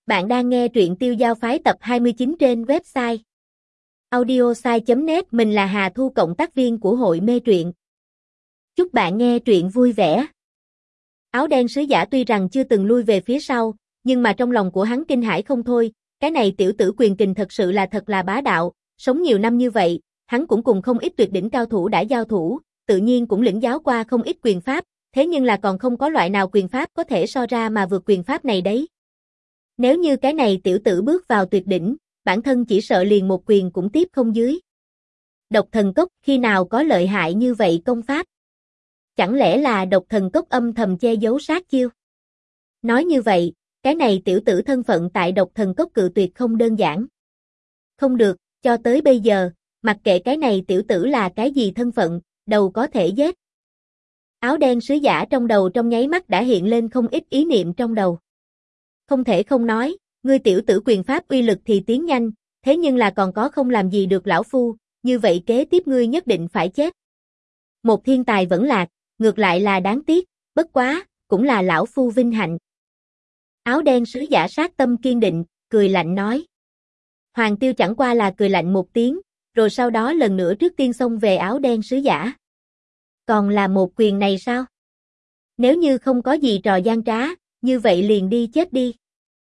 Bạn đang nghe truyện Tiêu Giao Phái tập 29 trên website audiosai.net. Mình là Hà Thu, cộng tác viên của hội mê truyện. Chúc bạn nghe truyện vui vẻ. Áo đen sứ giả tuy rằng chưa từng lui về phía sau, nhưng mà trong lòng của hắn kinh hãi không thôi. Cái này tiểu tử quyền kình thật sự là thật là bá đạo. Sống nhiều năm như vậy, hắn cũng cùng không ít tuyệt đỉnh cao thủ đã giao thủ, tự nhiên cũng lĩnh giáo qua không ít quyền pháp, thế nhưng là còn không có loại nào quyền pháp có thể so ra mà vượt quyền pháp này đấy. Nếu như cái này tiểu tử bước vào tuyệt đỉnh, bản thân chỉ sợ liền một quyền cũng tiếp không dưới. Độc thần cốc khi nào có lợi hại như vậy công pháp? Chẳng lẽ là độc thần cốc âm thầm che giấu sát chiêu? Nói như vậy, cái này tiểu tử thân phận tại độc thần cốc cự tuyệt không đơn giản. Không được, cho tới bây giờ, mặc kệ cái này tiểu tử là cái gì thân phận, đầu có thể giết. Áo đen sứ giả trong đầu trong nháy mắt đã hiện lên không ít ý niệm trong đầu. Không thể không nói, ngươi tiểu tử quyền pháp uy lực thì tiến nhanh, thế nhưng là còn có không làm gì được lão phu, như vậy kế tiếp ngươi nhất định phải chết. Một thiên tài vẫn lạc, ngược lại là đáng tiếc, bất quá, cũng là lão phu vinh hạnh. Áo đen sứ giả sát tâm kiên định, cười lạnh nói. Hoàng Tiêu chẳng qua là cười lạnh một tiếng, rồi sau đó lần nữa trước tiên xông về áo đen sứ giả. Còn là một quyền này sao? Nếu như không có gì trò gian trá, như vậy liền đi chết đi.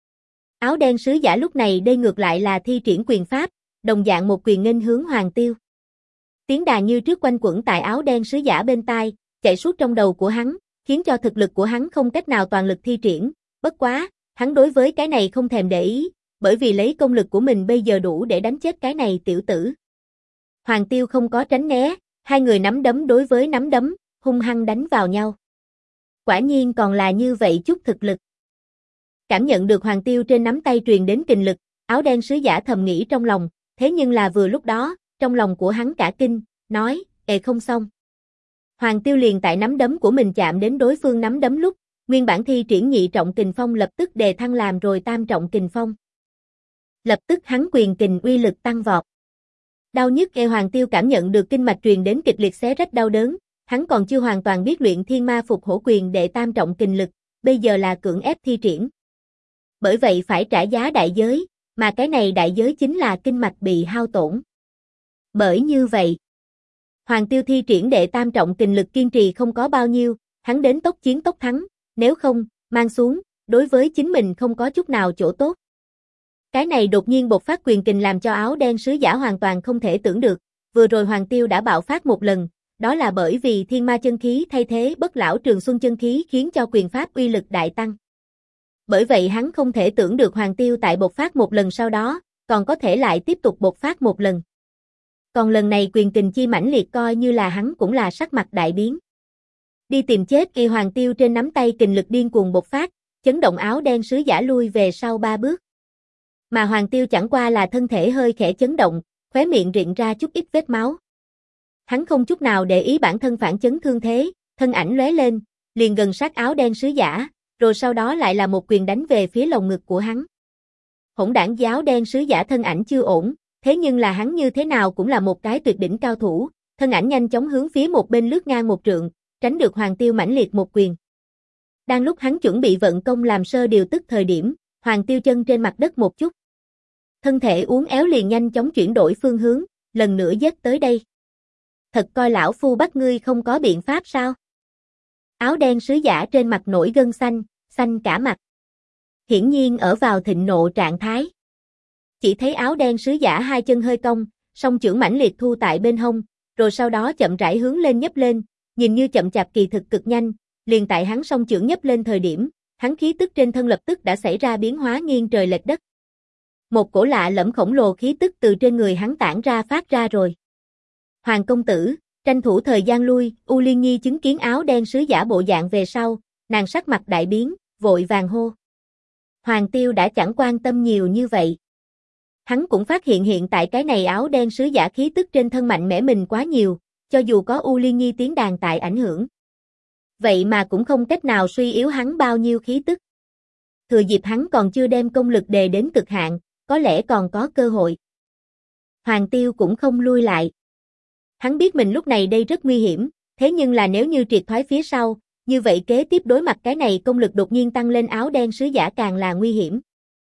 Áo đen sứ giả lúc này đây ngược lại là thi triển quyền pháp, đồng dạng một quyền nghênh hướng Hoàng Tiêu. Tiếng đàn như trước quanh quẩn tại áo đen sứ giả bên tai, chạy suốt trong đầu của hắn, khiến cho thực lực của hắn không cách nào toàn lực thi triển, bất quá, hắn đối với cái này không thèm để ý, bởi vì lấy công lực của mình bây giờ đủ để đánh chết cái này tiểu tử. Hoàng Tiêu không có tránh né, hai người nắm đấm đối với nắm đấm, hung hăng đánh vào nhau. Quả nhiên còn là như vậy chút thực lực. Cảm nhận được Hoàng Tiêu trên nắm tay truyền đến kình lực, áo đen sứ giả thầm nghĩ trong lòng, thế nhưng là vừa lúc đó, trong lòng của hắn cả kinh, nói, không xong. Hoàng Tiêu liền tại nắm đấm của mình chạm đến đối phương nắm đấm lúc, nguyên bản thi triển nhị trọng kình phong lập tức đề thăng làm rồi tam trọng kình phong. Lập tức hắn quyền kình uy lực tăng vọt. Đau nhức Hoàng Tiêu cảm nhận được kinh mạch truyền đến kịch liệt xé rách đau đớn, hắn còn chưa hoàn toàn biết luyện thiên ma phục hổ quyền đệ tam trọng kình lực, bây giờ là cưỡng ép thi triển. Bởi vậy phải trả giá đại giới, mà cái này đại giới chính là kinh mạch bị hao tổn. Bởi như vậy, Hoàng Tiêu thi triển đệ tam trọng kình lực kiên trì không có bao nhiêu, hắn đến tốc chiến tốc thắng, nếu không, mang xuống, đối với chính mình không có chút nào chỗ tốt. Cái này đột nhiên bộc phát quyền kình làm cho áo đen sứ giả hoàn toàn không thể tưởng được, vừa rồi Hoàng Tiêu đã bạo phát một lần, đó là bởi vì thiên ma chân khí thay thế bất lão trường xuân chân khí khiến cho quyền pháp uy lực đại tăng. Bởi vậy hắn không thể tưởng được Hoàng Tiêu tại bộc phát một lần sau đó, còn có thể lại tiếp tục bộc phát một lần. Còn lần này quyền kình chi mãnh liệt coi như là hắn cũng là sắc mặt đại biến. Đi tìm chết Hoàng Tiêu trên nắm tay kình lực điên cuồng bộc phát, chấn động áo đen sứ giả lui về sau 3 bước. Mà Hoàng Tiêu chẳng qua là thân thể hơi khẽ chấn động, khóe miệng rịn ra chút ít vết máu. Hắn không chút nào để ý bản thân phản chấn thương thế, thân ảnh lóe lên, liền gần sát áo đen sứ giả, rồi sau đó lại là một quyền đánh về phía lồng ngực của hắn. Hỗn đảng áo đen sứ giả thân ảnh chưa ổn, thế nhưng là hắn như thế nào cũng là một cái tuyệt đỉnh cao thủ, thân ảnh nhanh chóng hướng phía một bên lướt ngang một trượng, tránh được Hoàng Tiêu mãnh liệt một quyền. Đang lúc hắn chuẩn bị vận công làm sơ điều tức thời điểm, Hoàng Tiêu chân trên mặt đất một chút. Thân thể uốn éo liền nhanh chóng chuyển đổi phương hướng, lần nữa giết tới đây. Thật coi lão phu bắt ngươi không có biện pháp sao? Áo đen sứ giả trên mặt nổi gân xanh, xanh cả mặt. Hiển nhiên ở vào thịnh nộ trạng thái. Chỉ thấy áo đen sứ giả hai chân hơi cong, song chưởng mãnh liệt thu tại bên hông, rồi sau đó chậm rãi hướng lên nhấp lên, nhìn như chậm chạp kỳ thực cực nhanh, liền tại hắn song chưởng nhấp lên thời điểm, hắn khí tức trên thân lập tức đã xảy ra biến hóa nghiêng trời lệch đất. Một cổ lạ lẫm khổng lồ khí tức từ trên người hắn tản ra phát ra rồi. Hoàng công tử, tranh thủ thời gian lui, U Liên Nhi chứng kiến áo đen sứ giả bộ dạng về sau, nàng sắc mặt đại biến, vội vàng hô. Hoàng Tiêu đã chẳng quan tâm nhiều như vậy. Hắn cũng phát hiện hiện tại cái này áo đen sứ giả khí tức trên thân mạnh mẽ mình quá nhiều, cho dù có U Liên Nhi tiếng đàn tại ảnh hưởng. Vậy mà cũng không cách nào suy yếu hắn bao nhiêu khí tức. Thừa dịp hắn còn chưa đem công lực đề đến cực hạn, có lẽ còn có cơ hội. Hoàng Tiêu cũng không lui lại. Hắn biết mình lúc này đây rất nguy hiểm, thế nhưng là nếu như triệt thoái phía sau, như vậy kế tiếp đối mặt cái này công lực đột nhiên tăng lên áo đen sứ giả càng là nguy hiểm.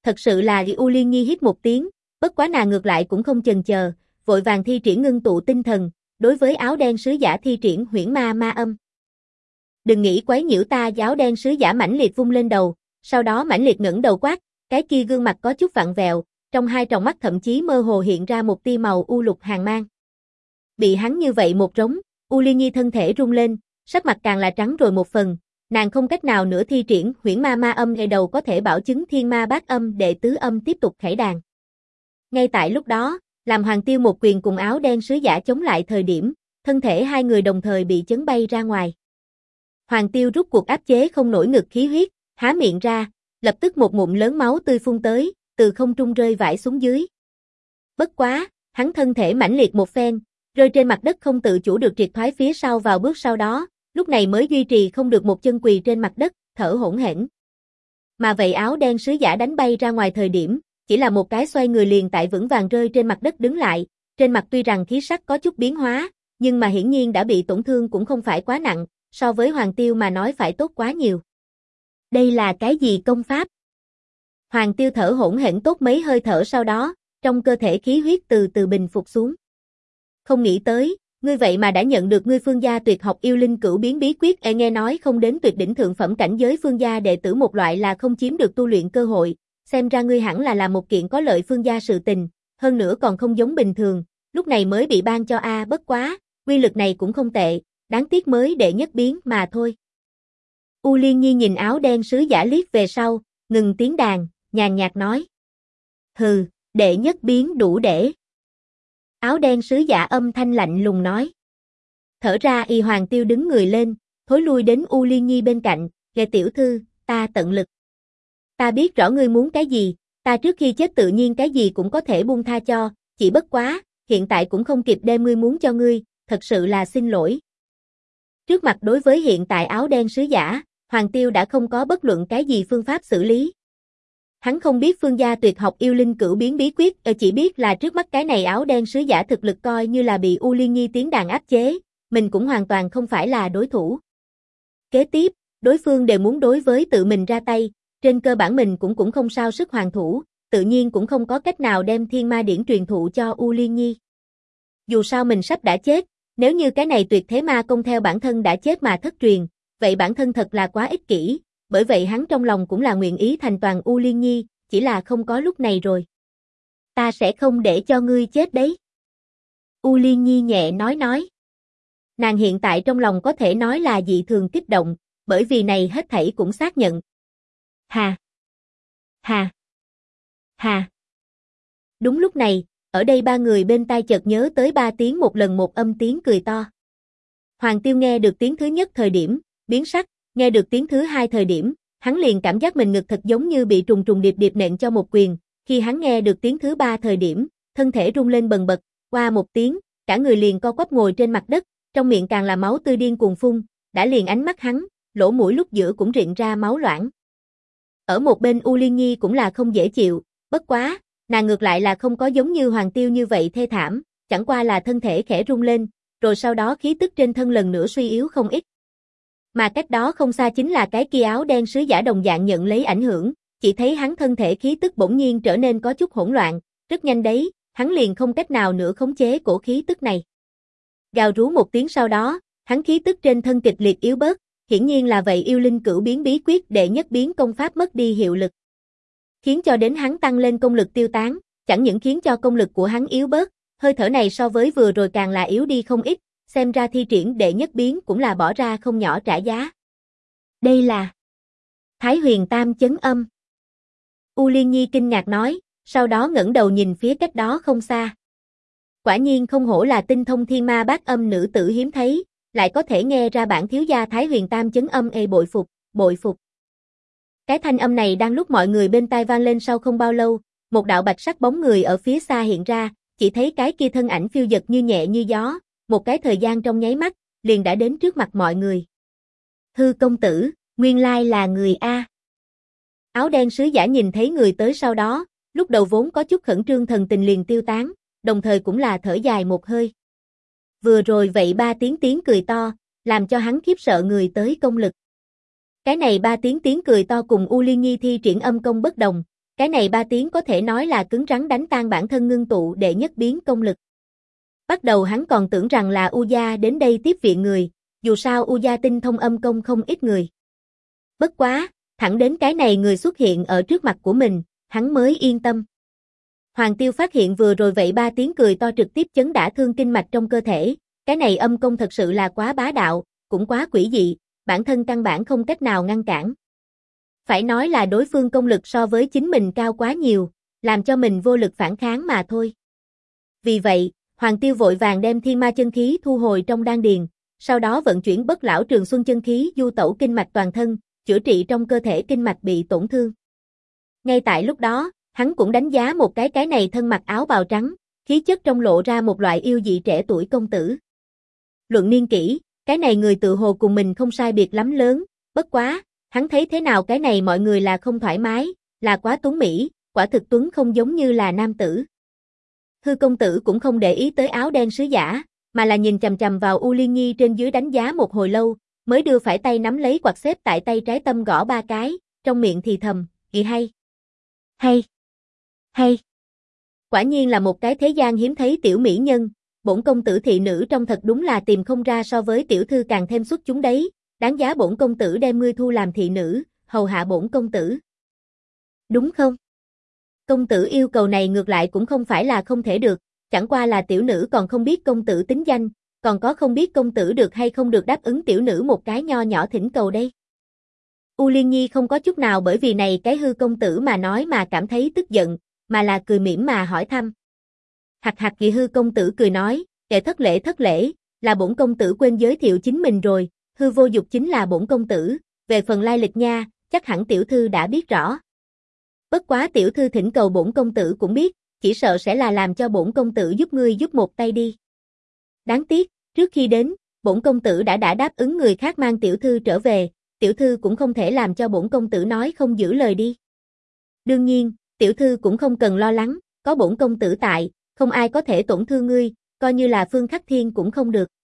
Thật sự là U Liên Nhi hít một tiếng, bất quá nàng ngược lại cũng không chần chờ, vội vàng thi triển ngưng tụ tinh thần, đối với áo đen sứ giả thi triển huyễn ma ma âm. Đừng nghĩ quấy nhiễu ta, áo đen sứ giả mãnh liệt vung lên đầu, sau đó mãnh liệt ngẩng đầu quát, cái kia gương mặt có chút vặn vẹo, trong hai tròng mắt thậm chí mơ hồ hiện ra một tia màu u lục hàn mang. Bị hắn như vậy một trống, U Liên Nhi thân thể rung lên, sắc mặt càng là trắng rồi một phần, nàng không cách nào nữa thi triển huyễn ma ma âm, ngày đầu có thể bảo chứng thiên ma bát âm đệ tứ âm tiếp tục khởi đàn. Ngay tại lúc đó, làm Hoàng Tiêu một quyền cùng áo đen sứ giả chống lại thời điểm, thân thể hai người đồng thời bị chấn bay ra ngoài. Hoàng Tiêu rút cuộc áp chế không nổi ngực khí huyết, há miệng ra, lập tức một ngụm lớn máu tươi phun tới, từ không trung rơi vãi xuống dưới. Bất quá, hắn thân thể mãnh liệt một phen, rơi trên mặt đất không tự chủ được triệt thoái phía sau vào bước sau đó, lúc này mới duy trì không được một chân quỳ trên mặt đất, thở hổn hển. Mà vậy áo đen sứ giả đánh bay ra ngoài thời điểm, chỉ là một cái xoay người liền tại vững vàng rơi trên mặt đất đứng lại, trên mặt tuy rằng khí sắc có chút biến hóa, nhưng mà hiển nhiên đã bị tổn thương cũng không phải quá nặng, so với Hoàng Tiêu mà nói phải tốt quá nhiều. Đây là cái gì công pháp? Hoàng Tiêu thở hổn hển tốt mấy hơi thở sau đó, trong cơ thể khí huyết từ từ bình phục xuống. Không nghĩ tới, ngươi vậy mà đã nhận được ngươi Phương gia tuyệt học yêu linh cửu biến bí quyết, nghe nói không đến tuyệt đỉnh thượng phẩm cảnh giới Phương gia đệ tử một loại là không chiếm được tu luyện cơ hội, xem ra ngươi hẳn là làm một kiện có lợi Phương gia sự tình, hơn nữa còn không giống bình thường, lúc này mới bị ban cho bất quá, quy lực này cũng không tệ, đáng tiếc mới đệ nhất biến mà thôi. U Liên Nhi nhìn áo đen sứ giả liếc về sau, ngừng tiếng đàn, nhàn nhạt nói. Hừ, đệ nhất biến đủ để. Áo đen sứ giả âm thanh lạnh lùng nói. Thở ra Hoàng Tiêu đứng người lên, thối lui đến U Liên Nhi bên cạnh, nghe tiểu thư, ta tận lực. Ta biết rõ ngươi muốn cái gì, ta trước khi chết tự nhiên cái gì cũng có thể buông tha cho, chỉ bất quá, hiện tại cũng không kịp đem ngươi muốn cho ngươi, thật sự là xin lỗi. Trước mặt đối với hiện tại áo đen sứ giả, Hoàng Tiêu đã không có bất luận cái gì phương pháp xử lý. Hắn không biết Phương gia tuyệt học yêu linh cửu biến bí quyết, chỉ biết là trước mắt cái này áo đen sứ giả thực lực coi như là bị U Liên Nhi tiếng đàn áp chế, mình cũng hoàn toàn không phải là đối thủ. Kế tiếp, đối phương đều muốn đối với tự mình ra tay, trên cơ bản mình cũng không sao sức hoàn thủ, tự nhiên cũng không có cách nào đem thiên ma điển truyền thụ cho U Liên Nhi. Dù sao mình sắp đã chết, nếu như cái này tuyệt thế ma công theo bản thân đã chết mà thất truyền, vậy bản thân thật là quá ích kỷ, bởi vậy hắn trong lòng cũng là nguyện ý thành toàn U Liên Nhi, chỉ là không có lúc này rồi. Ta sẽ không để cho ngươi chết đấy. U Liên Nhi nhẹ nói. Nàng hiện tại trong lòng có thể nói là dị thường kích động, bởi vì này hết thảy cũng xác nhận. Hà. Đúng lúc này, ở đây ba người bên tai chợt nhớ tới ba tiếng một lần một âm tiếng cười to. Hoàng Tiêu nghe được tiếng thứ nhất thời điểm, biến sắc, nghe được tiếng thứ hai thời điểm, hắn liền cảm giác mình ngực thật giống như bị trùng trùng điệp điệp nện cho một quyền, khi hắn nghe được tiếng thứ ba thời điểm, thân thể rung lên bần bật, qua một tiếng, cả người liền co quắp ngồi trên mặt đất, trong miệng càng là máu tươi điên cuồng phun, đã liền ánh mắt hắn, lỗ mũi lúc giữa cũng rịn ra máu loãng. Ở một bên U Liên Nhi cũng là không dễ chịu, bất quá, nàng ngược lại là không có giống như Hoàng Tiêu như vậy thê thảm, chẳng qua là thân thể khẽ rung lên, rồi sau đó khí tức trên thân lần nữa suy yếu không ít. Mà cách đó không xa chính là cái kia áo đen sứ giả đồng dạng nhận lấy ảnh hưởng, chỉ thấy hắn thân thể khí tức bỗng nhiên trở nên có chút hỗn loạn, rất nhanh đấy, hắn liền không cách nào nữa khống chế cổ khí tức này. Gào rú một tiếng sau đó, hắn khí tức trên thân kịch liệt yếu bớt, hiển nhiên là vậy yêu linh cửu biến bí quyết đệ nhất biến công pháp mất đi hiệu lực. Khiến cho đến hắn tăng lên công lực tiêu tán, chẳng những khiến cho công lực của hắn yếu bớt, hơi thở này so với vừa rồi càng là yếu đi không ít, xem ra thi triển đệ nhất biến cũng là bỏ ra không nhỏ trả giá. Đây là Thái Huyền Tam chấn âm. U Liên Nhi kinh ngạc nói, sau đó ngẩng đầu nhìn phía cách đó không xa. Quả nhiên không hổ là tinh thông thiên ma bát âm nữ tử hiếm thấy, lại có thể nghe ra bản thiếu gia Thái Huyền Tam chấn âm, bội phục, bội phục. Cái thanh âm này đang lúc mọi người bên tai vang lên sau không bao lâu, một đạo bạch sắc bóng người ở phía xa hiện ra, chỉ thấy cái kia thân ảnh phiêu dật như nhẹ như gió, một cái thời gian trong nháy mắt, liền đã đến trước mặt mọi người. Hư công tử, nguyên lai là người A. Áo đen sứ giả nhìn thấy người tới sau đó, lúc đầu vốn có chút khẩn trương thần tình liền tiêu tán, đồng thời cũng là thở dài một hơi. Vừa rồi vậy ba tiếng cười to, làm cho hắn khiếp sợ người tới công lực. Cái này ba tiếng cười to cùng U Liên Nhi thi triển âm công bất đồng, Cái này 3 tiếng có thể nói là cứng rắn đánh tan bản thân ngưng tụ đệ nhất biến công lực. Bắt đầu hắn còn tưởng rằng là U Gia đến đây tiếp viện người, dù sao U Gia tinh thông âm công không ít người. Bất quá, thẳng đến cái này người xuất hiện ở trước mặt của mình, hắn mới yên tâm. Hoàng Tiêu phát hiện vừa rồi vậy 3 tiếng cười to trực tiếp chấn đả thương kinh mạch trong cơ thể, cái này âm công thật sự là quá bá đạo, cũng quá quỷ dị, bản thân căn bản không cách nào ngăn cản. Phải nói là đối phương công lực so với chính mình cao quá nhiều, làm cho mình vô lực phản kháng mà thôi. Vì vậy, Hoàng Tiêu vội vàng đem thiên ma chân khí thu hồi trong đan điền, sau đó vận chuyển bất lão trường xuân chân khí du tẩu kinh mạch toàn thân, chữa trị trong cơ thể kinh mạch bị tổn thương. Ngay tại lúc đó, hắn cũng đánh giá một cái này thân mặc áo bào trắng, khí chất trong lộ ra một loại yêu dị trẻ tuổi công tử. Luận niên kỷ, cái này người tự hồ cùng mình không sai biệt lắm lớn, bất quá, hắn thấy thế nào cái này mọi người là không thoải mái, là quá tuấn mỹ, quả thực tuấn không giống như là nam tử. Hư công tử cũng không để ý tới áo đen sứ giả, mà là nhìn chằm chằm vào U Liên Nhi trên dưới đánh giá một hồi lâu, mới đưa phải tay nắm lấy quạt xếp tại tay trái tâm gõ 3 cái, trong miệng thì thầm, "Kỳ hay, hay, hay." Quả nhiên là một cái thế gian hiếm thấy tiểu mỹ nhân, bổn công tử thị nữ trong thật đúng là tìm không ra so với tiểu thư càng thêm xuất chúng đấy, đáng giá bổn công tử đem ngươi thu làm thị nữ, hầu hạ bổn công tử. Đúng không? Công tử yêu cầu này ngược lại cũng không phải là không thể được, chẳng qua là tiểu nữ còn không biết công tử tính danh, còn có không biết công tử được hay không được đáp ứng tiểu nữ một cái nho nhỏ thỉnh cầu đây. U Liên Nhi không có chút nào bởi vì này cái hư công tử mà nói mà cảm thấy tức giận, mà là cười mỉm mà hỏi thăm. Hạc hạc vì hư công tử cười nói, kệ thất lễ, là bổn công tử quên giới thiệu chính mình rồi, hư vô dục chính là bổn công tử, về phần lai lịch nha, chắc hẳn tiểu thư đã biết rõ. Bất quá tiểu thư thỉnh cầu bổn công tử cũng biết, chỉ sợ sẽ là làm cho bổn công tử giúp ngươi giúp một tay đi. Đáng tiếc, trước khi đến, bổn công tử đã đáp ứng người khác mang tiểu thư trở về, tiểu thư cũng không thể làm cho bổn công tử nói không giữ lời đi. Đương nhiên, tiểu thư cũng không cần lo lắng, có bổn công tử tại, không ai có thể tổn thương ngươi, coi như là Phương Khắc Thiên cũng không được.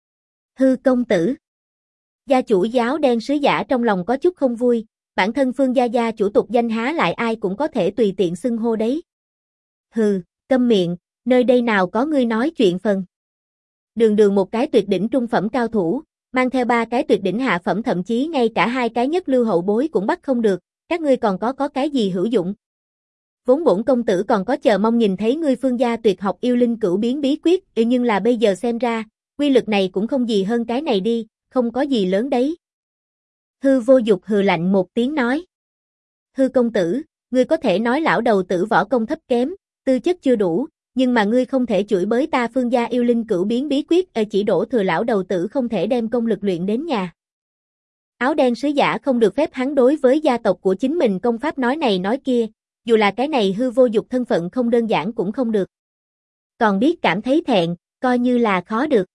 Hư công tử. Gia chủ giáo đen sứ giả trong lòng có chút không vui, bản thân Phương gia chủ tục danh há lại ai cũng có thể tùy tiện xưng hô đấy. Hừ, câm miệng, nơi đây nào có ngươi nói chuyện phần. Đường một cái tuyệt đỉnh trung phẩm cao thủ, mang theo 3 cái tuyệt đỉnh hạ phẩm thậm chí ngay cả 2 cái nhất lưu hậu bối cũng bắt không được, các ngươi còn có cái gì hữu dụng. Vốn bổn công tử còn có chờ mong nhìn thấy ngươi Phương gia tuyệt học yêu linh cửu biến bí quyết, nhưng là bây giờ xem ra, quy lực này cũng không gì hơn cái này đi, không có gì lớn đấy. Hư vô dục hừ lạnh một tiếng nói. Hư công tử, ngươi có thể nói lão đầu tử võ công thấp kém, tư chất chưa đủ, nhưng mà ngươi không thể chửi bới ta Phương gia yêu linh cửu biến bí quyết, chỉ đổ thừa lão đầu tử không thể đem công lực luyện đến nhà. Áo đen sứ giả không được phép hắn đối với gia tộc của chính mình công pháp nói này nói kia, dù là cái này hư vô dục thân phận không đơn giản cũng không được. Còn biết cảm thấy thẹn, coi như là khó được.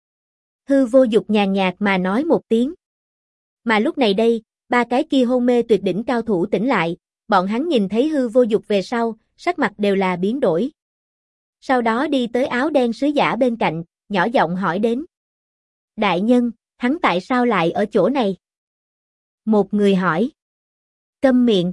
Hư vô dục nhàn nhạt mà nói một tiếng. Mà lúc này đây, 3 cái kia hôn mê tuyệt đỉnh cao thủ tỉnh lại, bọn hắn nhìn thấy hư vô dục về sau, sắc mặt đều là biến đổi. Sau đó đi tới áo đen sứ giả bên cạnh, nhỏ giọng hỏi đến. Đại nhân, hắn tại sao lại ở chỗ này? Một người hỏi. Câm miệng.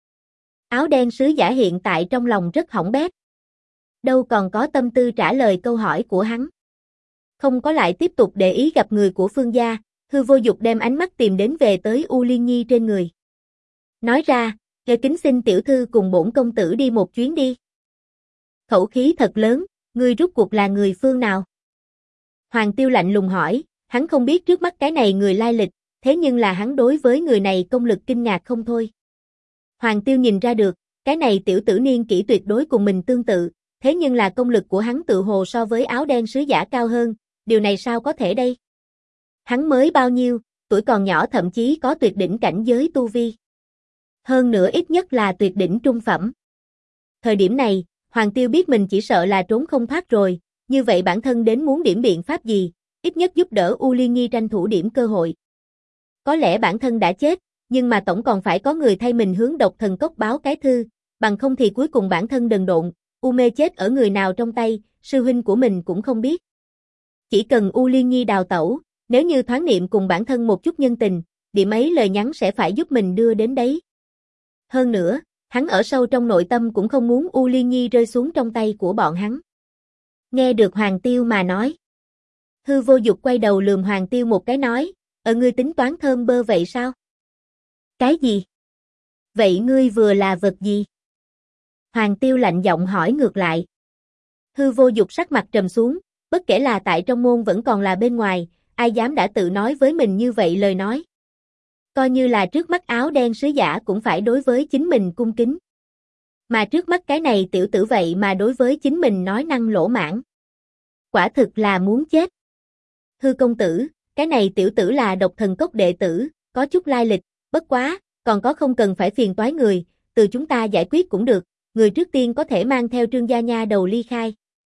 Áo đen sứ giả hiện tại trong lòng rất hỏng bét. Đâu còn có tâm tư trả lời câu hỏi của hắn. Không có lại tiếp tục để ý gặp người của Phương gia, hư vô dục đem ánh mắt tìm đến về tới U Liên Nhi trên người. Nói ra, kính xin tiểu thư cùng bổn công tử đi một chuyến đi. Khẩu khí thật lớn, ngươi rút cuộc là người phương nào? Hoàng Tiêu lạnh lùng hỏi, hắn không biết trước mắt cái này người lai lịch, thế nhưng là hắn đối với người này công lực kinh ngạc không thôi. Hoàng Tiêu nhìn ra được, cái này tiểu tử niên kỷ tuyệt đối cùng mình tương tự, thế nhưng là công lực của hắn tự hồ so với áo đen sứ giả cao hơn, điều này sao có thể đây? Hắn mới bao nhiêu, tuổi còn nhỏ thậm chí có tuyệt đỉnh cảnh giới tu vi. Hơn nữa ít nhất là tuyệt đỉnh trung phẩm. Thời điểm này, Hoàng Tiêu biết mình chỉ sợ là trốn không thoát rồi, như vậy bản thân đến muốn điểm biện pháp gì, ít nhất giúp đỡ U Liên Nhi tranh thủ điểm cơ hội. Có lẽ bản thân đã chết, nhưng mà tổng còn phải có người thay mình hướng Độc Thần Cốc báo cái thư, bằng không thì cuối cùng bản thân đần độn, U mê chết ở người nào trong tay, sư huynh của mình cũng không biết. Chỉ cần U Liên Nhi đào tẩu, nếu như thoáng niệm cùng bản thân một chút nhân tình, điểm ấy lời nhắn sẽ phải giúp mình đưa đến đấy. Hơn nữa, Hắn ở sâu trong nội tâm cũng không muốn U Liên Nhi rơi xuống trong tay của bọn hắn. Nghe được Hoàng Tiêu mà nói. Hư Vô Dục quay đầu lườm Hoàng Tiêu một cái nói, ngươi tính toán thơm bơ vậy sao? Cái gì? Vậy ngươi vừa là vật gì? Hoàng Tiêu lạnh giọng hỏi ngược lại. Hư Vô Dục sắc mặt trầm xuống, bất kể là tại trong môn vẫn còn là bên ngoài, ai dám đã tự nói với mình như vậy lời nói. Coi như là trước mắt áo đen sứ giả cũng phải đối với chính mình cung kính. Mà trước mắt cái này tiểu tử vậy mà đối với chính mình nói năng lỗ mãng. Quả thực là muốn chết. Hư công tử, cái này tiểu tử là Độc Thần Cốc đệ tử, có chút lai lịch, bất quá, còn có không cần phải phiền toái người, từ chúng ta giải quyết cũng được, người trước tiên có thể mang theo Trương gia nha đầu ly khai.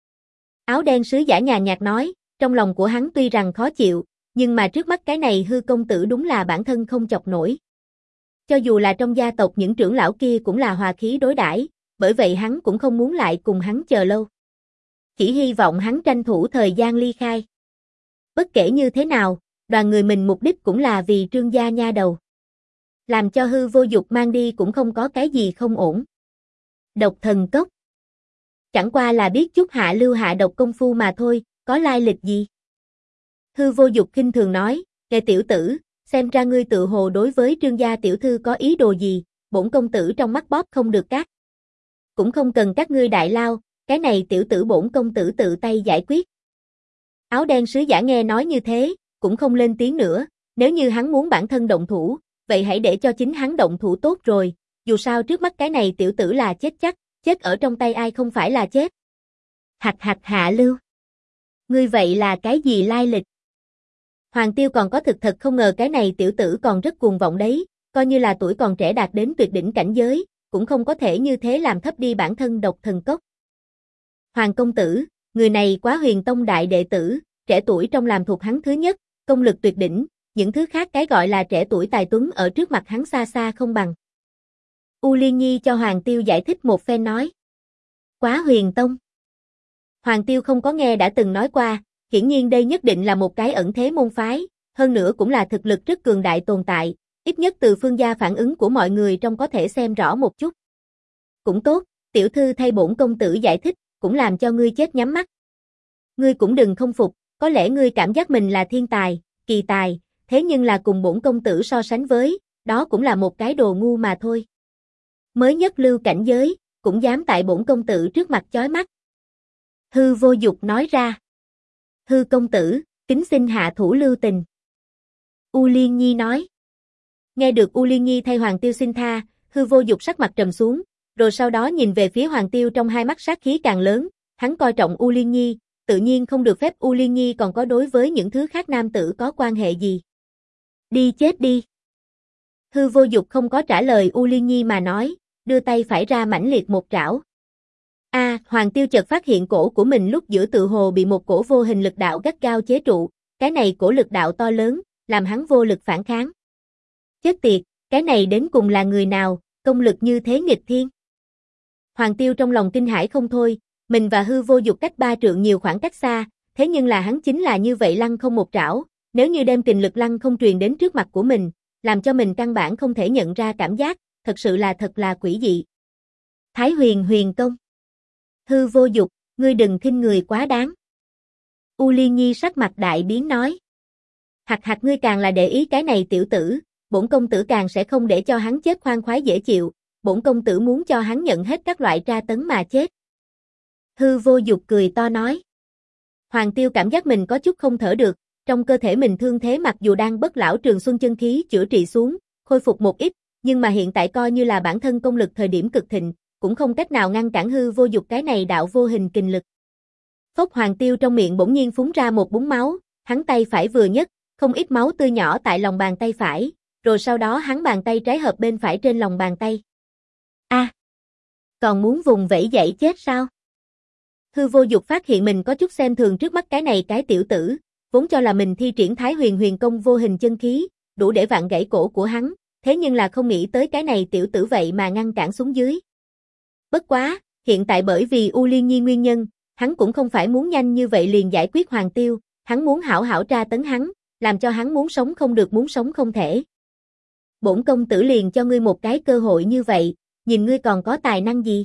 Áo đen sứ giả nhàn nhạt nói, trong lòng của hắn tuy rằng khó chịu, nhưng mà trước mắt cái này Hư công tử đúng là bản thân không chọc nổi. Cho dù là trong gia tộc những trưởng lão kia cũng là hòa khí đối đãi, bởi vậy hắn cũng không muốn lại cùng hắn chờ lâu. Chỉ hy vọng hắn tranh thủ thời gian ly khai. Bất kể như thế nào, đoàn người mình mục đích cũng là vì Trương gia nha đầu. Làm cho Hư Vô Dục mang đi cũng không có cái gì không ổn. Độc Thần Cốc. Chẳng qua là biết chút hạ lưu hạ độc công phu mà thôi, có lai lịch gì? Hư Vô Dục khinh thường nói, kẻ tiểu tử, xem ra ngươi tự hồ đối với Trương gia tiểu thư có ý đồ gì, bổn công tử trong mắt bóp không được cát. Cũng không cần các ngươi đại lao, cái này tiểu tử bổn công tử tự tay giải quyết. Áo đen sứ giả nghe nói như thế, cũng không lên tiếng nữa, nếu như hắn muốn bản thân động thủ, vậy hãy để cho chính hắn động thủ tốt rồi, dù sao trước mắt cái này tiểu tử là chết chắc, chết ở trong tay ai không phải là chết. Hạch hạ lưu. Ngươi vậy là cái gì lai lịch? Hoàng Tiêu còn có thực thật không ngờ cái này tiểu tử còn rất cuồng vọng đấy, coi như là tuổi còn trẻ đạt đến tuyệt đỉnh cảnh giới, cũng không có thể như thế làm thấp đi bản thân Độc Thần Cốc. Hoàng công tử, người này quá Huyền Tông đại đệ tử, trẻ tuổi trong làm thuộc hắn thứ nhất, công lực tuyệt đỉnh, những thứ khác cái gọi là trẻ tuổi tài tuấn ở trước mặt hắn xa xa không bằng. U Liên Nhi cho Hoàng Tiêu giải thích một phen nói. Quá Huyền Tông. Hoàng Tiêu không có nghe đã từng nói qua, hiển nhiên đây nhất định là một cái ẩn thế môn phái, hơn nữa cũng là thực lực rất cường đại tồn tại, ít nhất từ phương gia phản ứng của mọi người trong có thể xem rõ một chút. Cũng tốt, tiểu thư thay bổn công tử giải thích, cũng làm cho ngươi chết nhắm mắt. Ngươi cũng đừng không phục, có lẽ ngươi cảm giác mình là thiên tài, kỳ tài, thế nhưng là cùng bổn công tử so sánh với, đó cũng là một cái đồ ngu mà thôi. Mới nhất lưu cảnh giới, cũng dám tại bổn công tử trước mặt chói mắt. Hư Vô Dục nói ra. Hư công tử, kính xin hạ thủ lưu tình. U Liên Nhi nói. Nghe được U Liên Nhi thay Hoàng Tiêu xin tha, Hư Vô Dục sắc mặt trầm xuống, rồi sau đó nhìn về phía Hoàng Tiêu trong hai mắt sát khí càng lớn, hắn coi trọng U Liên Nhi, tự nhiên không được phép U Liên Nhi còn có đối với những thứ khác nam tử có quan hệ gì. Đi chết đi. Hư Vô Dục không có trả lời U Liên Nhi mà nói, đưa tay phải ra mãnh liệt một trảo. Hoàng Tiêu chợt phát hiện cổ của mình lúc giữa tự hồ bị một cổ vô hình lực đạo gắt gao chế trụ, cái này cổ lực đạo to lớn, làm hắn vô lực phản kháng. Chết tiệt, cái này đến cùng là người nào, công lực như thế nghịch thiên. Hoàng Tiêu trong lòng kinh hãi không thôi, mình và Hư Vô Dục cách 3 trượng nhiều khoảng cách xa, thế nhưng là hắn chính là như vậy lăng không một trảo, nếu như đem kình lực lăng không truyền đến trước mặt của mình, làm cho mình căn bản không thể nhận ra cảm giác, thật sự là thật là quỷ dị. Thái Huyền Huyền Công. Hư Vô Dục, ngươi đừng khinh người quá đáng. U Liên Nhi sắc mặt đại biến nói. Hạc ngươi càng là để ý cái này tiểu tử, bổn công tử càng sẽ không để cho hắn chết khoan khoái dễ chịu, bổn công tử muốn cho hắn nhận hết các loại tra tấn mà chết. Hư Vô Dục cười to nói. Hoàng Tiêu cảm giác mình có chút không thở được, trong cơ thể mình thương thế mặc dù đang bất lão trường xuân chân khí chữa trị xuống, khôi phục một ít, nhưng mà hiện tại coi như là bản thân công lực thời điểm cực thịnh, cũng không cách nào ngăn cản Hư Vô Dục cái này đạo vô hình kình lực. Phốc Hoàng Tiêu trong miệng bỗng nhiên phúng ra một búng máu, hắn tay phải vừa nhấc, không ít máu tươi nhỏ tại lòng bàn tay phải, rồi sau đó hắn bàn tay trái hợp bên phải trên lòng bàn tay. Còn muốn vùng vẫy dậy chết sao? Hư Vô Dục phát hiện mình có chút xem thường trước mắt cái này cái tiểu tử, vốn cho là mình thi triển Thái Huyền Huyền Công vô hình chân khí, đủ để vặn gãy cổ của hắn, thế nhưng là không nghĩ tới cái này tiểu tử vậy mà ngăn cản xuống dưới. Bất quá, hiện tại bởi vì U Liên Nhi nguyên nhân, hắn cũng không phải muốn nhanh như vậy liền giải quyết Hoàng Tiêu, hắn muốn hảo hảo tra tấn hắn, làm cho hắn muốn sống không được muốn sống không thể. Bổn công tử liền cho ngươi một cái cơ hội như vậy, nhìn ngươi còn có tài năng gì?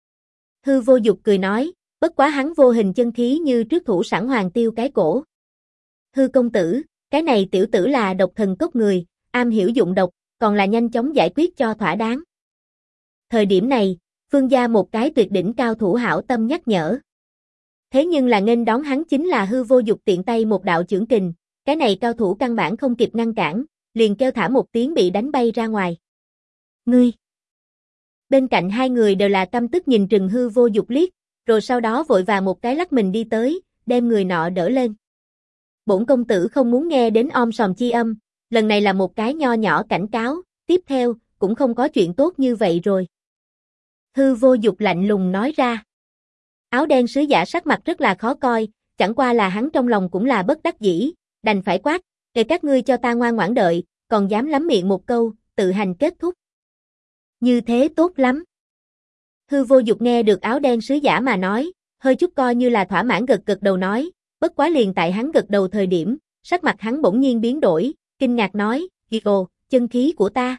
Hư Vô Dục cười nói, bất quá hắn vô hình chân khí như trước thủ sẵn Hoàng Tiêu cái cổ. Hư công tử, cái này tiểu tử là độc thần cốc người, am hiểu dụng độc, còn là nhanh chóng giải quyết cho thỏa đáng. Thời điểm này, Phương gia một cái tuyệt đỉnh cao thủ hảo tâm nhắc nhở. Thế nhưng là nghênh đón hắn chính là Hư Vô Dục tiện tay một đạo chưởng kình, cái này cao thủ căn bản không kịp ngăn cản, liền kêu thả một tiếng bị đánh bay ra ngoài. Ngươi! Bên cạnh hai người đều là căm tức nhìn Trừng Hư Vô Dục liếc, rồi sau đó vội vàng một cái lắc mình đi tới, đem người nọ đỡ lên. Bổn công tử không muốn nghe đến om sòm chi âm, lần này là một cái nho nhỏ cảnh cáo, tiếp theo, cũng không có chuyện tốt như vậy rồi. Hư Vô Dục lạnh lùng nói ra. Áo đen sứ giả sắc mặt rất là khó coi, chẳng qua là hắn trong lòng cũng là bất đắc dĩ, đành phải quát, để các ngươi cho ta ngoan ngoãn đợi, còn dám lắm miệng một câu, tự hành kết thúc. Như thế tốt lắm. Hư Vô Dục nghe được áo đen sứ giả mà nói, hơi chút coi như là thỏa mãn gật gật đầu nói, bất quá liền tại hắn gật đầu thời điểm, sắc mặt hắn bỗng nhiên biến đổi, kinh ngạc nói, ồ, chân khí của ta.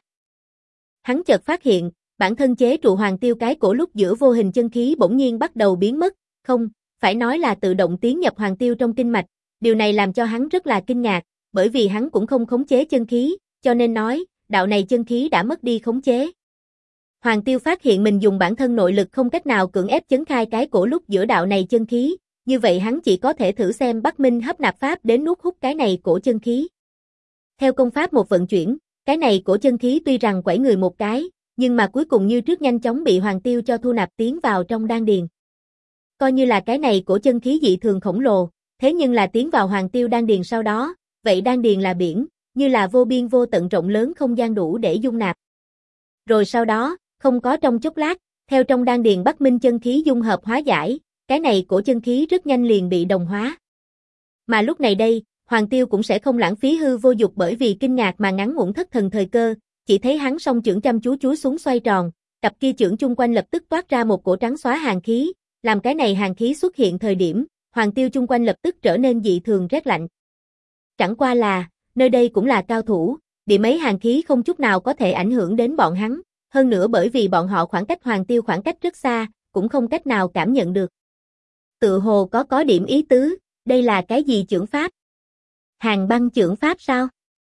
Hắn chợt phát hiện, bản thân chế trụ Hoàng Tiêu cái cổ lúc giữa vô hình chân khí bỗng nhiên bắt đầu biến mất, không, phải nói là tự động tiến nhập Hoàng Tiêu trong kinh mạch, điều này làm cho hắn rất là kinh ngạc, bởi vì hắn cũng không khống chế chân khí, cho nên nói, đạo này chân khí đã mất đi khống chế. Hoàng Tiêu phát hiện mình dùng bản thân nội lực không cách nào cưỡng ép chấn khai cái cổ lúc giữa đạo này chân khí, như vậy hắn chỉ có thể thử xem Bắc Minh hấp nạp pháp đến nuốt hút cái này cổ chân khí. Theo công pháp một vận chuyển, cái này cổ chân khí tuy rằng quẩy người một cái, nhưng mà cuối cùng như trước nhanh chóng bị Hoàng Tiêu cho thu nạp tiến vào trong đan điền. Coi như là cái này cổ chân khí dị thường khổng lồ, thế nhưng là tiến vào Hoàng Tiêu đan điền sau đó, vậy đan điền là biển, như là vô biên vô tận rộng lớn không gian đủ để dung nạp. Rồi sau đó, không có trong chốc lát, theo trong đan điền Bắc Minh chân khí dung hợp hóa giải, cái này cổ chân khí rất nhanh liền bị đồng hóa. Mà lúc này đây, Hoàng Tiêu cũng sẽ không lãng phí Hư Vô Dục bởi vì kinh ngạc mà ngắn ngủn thất thần thời cơ, chỉ thấy hắn song chưởng chăm chú chúi xuống xoay tròn, cặp kia chưởng chung quanh lập tức toát ra một cổ trắng xóa hàn khí, làm cái này hàn khí xuất hiện thời điểm, Hoàng Tiêu chung quanh lập tức trở nên dị thường rét lạnh. Chẳng qua là, nơi đây cũng là cao thủ, điểm ấy hàn khí không chút nào có thể ảnh hưởng đến bọn hắn, hơn nữa bởi vì bọn họ khoảng cách Hoàng Tiêu khoảng cách rất xa, cũng không cách nào cảm nhận được. Tự hồ có điểm ý tứ, đây là cái gì chưởng pháp? Hàn băng chưởng pháp sao?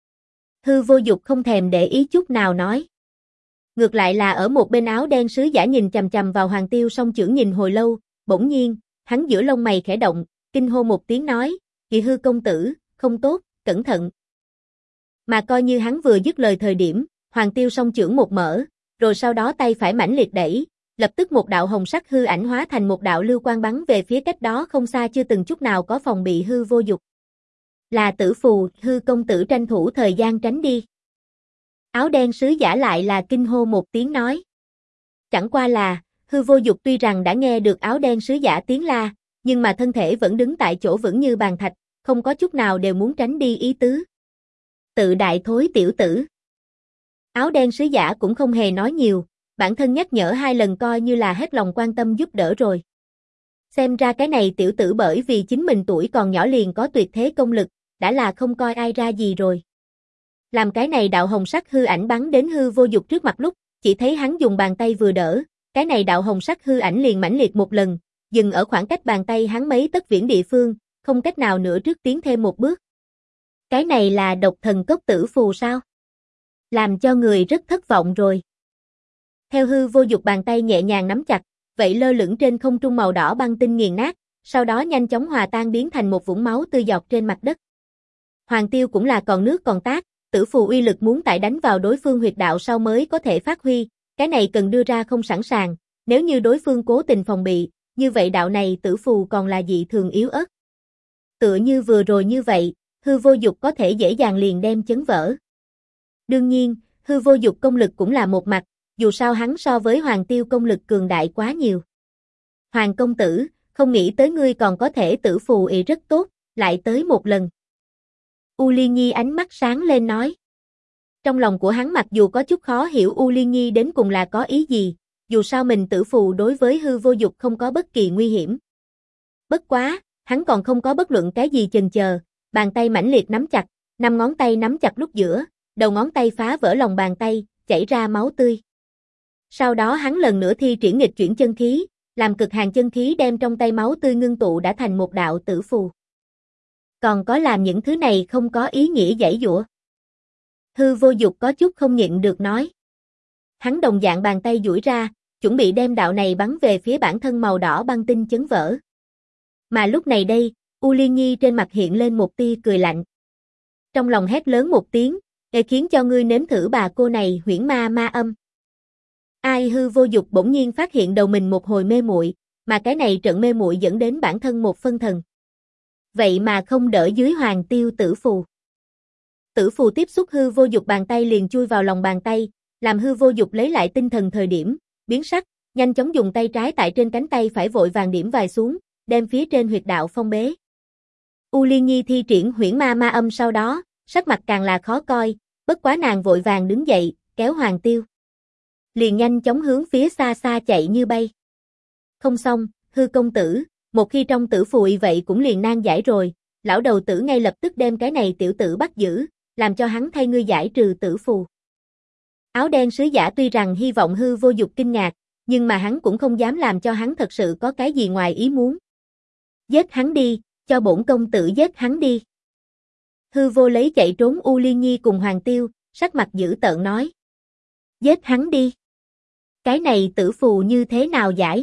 Hư Vô Dục không thèm để ý chút nào nói. Ngược lại là ở một bên áo đen sứ giả nhìn chằm chằm vào Hoàng Tiêu song chưởng nhìn hồi lâu, bỗng nhiên, hắn giữa lông mày khẽ động, kinh hô một tiếng nói, Kỳ Hư công tử, không tốt, cẩn thận. Mà coi như hắn vừa dứt lời thời điểm, Hoàng Tiêu song chưởng một mở, rồi sau đó tay phải mãnh liệt đẩy, lập tức một đạo hồng sắc hư ảnh hóa thành một đạo lưu quang bắn về phía cách đó không xa chưa từng chút nào có phòng bị Hư Vô Dục. Là tử phù, Hư công tử tranh thủ thời gian tránh đi. Áo đen sứ giả lại là kinh hô một tiếng nói. Chẳng qua là, Hư Vô Dục tuy rằng đã nghe được áo đen sứ giả tiếng la, nhưng mà thân thể vẫn đứng tại chỗ vững như bàn thạch, không có chút nào đều muốn tránh đi ý tứ. Tự đại thối tiểu tử. Áo đen sứ giả cũng không hề nói nhiều, bản thân nhắc nhở 2 lần coi như là hết lòng quan tâm giúp đỡ rồi. Xem ra cái này tiểu tử bởi vì chính mình tuổi còn nhỏ liền có tuyệt thế công lực, đã là không coi ai ra gì rồi. Làm cái này đạo hồng sắc hư ảnh bắn đến Hư Vô Dục trước mặt lúc, chỉ thấy hắn dùng bàn tay vừa đỡ, cái này đạo hồng sắc hư ảnh liền mãnh liệt một lần, dừng ở khoảng cách bàn tay hắn mấy tấc viễn địa phương, không cách nào nữa trước tiến thêm một bước. Cái này là độc thần cốc tử phù sao? Làm cho người rất thất vọng rồi. Theo Hư Vô Dục bàn tay nhẹ nhàng nắm chặt, vậy lơ lửng trên không trung màu đỏ băng tinh nghiền nát, sau đó nhanh chóng hòa tan biến thành một vũng máu tươi giọt trên mặt đất. Hoàng Tiêu cũng là còn nước còn tát, tử phù uy lực muốn tại đánh vào đối phương huyệt đạo sau mới có thể phát huy, cái này cần đưa ra không sẵn sàng, nếu như đối phương cố tình phòng bị, như vậy đạo này tử phù còn là dị thường yếu ớt. Tựa như vừa rồi như vậy, Hư Vô Dục có thể dễ dàng liền đem chấn vỡ. Đương nhiên, Hư Vô Dục công lực cũng là một mặt, dù sao hắn so với Hoàng Tiêu công lực cường đại quá nhiều. Hoàng công tử, không nghĩ tới ngươi còn có thể tử phù ý rất tốt, lại tới một lần. U Liên Nhi ánh mắt sáng lên nói. Trong lòng của hắn mặc dù có chút khó hiểu U Liên Nhi đến cùng là có ý gì, dù sao mình tử phù đối với Hư Vô Dục không có bất kỳ nguy hiểm. Bất quá, hắn còn không có bất luận cái gì chần chờ, bàn tay mãnh liệt nắm chặt, 5 ngón tay nắm chặt lúc giữa, đầu ngón tay phá vỡ lòng bàn tay, chảy ra máu tươi. Sau đó hắn lần nữa thi triển nghịch chuyển chân khí, làm cực hàn chân khí đem trong tay máu tươi ngưng tụ đã thành một đạo tử phù. Còn có làm những thứ này không có ý nghĩa giãy giụa. Hư Vô Dục có chút không nhịn được nói. Hắn đồng dạng bàn tay duỗi ra, chuẩn bị đem đạo này bắn về phía bản thân màu đỏ băng tinh chấn vỡ. Mà lúc này đây, U Liên Nhi trên mặt hiện lên một tia cười lạnh. Trong lòng hét lớn một tiếng, để khiến cho ngươi nếm thử bà cô này huyễn ma ma âm. Ai Hư Vô Dục bỗng nhiên phát hiện đầu mình một hồi mê muội, mà cái này trận mê muội dẫn đến bản thân một phân thần. Vậy mà không đỡ dưới hoàng tiêu tử phù. Tử phù tiếp xúc Hư Vô Dục bàn tay liền chui vào lòng bàn tay, làm Hư Vô Dục lấy lại tinh thần thời điểm, biến sắc, nhanh chóng dùng tay trái tại trên cánh tay phải vội vàng điểm vài xuống, đem phía trên huyệt đạo phong bế. U Liên Nhi thi triển huyễn ma ma âm sau đó, sắc mặt càng là khó coi, bất quá nàng vội vàng đứng dậy, kéo Hoàng Tiêu. Liền nhanh chóng hướng phía xa xa chạy như bay. Không xong, Hư công tử, một khi trong tử phù vậy cũng liền nan giải rồi, lão đầu tử ngay lập tức đem cái này tiểu tử bắt giữ, làm cho hắn thay ngươi giải trừ tử phù. Áo đen sứ giả tuy rằng hy vọng Hư Vô Dục kinh ngạc, nhưng mà hắn cũng không dám làm cho hắn thật sự có cái gì ngoài ý muốn. Giết hắn đi, cho bổn công tử giết hắn đi. Hư Vô lấy chạy trốn U Liên Nhi cùng Hoàng Tiêu, sắc mặt dữ tợn nói. Giết hắn đi. Cái này tử phù như thế nào giải?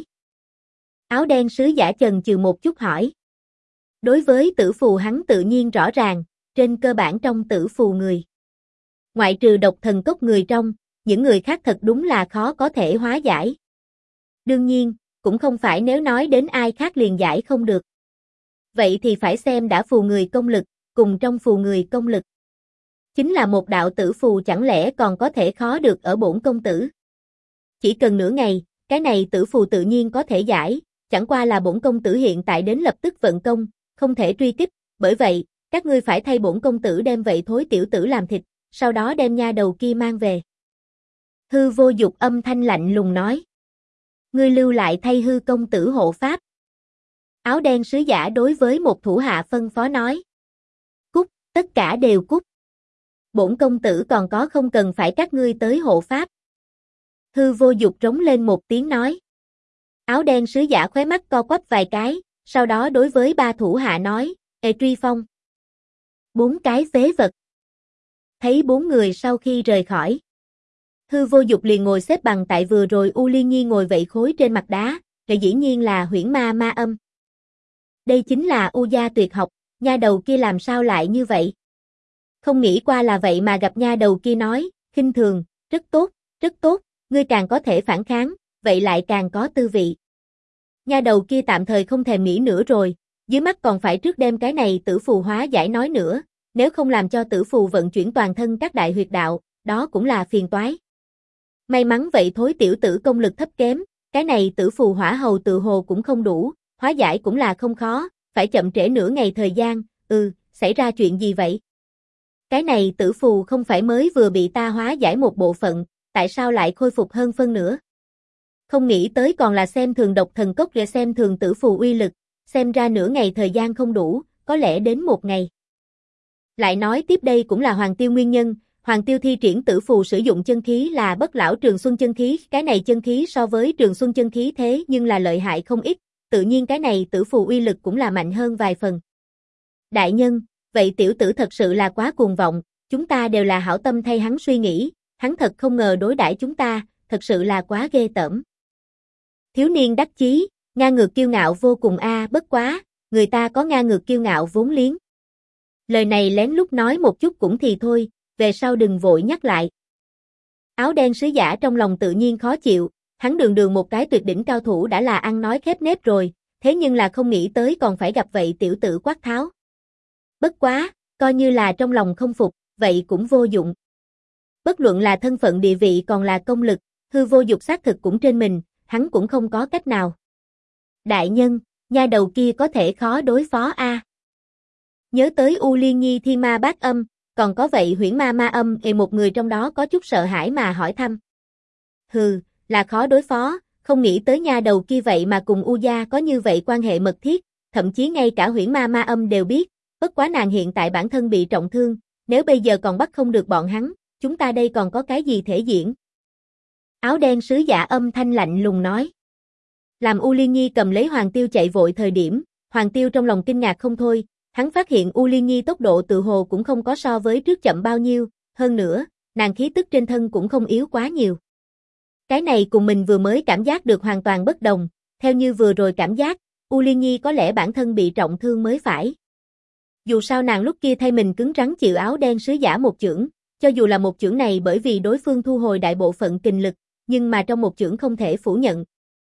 Áo đen sứ giả chần chừ một chút hỏi. Đối với tử phù hắn tự nhiên rõ ràng, trên cơ bản trong tử phù người. Ngoại trừ độc thần cốc người trong, những người khác thật đúng là khó có thể hóa giải. Đương nhiên, cũng không phải nếu nói đến ai khác liền giải không được. Vậy thì phải xem đã phù người công lực, cùng trong phù người công lực. Chính là một đạo tử phù chẳng lẽ còn có thể khó được ở bổn công tử. Chỉ cần nửa ngày, cái này tử phù tự nhiên có thể giải, chẳng qua là bổn công tử hiện tại đến lập tức vận công, không thể truy kích, bởi vậy, các ngươi phải thay bổn công tử đem vậy thối tiểu tử làm thịt, sau đó đem nha đầu kia mang về. Hư Vô Dục âm thanh lạnh lùng nói. Ngươi lưu lại thay Hư công tử hộ pháp. Áo đen sứ giả đối với một thủ hạ phân phó nói. Cút, tất cả đều cút. Bổn công tử còn có không cần phải các ngươi tới hộ pháp. Hư Vô Dục trống lên một tiếng nói. Áo đen sứ giả khóe mắt co quắp vài cái, sau đó đối với ba thủ hạ nói, Ê truy phong. 4 cái phế vật. Thấy 4 người sau khi rời khỏi. Hư Vô Dục liền ngồi xếp bằng tại vừa rồi U Liên Nhi ngồi vậy khối trên mặt đá, rồi dĩ nhiên là huyễn ma ma âm. Đây chính là U gia tuyệt học, nha đầu kia làm sao lại như vậy? Không nghĩ qua là vậy mà gặp nha đầu kia nói, khinh thường, rất tốt, ngươi càng có thể phản kháng, vậy lại càng có tư vị. Nha đầu kia tạm thời không thèm nghĩ nữa rồi, dưới mắt còn phải trước đem cái này tử phù hóa giải nói nữa, nếu không làm cho tử phù vận chuyển toàn thân các đại huyệt đạo, đó cũng là phiền toái. May mắn vậy thối tiểu tử công lực thấp kém, cái này tử phù hỏa hầu tự hồ cũng không đủ, hóa giải cũng là không khó, phải chậm trễ nửa ngày thời gian, xảy ra chuyện gì vậy? Cái này tử phù không phải mới vừa bị ta hóa giải một bộ phận, tại sao lại khôi phục hơn phân nữa? Không nghĩ tới còn là xem thường độc thần cốc và xem thường tử phù uy lực, xem ra nửa ngày thời gian không đủ, có lẽ đến 1 ngày. Lại nói tiếp đây cũng là Hoàng Tiêu nguyên nhân, Hoàng Tiêu thi triển tử phù sử dụng chân khí là bất lão trường xuân chân khí, cái này chân khí so với trường xuân chân khí thế nhưng là lợi hại không ít, tự nhiên cái này tử phù uy lực cũng là mạnh hơn vài phần. Đại nhân, vậy tiểu tử thật sự là quá cuồng vọng, chúng ta đều là hảo tâm thay hắn suy nghĩ, hắn thật không ngờ đối đãi chúng ta, thật sự là quá ghê tởm. Thiếu niên đắc chí, ngang ngược kiêu ngạo vô cùng bất quá, người ta có ngang ngược kiêu ngạo vốn liếng. Lời này lén lút nói một chút cũng thì thôi, về sau đừng vội nhắc lại. Áo đen sứ giả trong lòng tự nhiên khó chịu, hắn đường một cái tuyệt đỉnh cao thủ đã là ăn nói khép nép rồi, thế nhưng là không nghĩ tới còn phải gặp vậy tiểu tử quát tháo. Bất quá, coi như là trong lòng không phục, vậy cũng vô dụng. Bất luận là thân phận địa vị còn là công lực, Hư Vô Dục xác thực cũng trên mình, hắn cũng không có cách nào. Đại nhân, nha đầu kia có thể khó đối phó Nhớ tới U Liên Nhi thi ma bát âm, còn có vậy huyễn ma ma âm, một người trong đó có chút sợ hãi mà hỏi thăm. Là khó đối phó, không nghĩ tới nha đầu kia vậy mà cùng U gia có như vậy quan hệ mật thiết, thậm chí ngay cả huyễn ma ma âm đều biết, bất quá nàng hiện tại bản thân bị trọng thương, nếu bây giờ còn bắt không được bọn hắn, chúng ta đây còn có cái gì thể diễn. Áo đen sứ giả âm thanh lạnh lùng nói. Làm U Liên Nhi cầm lấy Hoàng Tiêu chạy vội thời điểm, Hoàng Tiêu trong lòng kinh ngạc không thôi, hắn phát hiện U Liên Nhi tốc độ tự hồ cũng không có so với trước chậm bao nhiêu, hơn nữa, nàng khí tức trên thân cũng không yếu quá nhiều. Cái này cùng mình vừa mới cảm giác được hoàn toàn bất đồng, theo như vừa rồi cảm giác, U Liên Nhi có lẽ bản thân bị trọng thương mới phải. Dù sao nàng lúc kia thay mình cứng rắn chịu áo đen sứ giả một chưởng, cho dù là một chưởng này bởi vì đối phương thu hồi đại bộ phận kình lực, nhưng mà trong một chưởng không thể phủ nhận.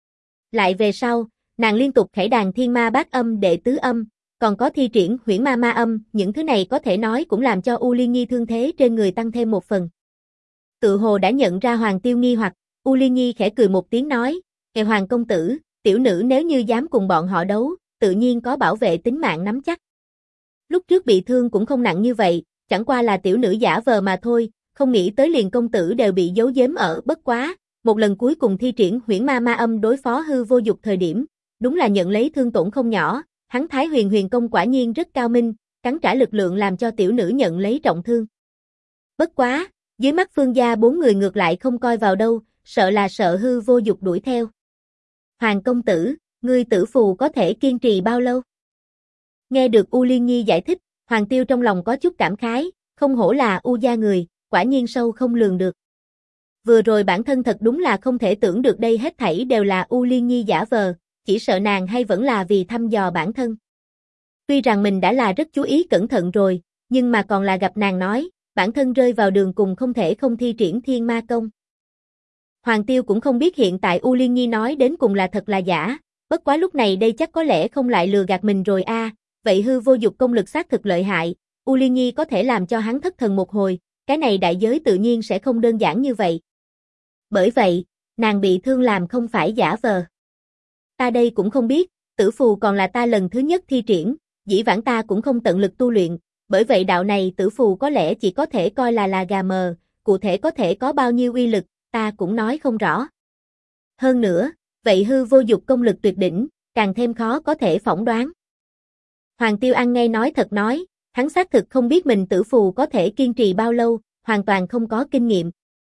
Lại về sau, nàng liên tục khải đàn thiên ma bát âm đệ tứ âm, còn có thi triển huyễn ma ma âm, những thứ này có thể nói cũng làm cho U Liên Nhi thương thế trên người tăng thêm một phần. Tự hồ đã nhận ra Hoàng Tiêu nghi hoặc, U Liên Nhi khẽ cười một tiếng nói, Hoàng công tử, tiểu nữ nếu như dám cùng bọn họ đấu, tự nhiên có bảo vệ tính mạng nắm chắc. Lúc trước bị thương cũng không nặng như vậy, chẳng qua là tiểu nữ giả vờ mà thôi, không nghĩ tới liền công tử đều bị giấu giếm ở bất quá, một lần cuối cùng thi triển huyễn ma ma âm đối phó hư vô dục thời điểm, đúng là nhận lấy thương tổn không nhỏ, hắn Thái Huyền Huyền công quả nhiên rất cao minh, cắn trả lực lượng làm cho tiểu nữ nhận lấy trọng thương. Bất quá, dưới mắt Phương gia bốn người ngược lại không coi vào đâu, sợ là sợ hư vô dục đuổi theo. Hoàng công tử, ngươi tử phù có thể kiên trì bao lâu? Nghe được U Liên Nhi giải thích, Hoàng Tiêu trong lòng có chút cảm khái, không hổ là U gia người, quả nhiên sâu không lường được. Vừa rồi bản thân thật đúng là không thể tưởng được đây hết thảy đều là U Liên Nhi giả vờ, chỉ sợ nàng hay vẫn là vì thăm dò bản thân. Tuy rằng mình đã là rất chú ý cẩn thận rồi, nhưng mà còn là gặp nàng nói, bản thân rơi vào đường cùng không thể không thi triển thiên ma công. Hoàng Tiêu cũng không biết hiện tại U Liên Nhi nói đến cùng là thật là giả, bất quá lúc này đây chắc có lẽ không lại lừa gạt mình rồi a. Vậy hư vô dục công lực xác thực lợi hại, U Liên Nhi có thể làm cho hắn thất thần một hồi, cái này đại giới tự nhiên sẽ không đơn giản như vậy. Bởi vậy, nàng bị thương làm không phải giả vờ. Ta đây cũng không biết, tử phù còn là ta lần thứ nhất thi triển, dĩ vãng ta cũng không tận lực tu luyện, bởi vậy đạo này tử phù có lẽ chỉ có thể coi là gà mờ, cụ thể có thể có bao nhiêu uy lực, ta cũng nói không rõ. Hơn nữa, vậy hư vô dục công lực tuyệt đỉnh, càng thêm khó có thể phỏng đoán. Hoàng Tiêu ăn ngay nói thật nói, hắn xác thực không biết mình tử phù có thể kiên trì bao lâu, hoàn toàn không có kinh nghiệm.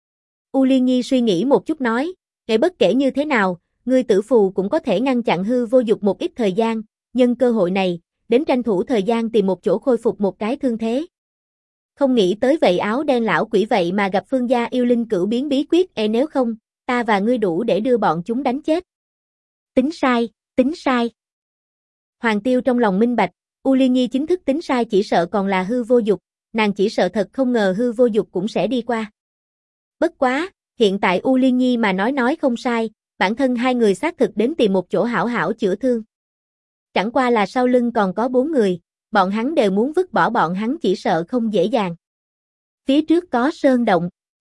U Liên Nhi suy nghĩ một chút nói, bất kể như thế nào, ngươi tử phù cũng có thể ngăn chặn hư vô dục một ít thời gian, nhân cơ hội này, đến tranh thủ thời gian tìm một chỗ khôi phục một cái thương thế. Không nghĩ tới vậy áo đen lão quỷ vậy mà gặp Phương gia yêu linh cửu biến bí quyết, nếu không, ta và ngươi đủ để đưa bọn chúng đánh chết. Tính sai, tính sai. Hoàng Tiêu trong lòng minh bạch, U Liên Nhi chính thức tính sai chỉ sợ còn là hư vô dục, nàng chỉ sợ thật không ngờ hư vô dục cũng sẽ đi qua. Bất quá, hiện tại U Liên Nhi mà nói không sai, bản thân hai người xác thực đến tìm một chỗ hảo hảo chữa thương. Chẳng qua là sau lưng còn có 4 người, bọn hắn đều muốn vứt bỏ bọn hắn chỉ sợ không dễ dàng. Phía trước có sơn động.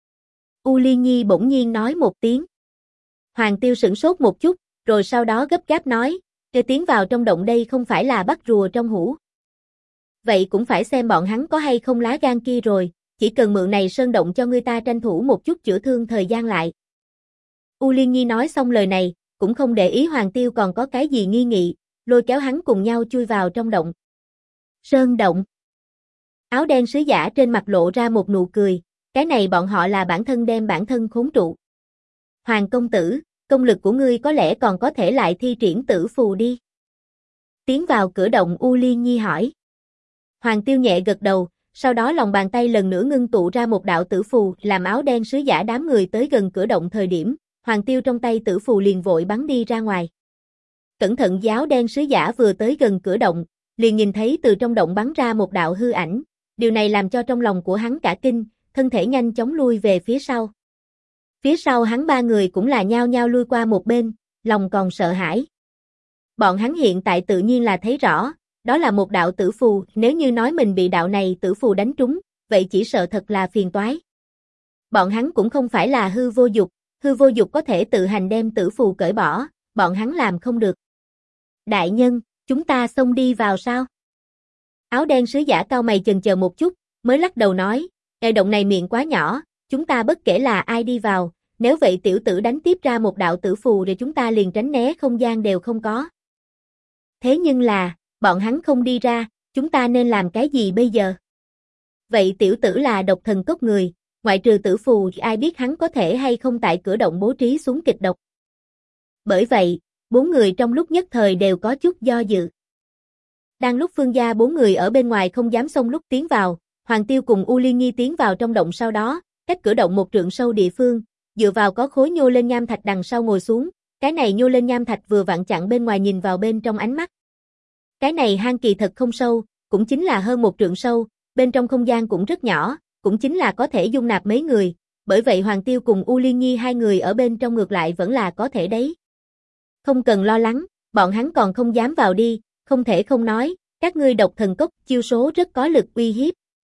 U Liên Nhi bỗng nhiên nói một tiếng. Hoàng Tiêu sửng sốt một chút, rồi sau đó gấp gáp nói, tiến vào trong động đây không phải là bắt rùa trong hũ. Vậy cũng phải xem bọn hắn có hay không lá gan kia rồi, chỉ cần mượn này sơn động cho người ta tranh thủ một chút chữa thương thời gian lại. U Liên Nhi nói xong lời này, cũng không để ý Hoàng Tiêu còn có cái gì nghi nghị, lôi kéo hắn cùng nhau chui vào trong động. Sơn động. Áo đen sứ giả trên mặt lộ ra một nụ cười, cái này bọn họ là bản thân đem bản thân khốn trụ. Hoàng công tử, công lực của ngươi có lẽ còn có thể lại thi triển tử phù đi. Tiến vào cửa động U Liên Nhi hỏi. Hoàng Tiêu nhẹ gật đầu, sau đó lòng bàn tay lần nữa ngưng tụ ra một đạo tử phù, làm áo đen sứ giả đám người tới gần cửa động thời điểm, Hoàng Tiêu trong tay tử phù liền vội bắn đi ra ngoài. Cẩn thận áo đen sứ giả vừa tới gần cửa động, liền nhìn thấy từ trong động bắn ra một đạo hư ảnh, điều này làm cho trong lòng của hắn cả kinh, thân thể nhanh chóng lui về phía sau. Phía sau hắn 3 người cũng là nhao nhao lui qua một bên, lòng còn sợ hãi. Bọn hắn hiện tại tự nhiên là thấy rõ, đó là một đạo tử phù, nếu như nói mình bị đạo này tử phù đánh trúng, vậy chỉ sợ thật là phiền toái. Bọn hắn cũng không phải là hư vô dục có thể tự hành đem tử phù cởi bỏ, bọn hắn làm không được. Đại nhân, chúng ta xông đi vào sao? Áo đen sứ giả cao mày chần chờ một chút, mới lắc đầu nói, động này miệng quá nhỏ, chúng ta bất kể là ai đi vào, nếu vậy tiểu tử đánh tiếp ra một đạo tử phù rồi chúng ta liền tránh né không gian đều không có. Thế nhưng là, bọn hắn không đi ra, chúng ta nên làm cái gì bây giờ? Vậy tiểu tử là độc thần cốc người, ngoại trừ Tử Phù, ai biết hắn có thể hay không tại cửa động bố trí xuống kịch độc. Bởi vậy, 4 người trong lúc nhất thời đều có chút do dự. Đang lúc Phương gia 4 người ở bên ngoài không dám xông lúc tiến vào, Hoàng Tiêu cùng U Liên Nhi tiến vào trong động sau đó, cách cửa động một trượng sâu địa phương, dựa vào có khối nhô lên nham thạch đằng sau ngồi xuống, cái này nhô lên nham thạch vừa vặn chặn bên ngoài nhìn vào bên trong ánh mắt. Cái này hang kỳ thật không sâu, cũng chính là hơn một trượng sâu, bên trong không gian cũng rất nhỏ, cũng chính là có thể dung nạp mấy người, bởi vậy Hoàng Tiêu cùng U Liên Nhi hai người ở bên trong ngược lại vẫn là có thể đấy. Không cần lo lắng, bọn hắn còn không dám vào đi, không thể không nói, các ngươi độc thần cốc chiêu số rất có lực uy hiếp.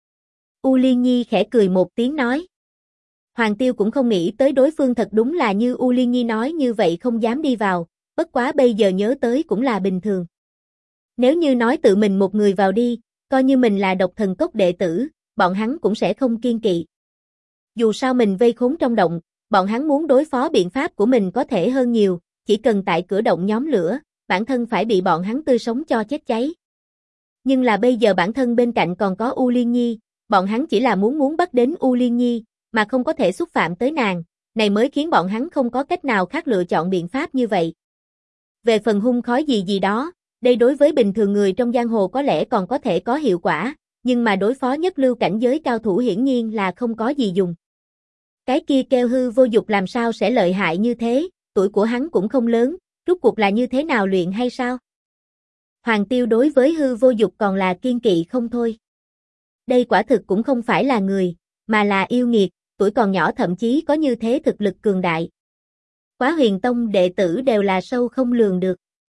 U Liên Nhi khẽ cười một tiếng nói. Hoàng Tiêu cũng không nghĩ tới đối phương thật đúng là như U Liên Nhi nói như vậy không dám đi vào, bất quá bây giờ nhớ tới cũng là bình thường. Nếu như nói tự mình một người vào đi, coi như mình là độc thần cốc đệ tử, bọn hắn cũng sẽ không kiêng kỵ. Dù sao mình vây khốn trong động, bọn hắn muốn đối phó biện pháp của mình có thể hơn nhiều, chỉ cần tại cửa động nhóm lửa, bản thân phải bị bọn hắn tươi sống cho chết cháy. Nhưng là bây giờ bản thân bên cạnh còn có U Liên Nhi, bọn hắn chỉ là muốn bắt đến U Liên Nhi, mà không có thể xúc phạm tới nàng, này mới khiến bọn hắn không có cách nào khác lựa chọn biện pháp như vậy. Về phần hung khói gì đó, đây đối với bình thường người trong giang hồ có lẽ còn có thể có hiệu quả, nhưng mà đối phó nhất lưu cảnh giới cao thủ hiển nhiên là không có gì dùng. Cái kia kêu hư vô dục làm sao sẽ lợi hại như thế, tuổi của hắn cũng không lớn, rốt cuộc là như thế nào luyện hay sao? Hoàng Tiêu đối với hư vô dục còn là kiên kỵ không thôi. Đây quả thực cũng không phải là người, mà là yêu nghiệt, tuổi còn nhỏ thậm chí có như thế thực lực cường đại. Quá Huyền Tông đệ tử đều là sâu không lường được.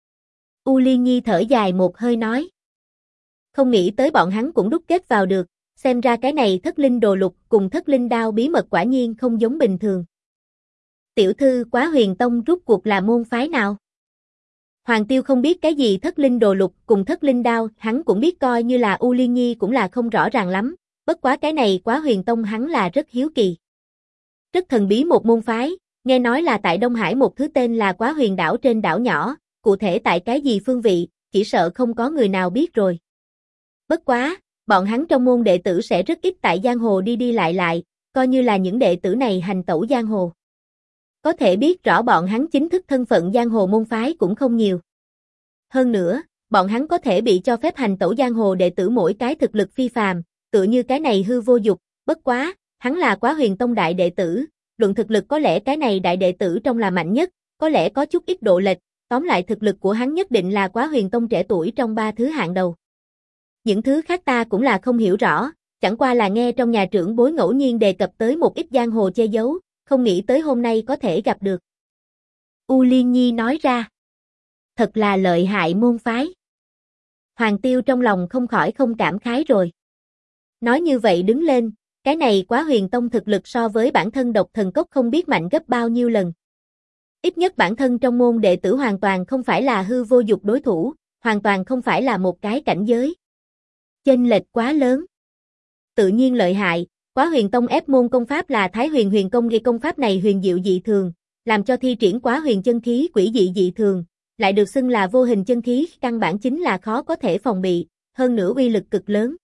U Liên Nhi thở dài một hơi nói. Không nghĩ tới bọn hắn cũng đúc kết vào được, xem ra cái này thất linh đồ lục cùng thất linh đao bí mật quả nhiên không giống bình thường. Tiểu thư Quá Huyền Tông rốt cuộc là môn phái nào? Hoàng Tiêu không biết cái gì thất linh đồ lục cùng thất linh đao, hắn cũng biết coi như là U Liên Nhi cũng là không rõ ràng lắm, bất quá cái này Quá Huyền Tông hắn là rất hiếu kỳ. Rất thần bí một môn phái, nghe nói là tại Đông Hải một thứ tên là Quá Huyền đảo trên đảo nhỏ, cụ thể tại cái gì phương vị, chỉ sợ không có người nào biết rồi. Bất quá, bọn hắn trong môn đệ tử sẽ rất ít tại giang hồ đi đi lại, coi như là những đệ tử này hành tẩu giang hồ. Có thể biết rõ bọn hắn chính thức thân phận giang hồ môn phái cũng không nhiều. Hơn nữa, bọn hắn có thể bị cho phép hành tẩu giang hồ đệ tử mỗi cái thực lực phi phàm, tựa như cái này hư vô dục, bất quá, hắn là Quá Huyền Tông đại đệ tử, luận thực lực có lẽ cái này đại đệ tử trong là mạnh nhất, có lẽ có chút ít độ lệch, tóm lại thực lực của hắn nhất định là Quá Huyền Tông trẻ tuổi trong 3 thứ hạng đầu. Những thứ khác ta cũng là không hiểu rõ, chẳng qua là nghe trong nhà trưởng bối ngẫu nhiên đề cập tới một ít giang hồ che giấu, không nghĩ tới hôm nay có thể gặp được. U Liên Nhi nói ra. Thật là lợi hại môn phái. Hoàng Tiêu trong lòng không khỏi không cảm khái rồi. Nói như vậy đứng lên, cái này Quá Huyền Tông thực lực so với bản thân độc thần cốc không biết mạnh gấp bao nhiêu lần. Ít nhất bản thân trong môn đệ tử hoàn toàn không phải là hư vô dục đối thủ, hoàn toàn không phải là một cái cảnh giới. Chênh lệch quá lớn. Tự nhiên lợi hại, Quá Huyền Tông ép môn công pháp là Thái Huyền Huyền Công, ghi công pháp này huyền diệu dị thường, làm cho thi triển Quá Huyền chân khí quỷ dị dị thường, lại được xưng là vô hình chân khí, căn bản chính là khó có thể phòng bị, hơn nữa uy lực cực lớn.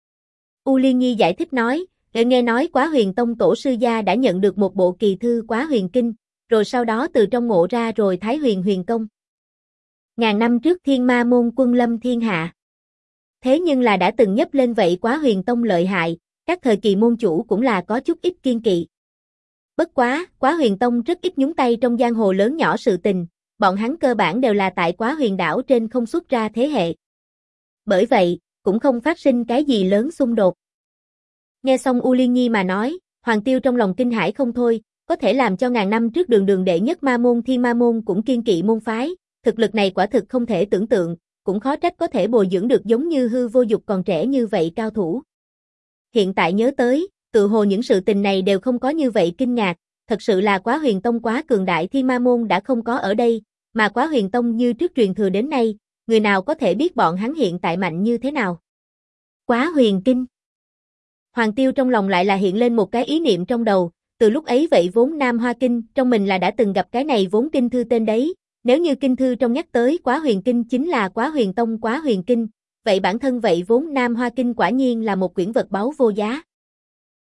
U Liên Nhi giải thích nói, nghe nói Quá Huyền Tông tổ sư gia đã nhận được một bộ kỳ thư Quá Huyền Kinh, rồi sau đó từ trong ngộ ra rồi Thái Huyền Huyền Công. Ngàn năm trước Thiên Ma môn quân lâm thiên hạ. Thế nhưng là đã từng nhấp lên vậy Quá Huyền Tông lợi hại, các thời kỳ môn chủ cũng là có chút ít kiên kỵ. Bất quá, Quá Huyền Tông rất ít nhúng tay trong giang hồ lớn nhỏ sự tình, bọn hắn cơ bản đều là tại Quá Huyền đảo trên không xuất ra thế hệ. Bởi vậy, cũng không phát sinh cái gì lớn xung đột. Nghe xong U Liên Nhi mà nói, Hoàng Tiêu trong lòng kinh hãi không thôi, có thể làm cho ngàn năm trước đường đệ nhất ma môn Thiên Ma môn cũng kiên kỵ môn phái, thực lực này quả thực không thể tưởng tượng, cũng khó trách có thể bồi dưỡng được giống như hư vô dục còn trẻ như vậy cao thủ. Hiện tại nhớ tới, tự hồ những sự tình này đều không có như vậy kinh ngạc, thật sự là Quá Huyền Tông quá cường đại, Thiên Ma môn đã không có ở đây, mà Quá Huyền Tông như trước truyền thừa đến nay, người nào có thể biết bọn hắn hiện tại mạnh như thế nào. Quá Huyền Kinh. Hoàng Tiêu trong lòng lại là hiện lên một cái ý niệm trong đầu, từ lúc ấy vậy vốn Nam Hoa Kinh, trong mình là đã từng gặp cái này vốn kinh thư tên đấy, nếu như kinh thư trong nhắc tới Quá Huyền Kinh chính là Quá Huyền Tông Quá Huyền Kinh, vậy bản thân vậy vốn Nam Hoa Kinh quả nhiên là một quyển vật báu vô giá.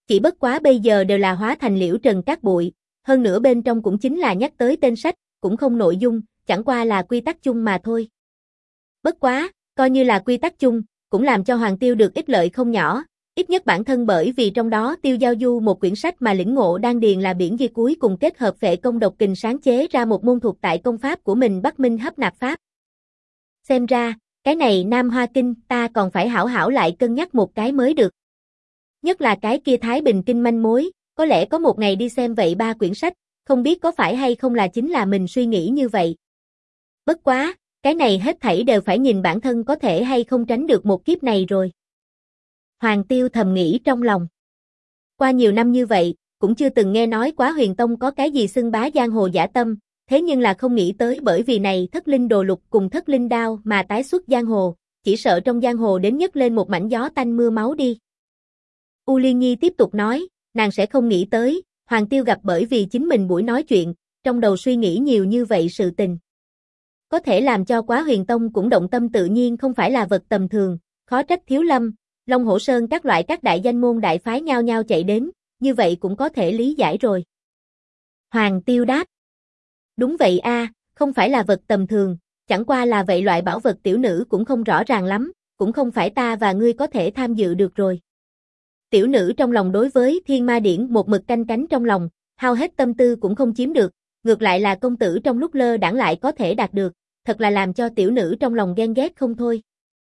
Chỉ bất quá bây giờ đều là hóa thành liễu trần cát bụi, hơn nữa bên trong cũng chính là nhắc tới tên sách, cũng không nội dung, chẳng qua là quy tắc chung mà thôi. Bất quá, coi như là quy tắc chung, cũng làm cho Hoàng Tiêu được ích lợi không nhỏ, ít nhất bản thân bởi vì trong đó Tiêu Giao Du một quyển sách mà lĩnh ngộ đan điền là biển ghi cuối cùng kết hợp phệ công độc kình sáng chế ra một môn thuộc tại công pháp của mình Bắc Minh hấp nạp pháp. Xem ra, cái này Nam Hoa Kinh ta còn phải hảo hảo lại cân nhắc một cái mới được. Nhất là cái kia Thái Bình Kinh manh mối, có lẽ có một ngày đi xem vậy 3 quyển sách, không biết có phải hay không là chính là mình suy nghĩ như vậy. Bất quá, cái này hết thảy đều phải nhìn bản thân có thể hay không tránh được một kiếp này rồi. Hoàng Tiêu thầm nghĩ trong lòng. Qua nhiều năm như vậy, cũng chưa từng nghe nói quá Huyền Tông có cái gì xưng bá giang hồ dã tâm, thế nhưng là không nghĩ tới bởi vì này Thất Linh Đồ Lục cùng Thất Linh Đao mà tái xuất giang hồ, chỉ sợ trong giang hồ đến nhấc lên một mảnh gió tanh mưa máu đi. U Liên Nhi tiếp tục nói, nàng sẽ không nghĩ tới, Hoàng Tiêu gặp bởi vì chính mình buổi nói chuyện, trong đầu suy nghĩ nhiều như vậy sự tình. Có thể làm cho quá Huyền Tông cũng động tâm tự nhiên không phải là vật tầm thường, khó trách Thiếu Lâm, Long Hổ Sơn các loại các đại danh môn đại phái nhao nhao chạy đến, như vậy cũng có thể lý giải rồi. Hoàng Tiêu đáp. Đúng vậy a, không phải là vật tầm thường, chẳng qua là vậy loại bảo vật tiểu nữ cũng không rõ ràng lắm, cũng không phải ta và ngươi có thể tham dự được rồi. Tiểu nữ trong lòng đối với Thiên Ma Điển một mực canh cánh trong lòng, hao hết tâm tư cũng không chiếm được, ngược lại là công tử trong lúc lơ đãng lại có thể đạt được, thật là làm cho tiểu nữ trong lòng ghen ghét không thôi.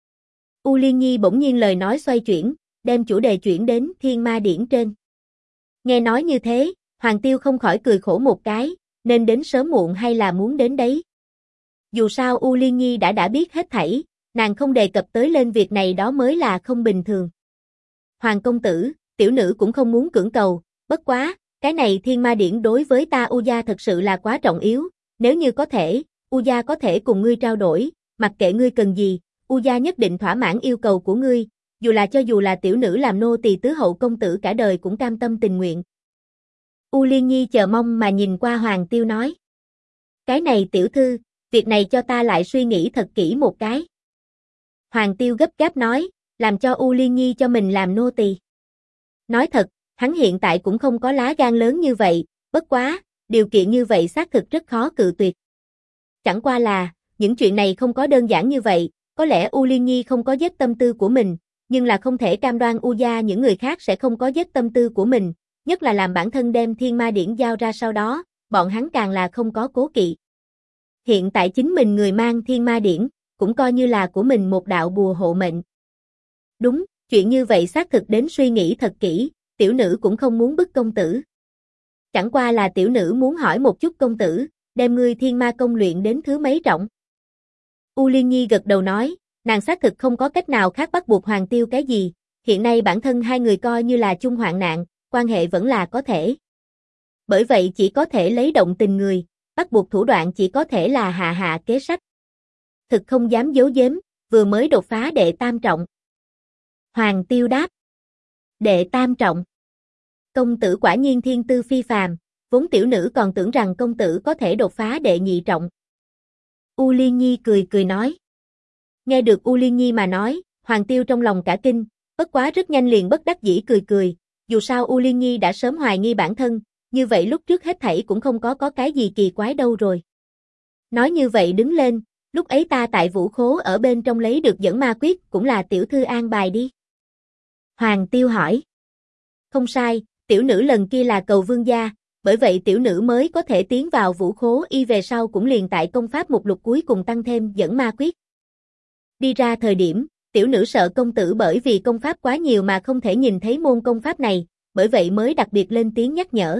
U Liên Nhi bỗng nhiên lời nói xoay chuyển, đem chủ đề chuyển đến Thiên Ma Điển trên. Nghe nói như thế, Hoàng Tiêu không khỏi cười khổ một cái, nên đến sớm muộn hay là muốn đến đấy. Dù sao U Liên Nhi đã biết hết thảy, nàng không đề cập tới lên việc này đó mới là không bình thường. Hoàng công tử, tiểu nữ cũng không muốn cưỡng cầu, bất quá, cái này Thiên Ma Điển đối với ta U gia thật sự là quá trọng yếu, nếu như có thể, U gia có thể cùng ngươi trao đổi, mặc kệ ngươi cần gì, U gia nhất định thỏa mãn yêu cầu của ngươi, cho dù là tiểu nữ làm nô tỳ tứ hậu công tử cả đời cũng cam tâm tình nguyện. U Liên Nhi chờ mong mà nhìn qua Hoàng Tiêu nói. Cái này tiểu thư, việc này cho ta lại suy nghĩ thật kỹ một cái. Hoàng Tiêu gấp gáp nói, làm cho U Liên Nhi cho mình làm nô tỳ. Nói thật, hắn hiện tại cũng không có lá gan lớn như vậy, bất quá, điều kiện như vậy xác thực rất khó cự tuyệt. Chẳng qua là, những chuyện này không có đơn giản như vậy, có lẽ U Liên Nhi không có giết tâm tư của mình, nhưng là không thể cam đoan U gia những người khác sẽ không có giết tâm tư của mình, nhất là làm bản thân đem Thiên Ma Điển giao ra sau đó, bọn hắn càng là không có cố kỵ. Hiện tại chính mình người mang Thiên Ma Điển, cũng coi như là của mình một đạo bùa hộ mệnh. Đúng, chuyện như vậy xác thực đến suy nghĩ thật kỹ, tiểu nữ cũng không muốn bức công tử. Chẳng qua là tiểu nữ muốn hỏi một chút công tử, đem ngươi Thiên Ma công luyện đến thứ mấy trọng? U Liên Nhi gật đầu nói, nàng xác thực không có cách nào khác bắt buộc Hoàng Tiêu cái gì, hiện nay bản thân hai người coi như là chung hoạn nạn, quan hệ vẫn là có thể. Bởi vậy chỉ có thể lấy động tình người, bắt buộc thủ đoạn chỉ có thể là hạ kế sách. Thực không dám giấu giếm, vừa mới đột phá đệ tam trọng. Hoàng Tiêu đáp. Đệ tam trọng. Công tử quả nhiên thiên tư phi phàm, vốn tiểu nữ còn tưởng rằng công tử có thể đột phá đệ nhị trọng. U Liên Nhi cười nói. Nghe được U Liên Nhi mà nói, Hoàng Tiêu trong lòng cả kinh, bất quá rất nhanh liền bất đắc dĩ cười, dù sao U Liên Nhi đã sớm hoài nghi bản thân, như vậy lúc trước hết thảy cũng không có cái gì kỳ quái đâu rồi. Nói như vậy đứng lên, lúc ấy ta tại vũ khố ở bên trong lấy được dẫn ma quyết cũng là tiểu thư an bài đi. Hoàng Tiêu hỏi. Không sai, tiểu nữ lần kia là cầu vương gia, bởi vậy tiểu nữ mới có thể tiến vào vũ khố y về sau cũng liền tại công pháp mục lục cuối cùng tăng thêm dẫn ma quyết. Đi ra thời điểm, tiểu nữ sợ công tử bởi vì công pháp quá nhiều mà không thể nhìn thấy môn công pháp này, bởi vậy mới đặc biệt lên tiếng nhắc nhở.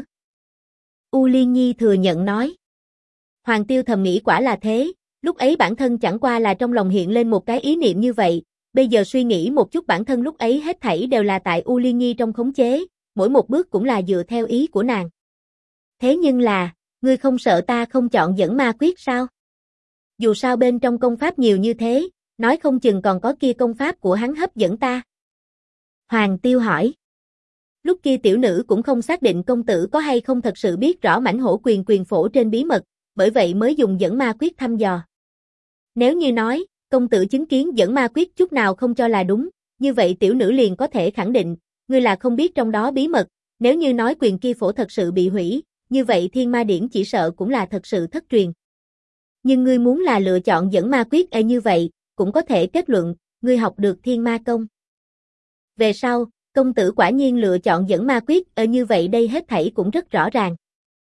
U Liên Nhi thừa nhận nói. Hoàng Tiêu thầm nghĩ quả là thế, lúc ấy bản thân chẳng qua là trong lòng hiện lên một cái ý niệm như vậy, bây giờ suy nghĩ một chút bản thân lúc ấy hết thảy đều là tại U Liên Nhi trong khống chế, mỗi một bước cũng là dựa theo ý của nàng. Thế nhưng là, ngươi không sợ ta không chọn dẫn ma quyết sao? Dù sao bên trong công pháp nhiều như thế, nói không chừng còn có kia công pháp của hắn hấp dẫn ta. Hoàng Tiêu hỏi. Lúc kia tiểu nữ cũng không xác định công tử có hay không thật sự biết rõ mãnh hổ quyền phổ trên bí mật, bởi vậy mới dùng dẫn ma quyết thăm dò. Nếu như nói, công tử chứng kiến dẫn ma quyết chút nào không cho là đúng, như vậy tiểu nữ liền có thể khẳng định, ngươi là không biết trong đó bí mật, Nếu như nói quyền kia phổ thật sự bị hủy, như vậy thiên ma điển chỉ sợ cũng là thật sự thất truyền. Nhưng ngươi muốn là lựa chọn dẫn ma quyết như vậy, cũng có thể kết luận, ngươi học được thiên ma công. Về sau, công tử quả nhiên lựa chọn dẫn ma quyết như vậy đây hết thảy cũng rất rõ ràng.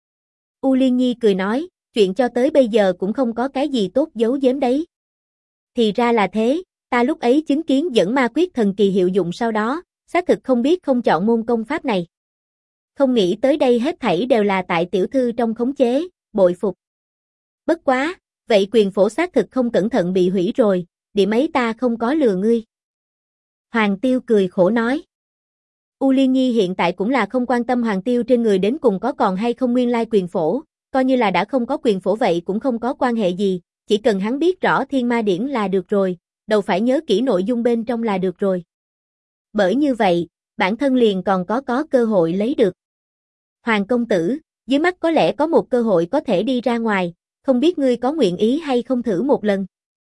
U Liên Nhi cười nói, chuyện cho tới bây giờ cũng không có cái gì tốt giấu giếm đấy. Thì ra là thế, ta lúc ấy chứng kiến dẫn ma quyết thần kỳ hiệu dụng sau đó, xác thực không biết không chọn môn công pháp này. Không nghĩ tới đây hết thảy đều là tại tiểu thư trong khống chế, bội phục. Bất quá, vậy quyền phổ xác thực không cẩn thận bị hủy rồi, điểm ấy ta không có lừa ngươi. Hoàng Tiêu cười khổ nói. U Liên Nhi hiện tại cũng là không quan tâm Hoàng Tiêu trên người đến cùng có còn hay không nguyên lai quyền phổ, coi như là đã không có quyền phổ vậy cũng không có quan hệ gì, chỉ cần hắn biết rõ thiên ma điển là được rồi, đầu phải nhớ kỹ nội dung bên trong là được rồi. Bởi như vậy, bản thân liền còn có cơ hội lấy được. Hoàng công tử, dưới mắt có lẽ có một cơ hội có thể đi ra ngoài, không biết ngươi có nguyện ý hay không thử một lần?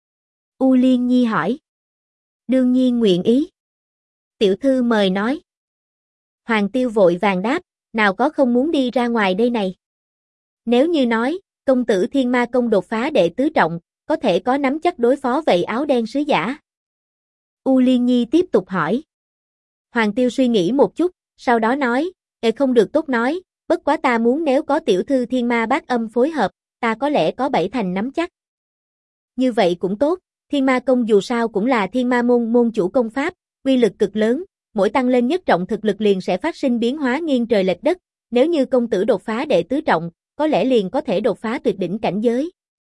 U Liên Nhi hỏi. Đương nhiên nguyện ý. Tiểu thư mời nói. Hoàng Tiêu vội vàng đáp, nào có không muốn đi ra ngoài đây này. Nếu như nói, công tử thiên ma công đột phá đệ tứ trọng, có thể có nắm chắc đối phó vậy áo đen sứ giả? U Liên Nhi tiếp tục hỏi. Hoàng Tiêu suy nghĩ một chút, sau đó nói, không được tốt nói, bất quá ta muốn nếu có tiểu thư thiên ma bát âm phối hợp, ta có lẽ có 7 thành nắm chắc. Như vậy cũng tốt, thiên ma công dù sao cũng là thiên ma môn chủ công pháp, uy lực cực lớn, mỗi tăng lên nhất trọng thực lực liền sẽ phát sinh biến hóa nghiêng trời lệch đất, nếu như công tử đột phá đệ tứ trọng, có lẽ liền có thể đột phá tuyệt đỉnh cảnh giới.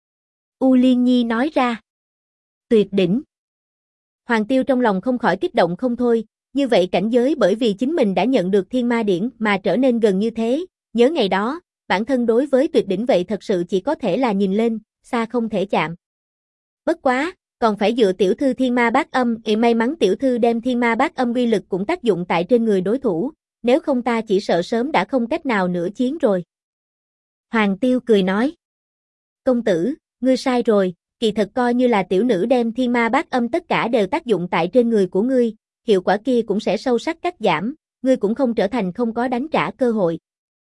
U Liên Nhi nói ra. Tuyệt đỉnh. Hoàng Tiêu trong lòng không khỏi kích động không thôi, như vậy cảnh giới bởi vì chính mình đã nhận được thiên ma điển mà trở nên gần như thế, nhớ ngày đó, bản thân đối với tuyệt đỉnh vậy thật sự chỉ có thể là nhìn lên, xa không thể chạm. Bất quá, còn phải dựa tiểu thư thiên ma bát âm, may mắn tiểu thư đem thiên ma bát âm uy lực cũng tác dụng tại trên người đối thủ, nếu không ta chỉ sợ sớm đã không cách nào nữa chiến rồi. Hoàng Tiêu cười nói. Công tử, ngươi sai rồi, kỳ thật coi như là tiểu nữ đem thiên ma bát âm tất cả đều tác dụng tại trên người của ngươi, hiệu quả kia cũng sẽ sâu sắc cắt giảm, ngươi cũng không trở thành không có đánh trả cơ hội.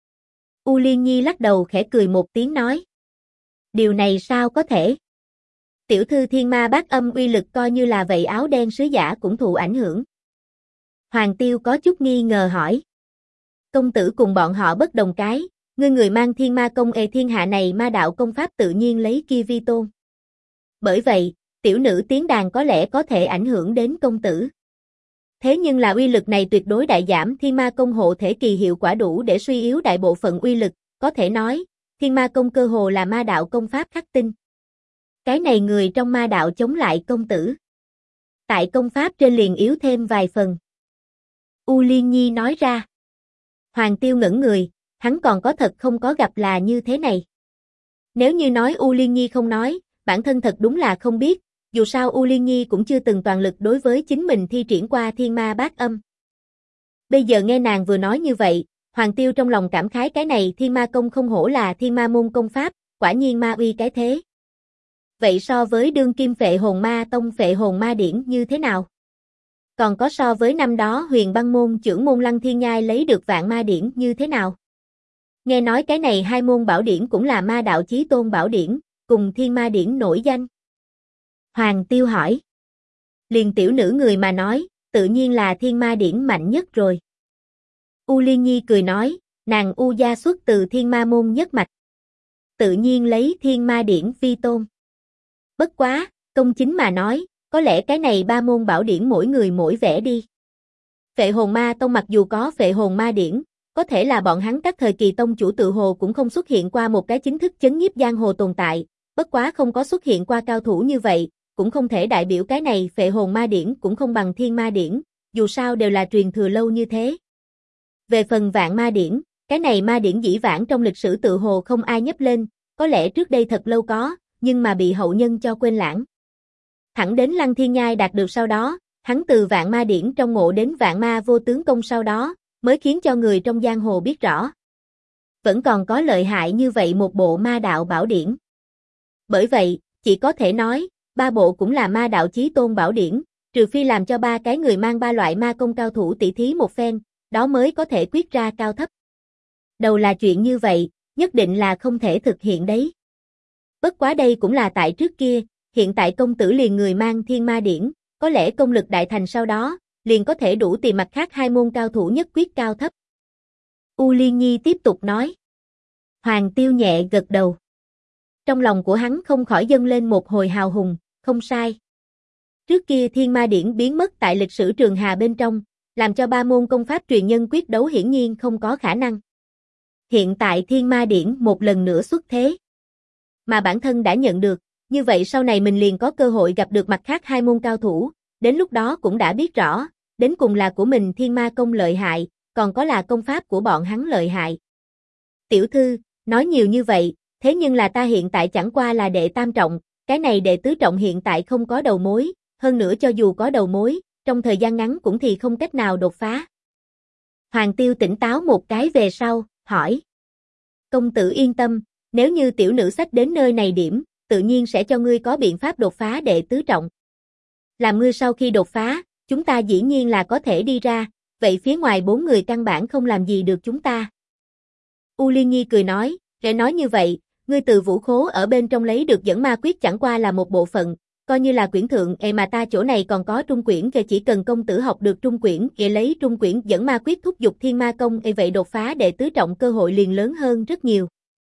U Liên Nhi lắc đầu khẽ cười một tiếng nói. Điều này sao có thể? Tiểu thư thiên ma bát âm uy lực coi như là vậy áo đen sứ giả cũng thụ ảnh hưởng. Hoàng Tiêu có chút nghi ngờ hỏi. Công tử cùng bọn họ bất đồng cái, ngươi người mang thiên ma công thiên hạ này ma đạo công pháp tự nhiên lấy kia vi tôn. Bởi vậy, tiểu nữ tiếng đàn có lẽ có thể ảnh hưởng đến công tử. Thế nhưng là uy lực này tuyệt đối đại giảm thiên ma công hộ thể kỳ hiệu quả đủ để suy yếu đại bộ phận uy lực, có thể nói, thiên ma công cơ hồ là ma đạo công pháp khắc tinh. Cái này người trong ma đạo chống lại công tử. Tại công pháp trên liền yếu thêm vài phần. U Liên Nhi nói ra. Hoàng Tiêu ngẩn người, hắn còn có thật không có gặp là như thế này. Nếu như nói U Liên Nhi không nói, bản thân thật đúng là không biết, dù sao U Liên Nhi cũng chưa từng toàn lực đối với chính mình thi triển qua thiên ma bát âm. Bây giờ nghe nàng vừa nói như vậy, Hoàng Tiêu trong lòng cảm khái cái này thiên ma công không hổ là thiên ma môn công pháp, quả nhiên ma uy cái thế. Vậy so với đương kim Phệ Hồn Ma Tông Phệ Hồn Ma Điển như thế nào? Còn có so với năm đó Huyền Băng môn trưởng môn Lăng Thiên Nhai lấy được Vạn Ma Điển như thế nào? Nghe nói cái này hai môn bảo điển cũng là ma đạo chí tôn bảo điển, cùng thiên ma điển nổi danh. Hoàng Tiêu hỏi. Liền tiểu nữ người mà nói, tự nhiên là thiên ma điển mạnh nhất rồi. U Liên Nhi cười nói, nàng U gia xuất từ thiên ma môn nhất mạch. Tự nhiên lấy thiên ma điển vi tôn. Bất quá, công chính mà nói, có lẽ cái này ba môn bảo điển mỗi người mỗi vẻ đi. Phệ Hồn Ma Tông mặc dù có Phệ Hồn Ma Điển, có thể là bọn hắn các thời kỳ tông chủ tự hồ cũng không xuất hiện qua một cái chính thức chấn nhiếp giang hồ tồn tại, bất quá không có xuất hiện qua cao thủ như vậy, cũng không thể đại biểu cái này Phệ Hồn Ma Điển cũng không bằng Thiên Ma Điển, dù sao đều là truyền thừa lâu như thế. Về phần Vạn Ma Điển, cái này ma điển dĩ vãng trong lịch sử tự hồ không ai nhấc lên, có lẽ trước đây thật lâu có, nhưng mà bị hậu nhân cho quên lãng. Thẳng đến Lăng Thiên Nhai đạt được sau đó, hắn từ Vạn Ma Điển trong ngộ đến Vạn Ma Vô Tướng Công sau đó, mới khiến cho người trong giang hồ biết rõ. Vẫn còn có lợi hại như vậy một bộ ma đạo bảo điển. Bởi vậy, chỉ có thể nói, ba bộ cũng là ma đạo chí tôn bảo điển, trừ phi làm cho ba cái người mang ba loại ma công cao thủ tỷ thí một phen, đó mới có thể quyết ra cao thấp. Đầu là chuyện như vậy, nhất định là không thể thực hiện đấy. Bất quá đây cũng là tại trước kia, hiện tại công tử liền người mang thiên ma điển, có lẽ công lực đại thành sau đó, liền có thể đủ tìm mặt khác hai môn cao thủ nhất quyết cao thấp. U Liên Nhi tiếp tục nói. Hoàng Tiêu nhẹ gật đầu. Trong lòng của hắn không khỏi dâng lên một hồi hào hùng, không sai. Trước kia thiên ma điển biến mất tại lịch sử Trường Hà bên trong, làm cho ba môn công pháp truyền nhân quyết đấu hiển nhiên không có khả năng. Hiện tại thiên ma điển một lần nữa xuất thế. Mà bản thân đã nhận được, như vậy sau này mình liền có cơ hội gặp được mặt khác hai môn cao thủ, đến lúc đó cũng đã biết rõ, đến cùng là của mình thiên ma công lợi hại, còn có là công pháp của bọn hắn lợi hại. Tiểu thư, nói nhiều như vậy, thế nhưng là ta hiện tại chẳng qua là đệ tam trọng, cái này đệ tứ trọng hiện tại không có đầu mối, hơn nữa cho dù có đầu mối, trong thời gian ngắn cũng thì không cách nào đột phá. Hoàng Tiêu tỉnh táo một cái về sau, hỏi. Công tử yên tâm, nếu như tiểu nữ xách đến nơi này điểm, tự nhiên sẽ cho ngươi có biện pháp đột phá đệ tứ trọng. Làm ngươi sau khi đột phá, chúng ta dĩ nhiên là có thể đi ra, vậy phía ngoài 4 người căn bản không làm gì được chúng ta. U Liên Nhi cười nói, để nói như vậy, ngươi từ vũ khố ở bên trong lấy được dẫn ma quyết chẳng qua là một bộ phận, coi như là quyển thượng mà ta chỗ này còn có trung quyển về chỉ cần công tử học được trung quyển lấy trung quyển dẫn ma quyết thúc giục thiên ma công vậy đột phá đệ tứ trọng cơ hội liền lớn hơn rất nhiều.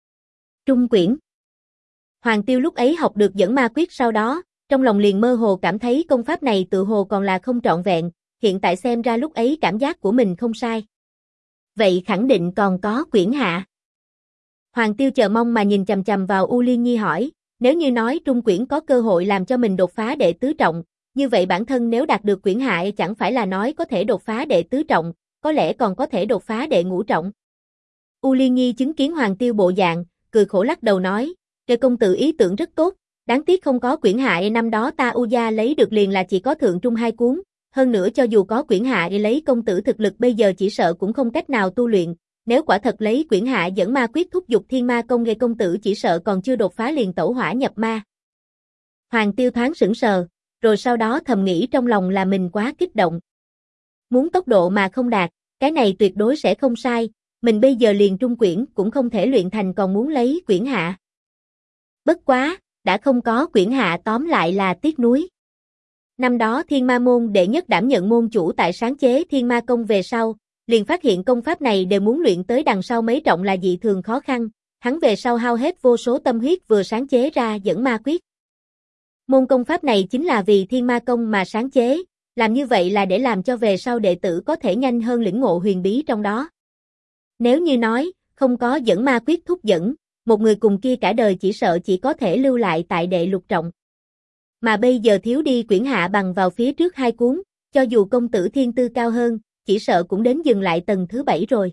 Trung quyển. Hoàng Tiêu lúc ấy học được dẫn ma quyết sau đó, trong lòng liền mơ hồ cảm thấy công pháp này tự hồ còn là không trọn vẹn, hiện tại xem ra lúc ấy cảm giác của mình không sai. Vậy khẳng định còn có quyển hạ. Hoàng Tiêu chờ mong mà nhìn chằm chằm vào U Liên Nhi hỏi, nếu như nói trung quyển có cơ hội làm cho mình đột phá đệ tứ trọng, như vậy bản thân nếu đạt được quyển hạ chẳng phải là nói có thể đột phá đệ tứ trọng, có lẽ còn có thể đột phá đệ ngũ trọng. U Liên Nhi chứng kiến Hoàng Tiêu bộ dạng, cười khổ lắc đầu nói, "Kệ công tử ý tưởng rất tốt, đáng tiếc không có quyển hạ năm đó ta U gia lấy được liền là chỉ có thượng trung 2 cuốn, hơn nữa cho dù có quyển hạ lấy công tử thực lực bây giờ chỉ sợ cũng không cách nào tu luyện, nếu quả thật lấy quyển hạ dẫn ma quyết thúc giục thiên ma công gây công tử chỉ sợ còn chưa đột phá liền tẩu hỏa nhập ma." Hoàng Tiêu thoáng sững sờ, rồi sau đó thầm nghĩ trong lòng là mình quá kích động. Muốn tốc độ mà không đạt, cái này tuyệt đối sẽ không sai, mình bây giờ liền trung quyển cũng không thể luyện thành còn muốn lấy quyển hạ. Bất quá, đã không có quyển hạ tóm lại là tiếc nuối. Năm đó Thiên Ma môn đệ nhất đảm nhận môn chủ tại sáng chế Thiên Ma công về sau, liền phát hiện công pháp này đều muốn luyện tới đằng sau mấy trọng là dị thường khó khăn, hắn về sau hao hết vô số tâm huyết vừa sáng chế ra dẫn ma quyết. Môn công pháp này chính là vì Thiên Ma công mà sáng chế, làm như vậy là để làm cho về sau đệ tử có thể nhanh hơn lĩnh ngộ huyền bí trong đó. Nếu như nói, không có dẫn ma quyết thúc dẫn, một người cùng kia cả đời chỉ sợ chỉ có thể lưu lại tại đệ lục trọng. Mà bây giờ thiếu đi quyển hạ bằng vào phía trước 2 cuốn, cho dù công tử thiên tư cao hơn, chỉ sợ cũng đến dừng lại tầng thứ 7 rồi.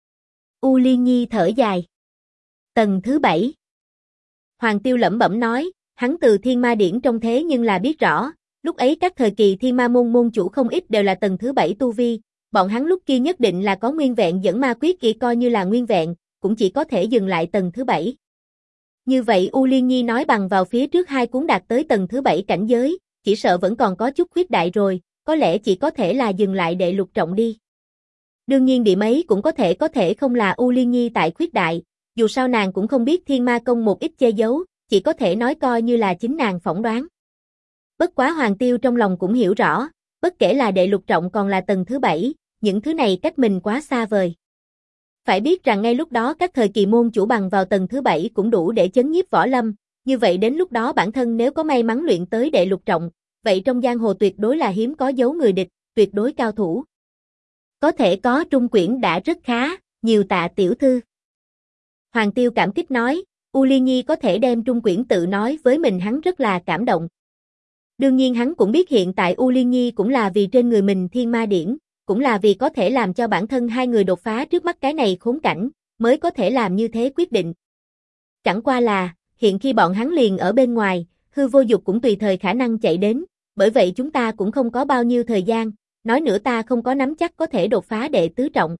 U Liên Nhi thở dài. Tầng thứ 7. Hoàng Tiêu lẩm bẩm nói, hắn từ Thiên Ma điển trong thế nhưng là biết rõ, lúc ấy các thời kỳ Thiên Ma môn môn chủ không ít đều là tầng thứ 7 tu vi, bọn hắn lúc kia nhất định là có nguyên vẹn dẫn ma quyết kia coi như là nguyên vẹn, cũng chỉ có thể dừng lại tầng thứ 7. Như vậy U Liên Nhi nói bằng vào phía trước 2 cuốn đạt tới tầng thứ 7 cảnh giới, chỉ sợ vẫn còn có chút khuyết đại rồi, có lẽ chỉ có thể là dừng lại đệ lục trọng đi. Đương nhiên điểm ấy cũng có thể không là U Liên Nhi tại khuyết đại, dù sao nàng cũng không biết Thiên Ma công một ít che giấu, chỉ có thể nói coi như là chính nàng phỏng đoán. Bất quá Hoàng Tiêu trong lòng cũng hiểu rõ, bất kể là đệ lục trọng còn là tầng thứ 7, những thứ này cách mình quá xa vời. Phải biết rằng ngay lúc đó các thời kỳ môn chủ bằng vào tầng thứ 7 cũng đủ để chấn nhiếp võ lâm, như vậy đến lúc đó bản thân nếu có may mắn luyện tới đệ lục trọng, vậy trong giang hồ tuyệt đối là hiếm có dấu người địch, tuyệt đối cao thủ. Có thể có trung quyển đã rất khá, nhiều tạ tiểu thư. Hoàng Tiêu cảm kích nói, U Liên Nhi có thể đem trung quyển tự nói với mình hắn rất là cảm động. Đương nhiên hắn cũng biết hiện tại U Liên Nhi cũng là vì trên người mình Thiên Ma điển, cũng là vì có thể làm cho bản thân hai người đột phá trước mắt cái này khốn cảnh, mới có thể làm như thế quyết định. Chẳng qua là, hiện khi bọn hắn liền ở bên ngoài, hư vô dục cũng tùy thời khả năng chạy đến, bởi vậy chúng ta cũng không có bao nhiêu thời gian, nói nữa ta không có nắm chắc có thể đột phá đệ tứ trọng.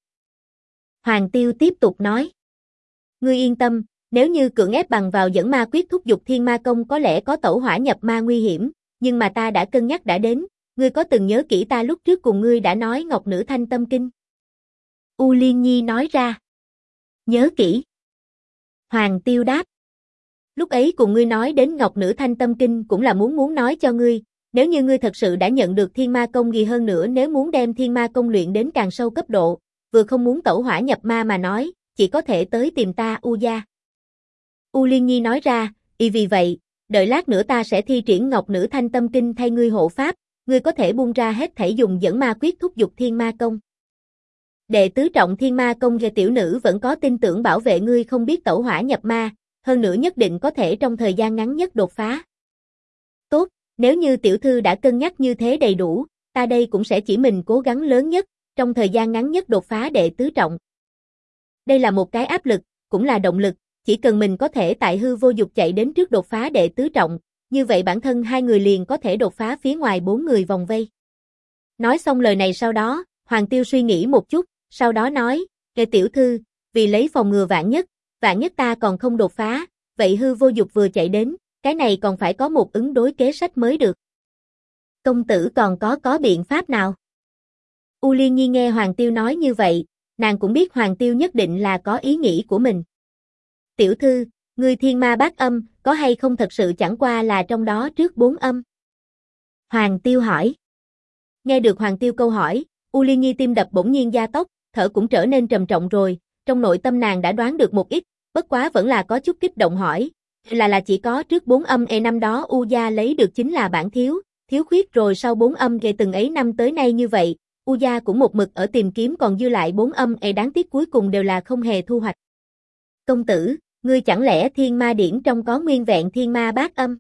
Hoàng Tiêu tiếp tục nói, ngươi yên tâm, nếu như cưỡng ép bằng vào dẫn ma quyết thúc giục Thiên Ma công có lẽ có tẩu hỏa nhập ma nguy hiểm, nhưng mà ta đã cân nhắc đã đến, ngươi có từng nhớ kỹ ta lúc trước cùng ngươi đã nói Ngọc Nữ Thanh Tâm Kinh? U Liên Nhi nói ra. Nhớ kỹ. Hoàng Tiêu đáp. Lúc ấy cùng ngươi nói đến Ngọc Nữ Thanh Tâm Kinh cũng là muốn nói cho ngươi, nếu như ngươi thật sự đã nhận được Thiên Ma Công gì hơn nữa nếu muốn đem Thiên Ma Công luyện đến càng sâu cấp độ, vừa không muốn tẩu hỏa nhập ma mà nói, chỉ có thể tới tìm ta U gia. U Liên Nhi nói ra, vì vậy, đợi lát nữa ta sẽ thi triển Ngọc Nữ Thanh Tâm Kinh thay ngươi hộ pháp, ngươi có thể buông ra hết thảy dùng dẫn ma quyết thúc dục Thiên Ma Công. Đệ tứ trọng Thiên Ma Công và tiểu nữ vẫn có tin tưởng bảo vệ ngươi không biết tẩu hỏa nhập ma, hơn nữa nhất định có thể trong thời gian ngắn nhất đột phá. Tốt, nếu như tiểu thư đã cân nhắc như thế đầy đủ, ta đây cũng sẽ chỉ mình cố gắng lớn nhất, trong thời gian ngắn nhất đột phá đệ tứ trọng. Đây là một cái áp lực, cũng là động lực, chỉ cần mình có thể tại hư vô dục chạy đến trước đột phá đệ tứ trọng, như vậy bản thân hai người liền có thể đột phá phía ngoài 4 người vòng vây. Nói xong lời này sau đó, Hoàng Tiêu suy nghĩ một chút, sau đó nói, "Kệ tiểu thư, vì lấy phòng ngừa vạn nhất ta còn không đột phá, vậy hư vô dục vừa chạy đến, cái này còn phải có một ứng đối kế sách mới được. Công tử còn có biện pháp nào?" U Liên Nhi nghe Hoàng Tiêu nói như vậy, nàng cũng biết Hoàng Tiêu nhất định là có ý nghĩ của mình. "Tiểu thư, ngươi thiên ma bát âm, có hay không thật sự chẳng qua là trong đó trước 4 âm?" Hoàng Tiêu hỏi. Nghe được Hoàng Tiêu câu hỏi, U Liên Nhi tim đập bỗng nhiên gia tốc, thở cũng trở nên trầm trọng rồi, trong nội tâm nàng đã đoán được một ít, bất quá vẫn là có chút kích động hỏi, là chỉ có trước 4 âm năm đó U gia lấy được chính là bản thiếu khuyết rồi sau 4 âm từng ấy năm tới nay như vậy, U gia cũng một mực ở tìm kiếm còn dư lại 4 âm đáng tiếc cuối cùng đều là không hề thu hoạch. Công tử, ngươi chẳng lẽ thiên ma điển trong có nguyên vẹn thiên ma bát âm?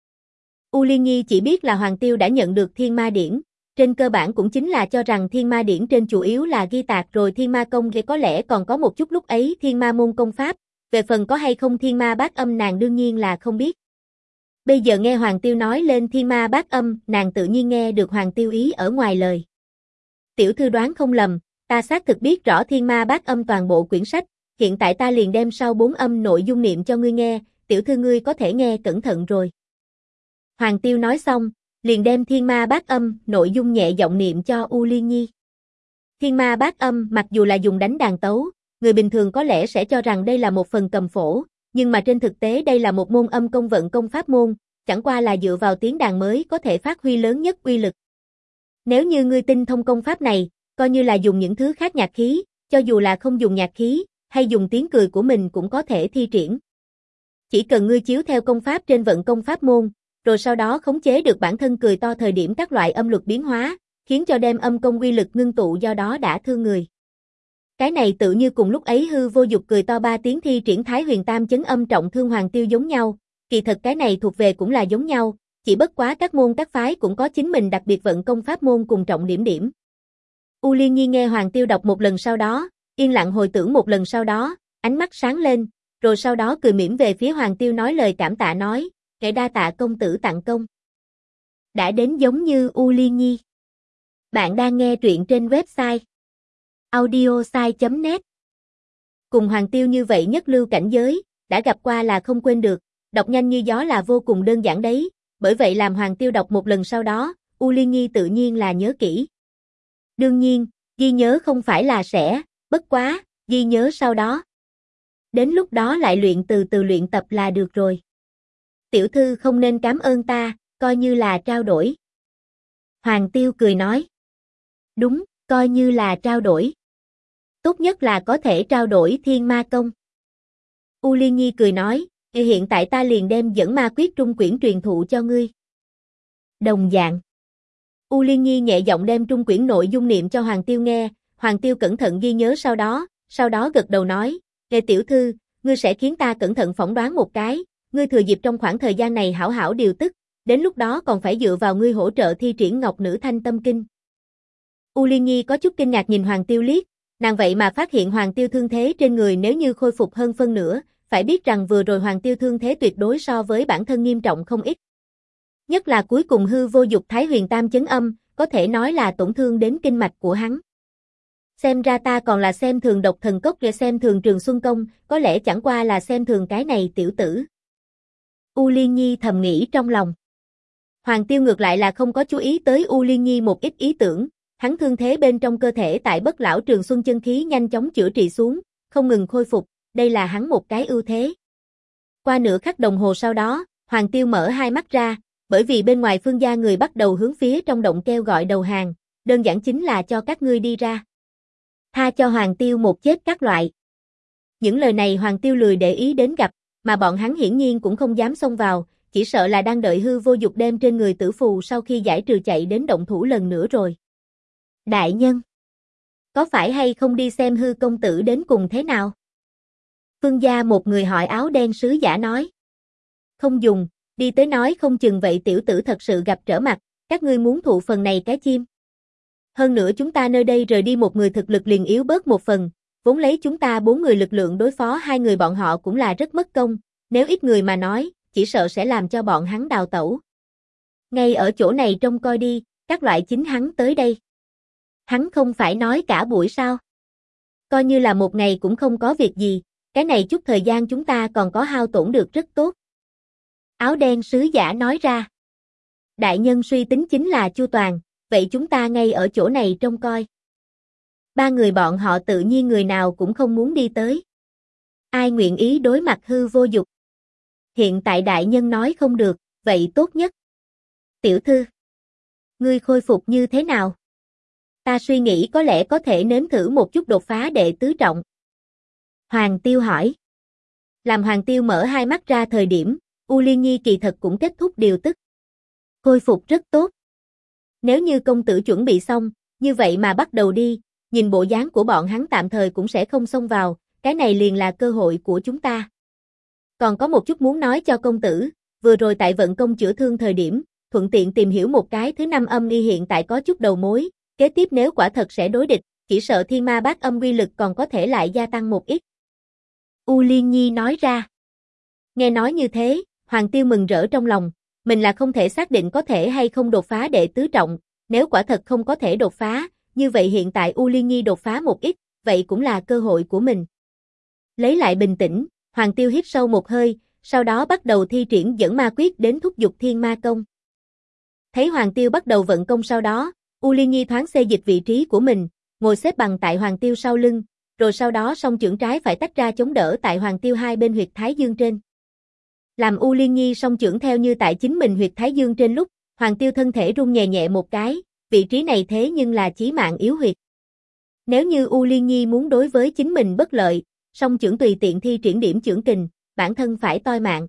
U Liên Nhi chỉ biết là Hoàng Tiêu đã nhận được thiên ma điển, trên cơ bản cũng chính là cho rằng thiên ma điển trên chủ yếu là ghi tạc rồi thiên ma công có lẽ còn có một chút lúc ấy thiên ma môn công pháp, về phần có hay không thiên ma bát âm nàng đương nhiên là không biết. Bây giờ nghe Hoàng Tiêu nói lên thiên ma bát âm, nàng tự nhiên nghe được Hoàng Tiêu ý ở ngoài lời. Tiểu thư đoán không lầm, ta xác thực biết rõ thiên ma bát âm toàn bộ quyển sách, hiện tại ta liền đem sau 4 âm nội dung niệm cho ngươi nghe, tiểu thư ngươi có thể nghe cẩn thận rồi. Hoàng Tiêu nói xong, liền đem thiên ma bát âm nội dung nhẹ giọng niệm cho U Liên Nhi. Thiên ma bát âm mặc dù là dùng đánh đàn tấu, người bình thường có lẽ sẽ cho rằng đây là một phần cầm phổ, nhưng mà trên thực tế đây là một môn âm công vận công pháp môn, chẳng qua là dựa vào tiếng đàn mới có thể phát huy lớn nhất uy lực. Nếu như ngươi tinh thông công pháp này, coi như là dùng những thứ khác nhạc khí, cho dù là không dùng nhạc khí, hay dùng tiếng cười của mình cũng có thể thi triển. Chỉ cần ngươi chiếu theo công pháp trên vận công pháp môn, rồi sau đó khống chế được bản thân cười to thời điểm các loại âm luật biến hóa, khiến cho đem âm công uy lực ngưng tụ do đó đã thương người. Cái này tự như cùng lúc ấy hư vô dục cười to 3 tiếng thi triển Thái Huyền Tam chấn âm trọng thương Hoàng Tiêu giống nhau, kỳ thật cái này thuộc về cũng là giống nhau, chỉ bất quá các môn các phái cũng có chính mình đặc biệt vận công pháp môn cùng trọng điểm. U Liên Nhi nghe Hoàng Tiêu đọc một lần sau đó, yên lặng hồi tưởng một lần sau đó, ánh mắt sáng lên, rồi sau đó cười mỉm về phía Hoàng Tiêu nói lời cảm tạ nói, "Kẻ đa tạ công tử tặng công." Đã đến giống như U Liên Nhi. Bạn đang nghe truyện trên website audiosai.net. Cùng Hoàng Tiêu như vậy nhất lưu cảnh giới, đã gặp qua là không quên được, đọc nhanh như gió là vô cùng đơn giản đấy, bởi vậy làm Hoàng Tiêu đọc một lần sau đó, U Liên Nhi tự nhiên là nhớ kỹ. Đương nhiên, ghi nhớ không phải là sẽ, bất quá, ghi nhớ sau đó. Đến lúc đó lại luyện từ từ luyện tập là được rồi. Tiểu thư không nên cảm ơn ta, coi như là trao đổi. Hoàng Tiêu cười nói. Đúng, coi như là trao đổi. Tốt nhất là có thể trao đổi thiên ma công. U Liên Nhi cười nói, hiện tại ta liền đem dẫn ma quyết trung quyển truyền thụ cho ngươi. Đồng dạng. U Liên Nhi nhẹ giọng đem trung quyển nội dung niệm cho Hoàng Tiêu nghe, Hoàng Tiêu cẩn thận ghi nhớ sau đó gật đầu nói, "Nghe tiểu thư, ngươi sẽ khiến ta cẩn thận phỏng đoán một cái, ngươi thừa dịp trong khoảng thời gian này hảo hảo điều tức, đến lúc đó còn phải dựa vào ngươi hỗ trợ thi triển Ngọc Nữ Thanh Tâm Kinh." U Liên Nhi có chút kinh ngạc nhìn Hoàng Tiêu liếc, nàng vậy mà phát hiện Hoàng Tiêu thương thế trên người nếu như khôi phục hơn phân nửa, phải biết rằng vừa rồi Hoàng Tiêu thương thế tuyệt đối so với bản thân nghiêm trọng không ít. Nhất là cuối cùng hư vô dục Thái Huyền Tam chấn âm, có thể nói là tổn thương đến kinh mạch của hắn. Xem ra ta còn là xem thường Độc Thần Cốc và xem thường Trường Xuân Công, có lẽ chẳng qua là xem thường cái này tiểu tử. U Liên Nhi thầm nghĩ trong lòng. Hoàng Tiêu ngược lại là không có chú ý tới U Liên Nhi một ít ý tưởng, hắn thương thế bên trong cơ thể tại Bất Lão Trường Xuân chân khí nhanh chóng chữa trị xuống, không ngừng khôi phục, đây là hắn một cái ưu thế. Qua nửa khắc đồng hồ sau đó, Hoàng Tiêu mở hai mắt ra, bởi vì bên ngoài Phương gia người bắt đầu hướng phía trong động kêu gọi đầu hàng, đơn giản chính là cho các ngươi đi ra. Tha cho Hoàng Tiêu một chết các loại. Những lời này Hoàng Tiêu lười để ý đến gặp, mà bọn hắn hiển nhiên cũng không dám xông vào, chỉ sợ là đang đợi Hư Vô Dục đem trên người tử phù sau khi giải trừ chạy đến động thủ lần nữa rồi. Đại nhân, có phải hay không đi xem Hư công tử đến cùng thế nào? Phương gia một người hỏi áo đen sứ giả nói. Không dùng, đi tới nói không chừng vậy tiểu tử thật sự gặp trở mặt, các ngươi muốn thụ phần này cái chim. Hơn nữa chúng ta nơi đây rời đi một người thực lực liền yếu bớt một phần, vốn lấy chúng ta 4 người lực lượng đối phó 2 người bọn họ cũng là rất mất công, nếu ít người mà nói, chỉ sợ sẽ làm cho bọn hắn đào tẩu. Ngay ở chỗ này trông coi đi, các loại chính hắn tới đây. Hắn không phải nói cả buổi sao? Coi như là một ngày cũng không có việc gì, cái này chút thời gian chúng ta còn có hao tổn được rất tốt. Áo đen sứ giả nói ra. Đại nhân suy tính chính là chu toàn, vậy chúng ta ngay ở chỗ này trông coi. 3 người bọn họ tự nhiên người nào cũng không muốn đi tới. Ai nguyện ý đối mặt Hư Vô Dục? Hiện tại đại nhân nói không được, vậy tốt nhất. Tiểu thư, ngươi khôi phục như thế nào? Ta suy nghĩ có lẽ có thể nếm thử một chút đột phá đệ tứ trọng. Hoàng Tiêu hỏi. Làm Hoàng Tiêu mở hai mắt ra thời điểm, U Liên Nhi kỳ thật cũng kết thúc điều tức. Khôi phục rất tốt. Nếu như công tử chuẩn bị xong, như vậy mà bắt đầu đi, nhìn bộ dáng của bọn hắn tạm thời cũng sẽ không xông vào, cái này liền là cơ hội của chúng ta. Còn có một chút muốn nói cho công tử, vừa rồi tại vận công chữa thương thời điểm, thuận tiện tìm hiểu một cái thứ 5 âm y hiện tại có chút đầu mối, kế tiếp nếu quả thật sẽ đối địch, chỉ sợ thiên ma bát âm uy lực còn có thể lại gia tăng một ít. U Liên Nhi nói ra. Nghe nói như thế, Hoàng Tiêu mừng rỡ trong lòng, mình là không thể xác định có thể hay không đột phá đệ tứ trọng, nếu quả thật không có thể đột phá, như vậy hiện tại U Liên Nhi đột phá một ít, vậy cũng là cơ hội của mình. Lấy lại bình tĩnh, Hoàng Tiêu hít sâu một hơi, sau đó bắt đầu thi triển dẫn ma quyết đến thúc giục thiên ma công. Thấy Hoàng Tiêu bắt đầu vận công sau đó, U Liên Nhi thoáng xê dịch vị trí của mình, ngồi xếp bằng tại Hoàng Tiêu sau lưng, rồi sau đó song chưởng trái phải tách ra chống đỡ tại Hoàng Tiêu hai bên huyệt thái dương trên. Làm U Liên Nhi song chưởng theo như tại chính mình huyệt thái dương trên lúc, Hoàng Tiêu thân thể rung nhẹ nhẹ một cái, vị trí này thế nhưng là chí mạng yếu huyệt. Nếu như U Liên Nhi muốn đối với chính mình bất lợi, song chưởng tùy tiện thi triển điểm chưởng kình, bản thân phải toi mạng.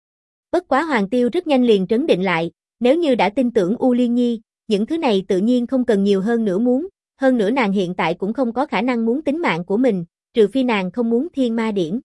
Bất quá Hoàng Tiêu rất nhanh liền trấn định lại, nếu như đã tin tưởng U Liên Nhi, những thứ này tự nhiên không cần nhiều hơn nữa muốn, hơn nữa nàng hiện tại cũng không có khả năng muốn tính mạng của mình, trừ phi nàng không muốn thiên ma điển.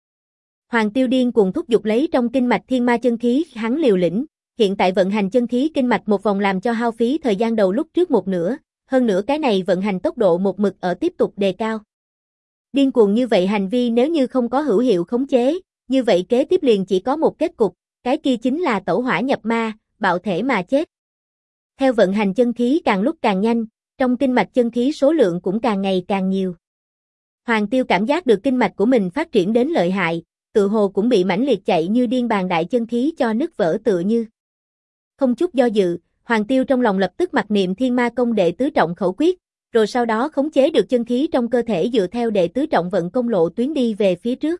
Hoàng Tiêu điên cuồng thúc giục lấy trong kinh mạch thiên ma chân khí hắn liều lĩnh, hiện tại vận hành chân khí kinh mạch một vòng làm cho hao phí thời gian đầu lúc trước một nửa, hơn nữa cái này vận hành tốc độ một mực ở tiếp tục đề cao. Điên cuồng như vậy hành vi nếu như không có hữu hiệu khống chế, như vậy kế tiếp liền chỉ có một kết cục, cái kia chính là tẩu hỏa nhập ma, bạo thể mà chết. Theo vận hành chân khí càng lúc càng nhanh, trong kinh mạch chân khí số lượng cũng càng ngày càng nhiều. Hoàng Tiêu cảm giác được kinh mạch của mình phát triển đến lợi hại, tự hồ cũng bị mãnh liệt chạy như điên bàng đại chân khí cho nứt vỡ tựa như. Không chút do dự, Hoàng Tiêu trong lòng lập tức mặc niệm thiên ma công đệ tứ trọng khẩu quyết, rồi sau đó khống chế được chân khí trong cơ thể dựa theo đệ tứ trọng vận công lộ tuyến đi về phía trước.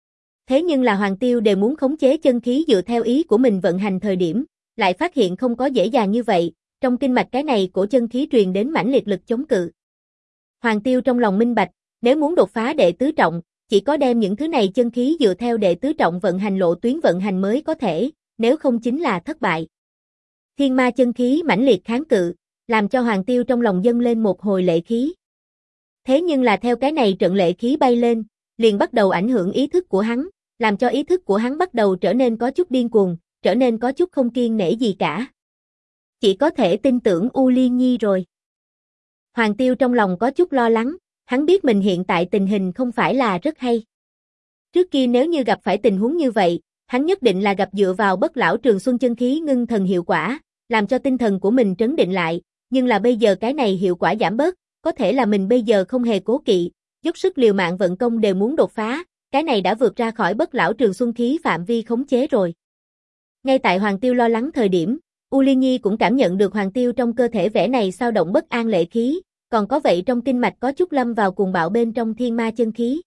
Thế nhưng là Hoàng Tiêu đều muốn khống chế chân khí dựa theo ý của mình vận hành thời điểm, lại phát hiện không có dễ dàng như vậy, trong kinh mạch cái này cổ chân khí truyền đến mãnh liệt lực chống cự. Hoàng Tiêu trong lòng minh bạch, nếu muốn đột phá đệ tứ trọng, chỉ có đem những thứ này chân khí dựa theo đệ tứ trọng vận hành lộ tuyến vận hành mới có thể, nếu không chính là thất bại. Thiên ma chân khí mãnh liệt kháng cự, làm cho Hoàng Tiêu trong lòng dâng lên một hồi lệ khí. Thế nhưng là theo cái này trận lệ khí bay lên, liền bắt đầu ảnh hưởng ý thức của hắn, làm cho ý thức của hắn bắt đầu trở nên có chút điên cuồng, trở nên có chút không kiêng nể gì cả. Chỉ có thể tin tưởng U Liên Nhi rồi. Hoàng Tiêu trong lòng có chút lo lắng, hắn biết mình hiện tại tình hình không phải là rất hay. Trước kia nếu như gặp phải tình huống như vậy, hắn nhất định là gặp dựa vào Bất Lão Trường Xuân chân khí ngưng thần hiệu quả, làm cho tinh thần của mình trấn định lại, nhưng là bây giờ cái này hiệu quả giảm bớt, có thể là mình bây giờ không hề cố kỵ, dốc sức liều mạng vận công đều muốn đột phá, cái này đã vượt ra khỏi Bất Lão Trường Xuân khí phạm vi khống chế rồi. Ngay tại Hoàng Tiêu lo lắng thời điểm, U Liên Nhi cũng cảm nhận được Hoàng Tiêu trong cơ thể vẻ này xao động bất an lệ khí, còn có vậy trong kinh mạch có chút lâm vào cuồng bạo bên trong thiên ma chân khí.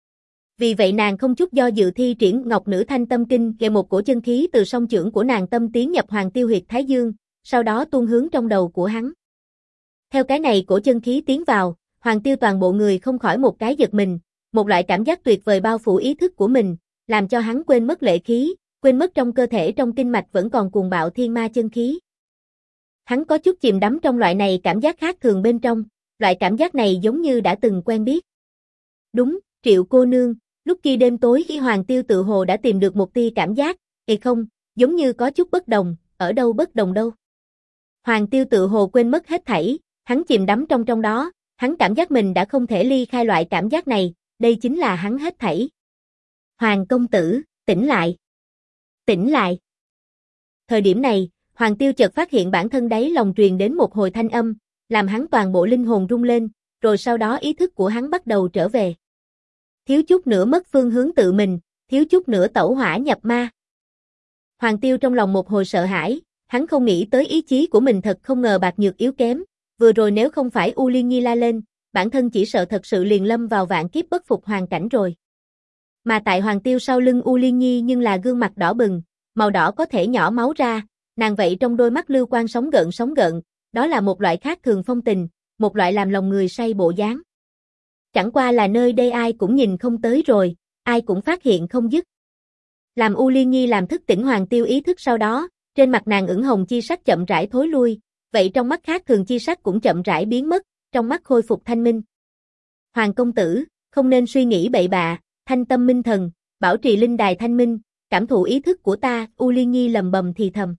Vì vậy nàng không chút do dự thi triển Ngọc Nữ Thanh Tâm Kinh, kề một cổ chân khí từ song chưởng của nàng tâm tiến nhập Hoàng Tiêu huyệt thái dương, sau đó tuôn hướng trong đầu của hắn. Theo cái này cổ chân khí tiến vào, Hoàng Tiêu toàn bộ người không khỏi một cái giật mình, một loại cảm giác tuyệt vời bao phủ ý thức của mình, làm cho hắn quên mất lệ khí, quên mất trong cơ thể trong kinh mạch vẫn còn cuồng bạo thiên ma chân khí. Hắn có chút chìm đắm trong loại này cảm giác khác thường bên trong, loại cảm giác này giống như đã từng quen biết. Đúng, Triệu cô nương, lúc kia đêm tối khi Hoàng Tiêu tự hồ đã tìm được một tia cảm giác, không, giống như có chút bất đồng, ở đâu bất đồng đâu. Hoàng Tiêu tự hồ quên mất hết thảy, hắn chìm đắm trong đó, hắn cảm giác mình đã không thể ly khai loại cảm giác này, đây chính là hắn hết thảy. Hoàng công tử, tỉnh lại. Tỉnh lại. Thời điểm này, Hoàng Tiêu chợt phát hiện bản thân đáy lòng truyền đến một hồi thanh âm, làm hắn toàn bộ linh hồn rung lên, rồi sau đó ý thức của hắn bắt đầu trở về. Thiếu chút nữa mất phương hướng tự mình, thiếu chút nữa tẩu hỏa nhập ma. Hoàng Tiêu trong lòng một hồi sợ hãi, hắn không nghĩ tới ý chí của mình thật không ngờ bạc nhược yếu kém, vừa rồi nếu không phải U Liên Nhi la lên, bản thân chỉ sợ thật sự liền lâm vào vạn kiếp bất phục hoàn cảnh rồi. Mà tại Hoàng Tiêu sau lưng U Liên Nhi nhưng là gương mặt đỏ bừng, màu đỏ có thể nhỏ máu ra, nàng vậy trong đôi mắt lưu quang sóng gợn, đó là một loại khác thường phong tình, một loại làm lòng người say bộ dáng. Chẳng qua là nơi đây ai cũng nhìn không tới rồi, ai cũng phát hiện không dứt. Làm U Liên Nhi làm thức tỉnh Hoàng Tiêu ý thức sau đó, trên mặt nàng ửng hồng chi sắc chậm rãi thối lui, vậy trong mắt khác thường chi sắc cũng chậm rãi biến mất, trong mắt khôi phục thanh minh. Hoàng công tử, không nên suy nghĩ bậy bạ, thanh tâm minh thần, bảo trì linh đài thanh minh, cảm thụ ý thức của ta, U Liên Nhi lầm bầm thì thầm.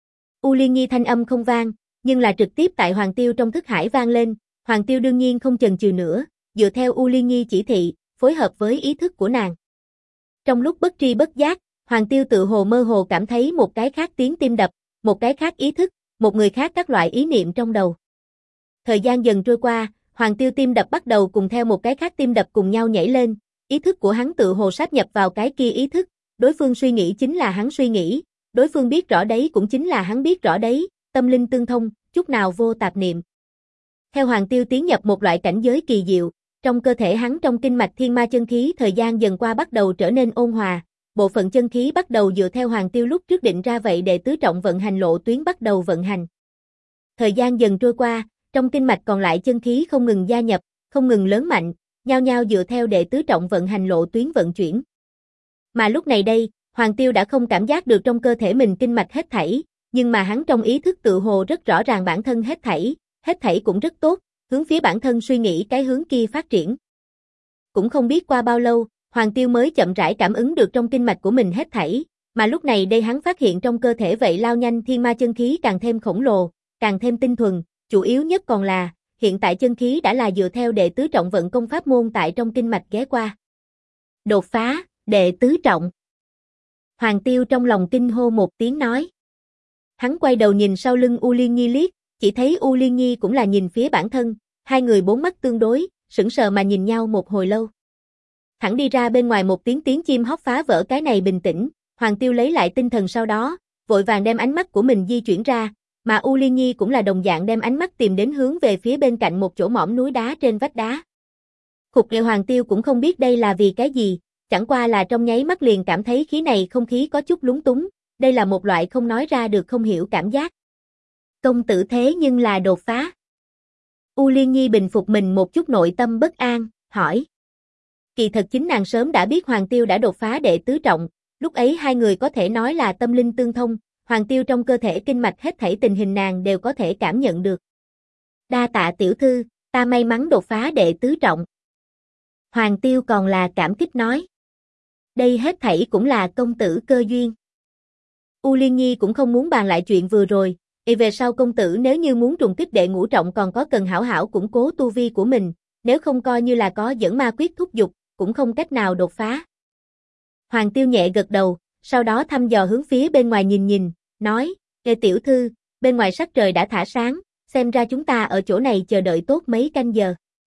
U Liên Nhi thanh âm không vang, nhưng là trực tiếp tại Hoàng Tiêu trong thức hải vang lên, Hoàng Tiêu đương nhiên không chần chừ nữa, dựa theo U Liên Nhi chỉ thị, phối hợp với ý thức của nàng. Trong lúc bất tri bất giác, Hoàng Tiêu tự hồ mơ hồ cảm thấy một cái khác tiếng tim đập, một cái khác ý thức, một người khác các loại ý niệm trong đầu. Thời gian dần trôi qua, Hoàng Tiêu tim đập bắt đầu cùng theo một cái khác tim đập cùng nhau nhảy lên, ý thức của hắn tự hồ sáp nhập vào cái kia ý thức, đối phương suy nghĩ chính là hắn suy nghĩ, đối phương biết rõ đấy cũng chính là hắn biết rõ đấy, tâm linh tương thông, chút nào vô tạp niệm. Theo Hoàng Tiêu tiến nhập một loại cảnh giới kỳ diệu, trong cơ thể hắn trong kinh mạch thiên ma chân khí thời gian dần qua bắt đầu trở nên ôn hòa, bộ phận chân khí bắt đầu dựa theo Hoàng Tiêu lúc trước định ra vậy để tứ trọng vận hành lộ tuyến bắt đầu vận hành. Thời gian dần trôi qua, trong kinh mạch còn lại chân khí không ngừng gia nhập, không ngừng lớn mạnh, nhao nhao dựa theo đệ tứ trọng vận hành lộ tuyến vận chuyển. Mà lúc này đây, Hoàng Tiêu đã không cảm giác được trong cơ thể mình kinh mạch hết thảy, nhưng mà hắn trong ý thức tự hồ rất rõ ràng bản thân hết thảy cũng rất tốt, hướng phía bản thân suy nghĩ cái hướng kia phát triển. Cũng không biết qua bao lâu, Hoàng Tiêu mới chậm rãi cảm ứng được trong kinh mạch của mình hết thảy, mà lúc này đây hắn phát hiện trong cơ thể vậy lao nhanh thiên ma chân khí càng thêm khổng lồ, càng thêm tinh thuần, chủ yếu nhất còn là, hiện tại chân khí đã là dựa theo đệ tứ trọng vận công pháp môn tại trong kinh mạch ghé qua. Đột phá, đệ tứ trọng. Hoàng Tiêu trong lòng kinh hô một tiếng nói. Hắn quay đầu nhìn sau lưng U Liên Nhi liếc, chỉ thấy U Liên Nhi cũng là nhìn phía bản thân, hai người bốn mắt tương đối, sững sờ mà nhìn nhau một hồi lâu. Thẳng đi ra bên ngoài một tiếng chim hót phá vỡ cái này bình tĩnh, Hoàng Tiêu lấy lại tinh thần sau đó, vội vàng đem ánh mắt của mình di chuyển ra, mà U Liên Nhi cũng là đồng dạng đem ánh mắt tìm đến hướng về phía bên cạnh một chỗ mỏm núi đá trên vách đá. Khục Nghệ Hoàng Tiêu cũng không biết đây là vì cái gì, chẳng qua là trong nháy mắt liền cảm thấy khí này không khí có chút lúng túng, đây là một loại không nói ra được không hiểu cảm giác. Công tử thế nhưng là đột phá. U Liên Nhi bình phục mình một chút nội tâm bất an, hỏi. Kỳ thật chính nàng sớm đã biết Hoàng Tiêu đã đột phá đệ tứ trọng, lúc ấy hai người có thể nói là tâm linh tương thông, Hoàng Tiêu trong cơ thể kinh mạch hết thảy tình hình nàng đều có thể cảm nhận được. Đa tạ tiểu thư, ta may mắn đột phá đệ tứ trọng. Hoàng Tiêu còn là cảm kích nói. Đây hết thảy cũng là công tử cơ duyên. U Liên Nhi cũng không muốn bàn lại chuyện vừa rồi, về sau công tử nếu như muốn trùng kích đệ ngũ trọng còn có cần hảo hảo củng cố tu vi của mình, nếu không coi như là có dẫn ma quyết thúc giục, cũng không cách nào đột phá. Hoàng Tiêu nhẹ gật đầu, sau đó thăm dò hướng phía bên ngoài nhìn, nói, tiểu thư, bên ngoài sắc trời đã thả sáng, xem ra chúng ta ở chỗ này chờ đợi tốt mấy canh giờ.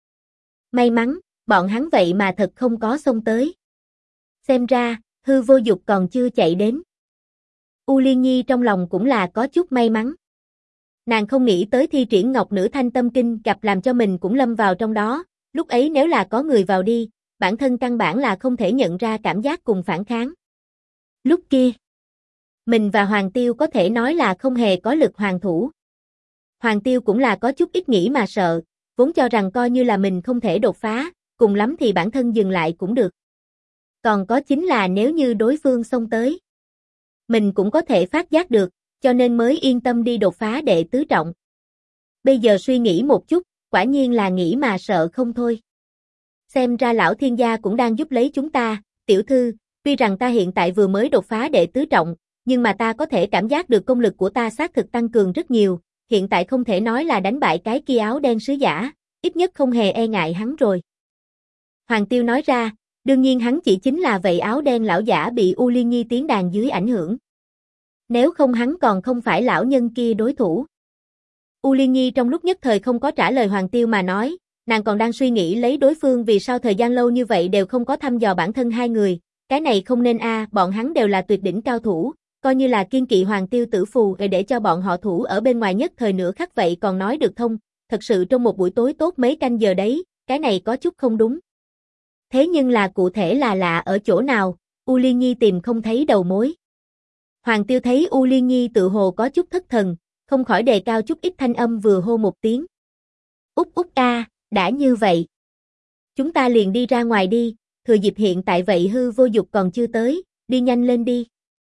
May mắn, bọn hắn vậy mà thật không có xông tới. Xem ra, hư vô dục còn chưa chạy đến. U Liên Nhi trong lòng cũng là có chút may mắn. Nàng không nghĩ tới thi triển Ngọc Nữ Thanh Tâm Kinh gặp làm cho mình cũng lâm vào trong đó, lúc ấy nếu là có người vào đi, bản thân căn bản là không thể nhận ra cảm giác cùng phản kháng. Lúc kia, mình và Hoàng Tiêu có thể nói là không hề có lực hoàn thủ. Hoàng Tiêu cũng là có chút ít nghĩ mà sợ, vốn cho rằng coi như là mình không thể đột phá, cùng lắm thì bản thân dừng lại cũng được. Còn có chính là nếu như đối phương xông tới, mình cũng có thể phát giác được, cho nên mới yên tâm đi đột phá đệ tứ trọng. Bây giờ suy nghĩ một chút, quả nhiên là nghĩ mà sợ không thôi. Xem ra lão thiên gia cũng đang giúp lấy chúng ta, tiểu thư, tuy rằng ta hiện tại vừa mới đột phá đệ tứ trọng, nhưng mà ta có thể cảm giác được công lực của ta xác thực tăng cường rất nhiều, hiện tại không thể nói là đánh bại cái kia áo đen sứ giả, ít nhất không hề e ngại hắn rồi. Hoàng Tiêu nói ra, đương nhiên hắn chỉ chính là vậy áo đen lão giả bị U Liên Nhi tiếng đàn dưới ảnh hưởng. Nếu không hắn còn không phải lão nhân kia đối thủ. U Liên Nhi trong lúc nhất thời không có trả lời Hoàng Tiêu mà nói, nàng còn đang suy nghĩ lấy đối phương vì sao thời gian lâu như vậy đều không có thăm dò bản thân hai người, cái này không nên bọn hắn đều là tuyệt đỉnh cao thủ, coi như là kiên kỵ Hoàng Tiêu tử phù để cho bọn họ thủ ở bên ngoài nhất thời nửa khắc vậy còn nói được thông, thật sự trong một buổi tối tốt mấy canh giờ đấy, cái này có chút không đúng. Thế nhưng là cụ thể là lạ ở chỗ nào, U Liên Nhi tìm không thấy đầu mối. Hoàng Tiêu thấy U Liên Nhi tự hồ có chút thất thần, không khỏi đề cao chút ít thanh âm vừa hô một tiếng. Út út đã như vậy. Chúng ta liền đi ra ngoài đi, thừa dịp hiện tại vậy hư vô dục còn chưa tới, đi nhanh lên đi.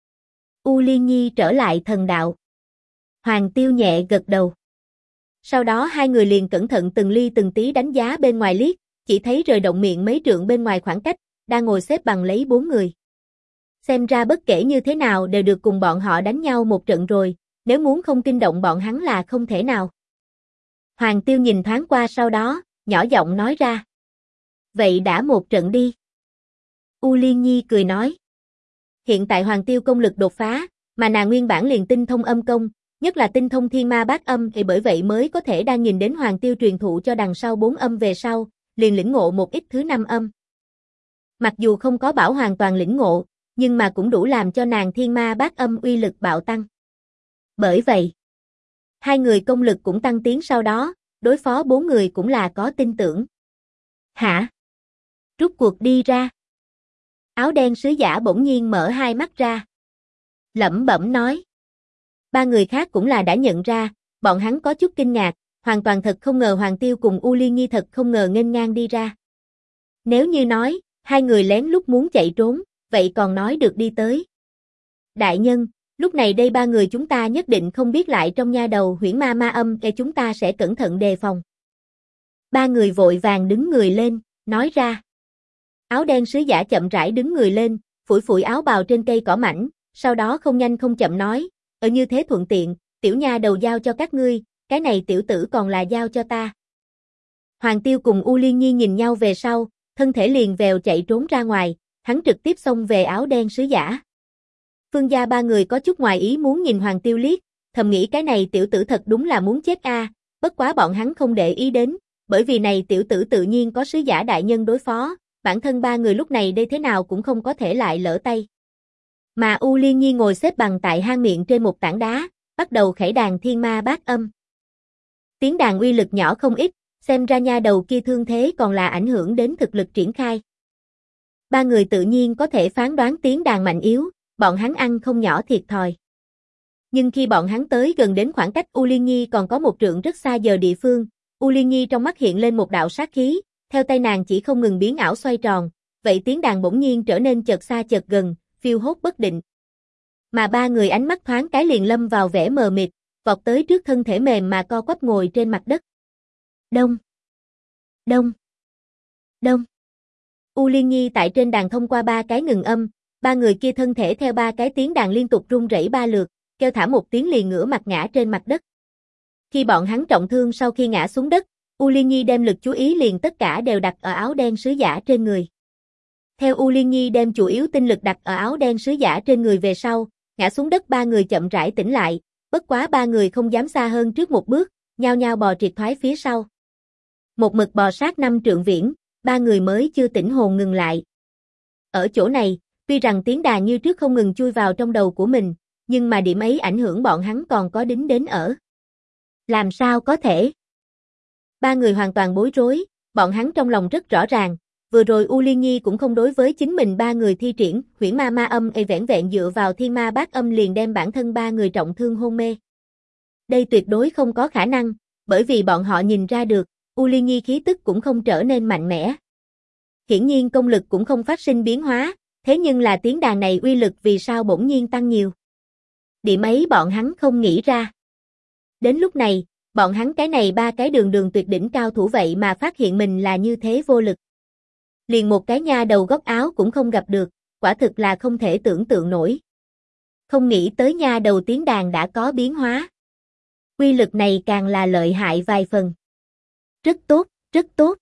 U Liên Nhi trở lại thần đạo. Hoàng Tiêu nhẹ gật đầu. Sau đó hai người liền cẩn thận từng ly từng tí đánh giá bên ngoài liếc, chỉ thấy rời động miệng mấy trượng bên ngoài khoảng cách, đang ngồi xếp bằng lấy 4 người. Xem ra bất kể như thế nào đều được cùng bọn họ đánh nhau một trận rồi, nếu muốn không kinh động bọn hắn là không thể nào. Hoàng Tiêu nhìn thoáng qua sau đó, nhỏ giọng nói ra. Vậy đã một trận đi. U Liên Nhi cười nói. Hiện tại Hoàng Tiêu công lực đột phá, mà nàng nguyên bản liền tinh thông âm công, nhất là tinh thông thiên ma bát âm thì bởi vậy mới có thể đang nhìn đến Hoàng Tiêu truyền thụ cho đằng sau 4 âm về sau, liền lĩnh ngộ một ít thứ 5 âm. Mặc dù không có bảo hoàn toàn lĩnh ngộ, nhưng mà cũng đủ làm cho nàng thiên ma bát âm uy lực bạo tăng. Bởi vậy, hai người công lực cũng tăng tiến sau đó, đối phó 4 người cũng là có tin tưởng. Hả? Rút cuộc đi ra. Áo đen sứ giả bỗng nhiên mở hai mắt ra. Lẩm bẩm nói. 3 người khác cũng là đã nhận ra, bọn hắn có chút kinh ngạc, hoàn toàn thật không ngờ Hoàng Tiêu cùng U Liên Nhi thật không ngờ nghênh ngang đi ra. Nếu như nói, hai người lén lút muốn chạy trốn, vậy còn nói được đi tới. Đại nhân, lúc này đây 3 người chúng ta nhất định không biết lại trong nha đầu huyễn ma ma âm để chúng ta sẽ cẩn thận đề phòng. 3 người vội vàng đứng người lên, nói ra. Áo đen sứ giả chậm rãi đứng người lên, phủi phủi áo bào trên cây cỏ mảnh, sau đó không nhanh không chậm nói, như thế thuận tiện, tiểu nha đầu giao cho các ngươi, cái này tiểu tử còn là giao cho ta. Hoàng Tiêu cùng U Liên Nhi nhìn nhau về sau, thân thể liền vèo chạy trốn ra ngoài, hắn trực tiếp xông về áo đen sứ giả. Phương gia 3 người có chút ngoài ý muốn nhìn Hoàng Tiêu liếc, thầm nghĩ cái này tiểu tử thật đúng là muốn chết bất quá bọn hắn không để ý đến, bởi vì này tiểu tử tự nhiên có sứ giả đại nhân đối phó, bản thân 3 người lúc này đây thế nào cũng không có thể lại lỡ tay. Mà U Liên Nhi ngồi xếp bằng tại hang miệng trên một tảng đá, bắt đầu khẩy đàn thiên ma bát âm. Tiếng đàn uy lực nhỏ không ít, xem ra nha đầu kia thương thế còn là ảnh hưởng đến thực lực triển khai. 3 người tự nhiên có thể phán đoán tiếng đàn mạnh yếu, bọn hắn ăn không nhỏ thiệt thòi. Nhưng khi bọn hắn tới gần đến khoảng cách U Liên Nhi còn có một trượng rất xa giờ địa phương, U Liên Nhi trong mắt hiện lên một đạo sát khí, theo tay nàng chỉ không ngừng biến ảo xoay tròn, vậy tiếng đàn bỗng nhiên trở nên chợt xa chợt gần, phiêu hốt bất định. Mà 3 người ánh mắt thoáng cái liền lâm vào vẻ mờ mịt, vọt tới trước thân thể mềm mà co quắp ngồi trên mặt đất. Đông, đông, đông. U Liên Nhi tại trên đàn thông qua 3 cái ngừng âm, 3 người kia thân thể theo 3 cái tiếng đàn liên tục rung rẩy 3 lượt, kêu thả một tiếng liền ngửa mặt ngã trên mặt đất. Khi bọn hắn trọng thương sau khi ngã xuống đất, U Liên Nhi đem lực chú ý liền tất cả đều đặt ở áo đen sứ giả trên người. Theo U Liên Nhi đem chủ yếu tinh lực đặt ở áo đen sứ giả trên người về sau, ngã xuống đất 3 người chậm rãi tỉnh lại, bất quá 3 người không dám xa hơn trước một bước, nhao nhao bò triệt thoái phía sau. Một mực bò sát 5 trượng viễn, 3 người mới chưa tỉnh hồn ngừng lại. Ở chỗ này, tuy rằng tiếng đàn như trước không ngừng chui vào trong đầu của mình, nhưng mà điểm ấy ảnh hưởng bọn hắn còn có đính đến ở. Làm sao có thể? Ba người hoàn toàn bối rối, bọn hắn trong lòng rất rõ ràng, vừa rồi U Liên Nhi cũng không đối với chính mình ba người thi triển huyễn ma ma âm vẻn vẹn dựa vào thiên ma bát âm liền đem bản thân ba người trọng thương hôn mê. Đây tuyệt đối không có khả năng, bởi vì bọn họ nhìn ra được, U Liên Nhi khí tức cũng không trở nên mạnh mẽ. Hiển nhiên công lực cũng không phát sinh biến hóa, thế nhưng là tiếng đàn này uy lực vì sao bỗng nhiên tăng nhiều. Điểm ấy bọn hắn không nghĩ ra. Đến lúc này, bọn hắn cái này ba cái đường tuyệt đỉnh cao thủ vậy mà phát hiện mình là như thế vô lực. Liền một cái nha đầu góc áo cũng không gặp được, quả thực là không thể tưởng tượng nổi. Không nghĩ tới nha đầu tiếng đàn đã có biến hóa. Uy lực này càng là lợi hại vài phần. Rất tốt, rất tốt.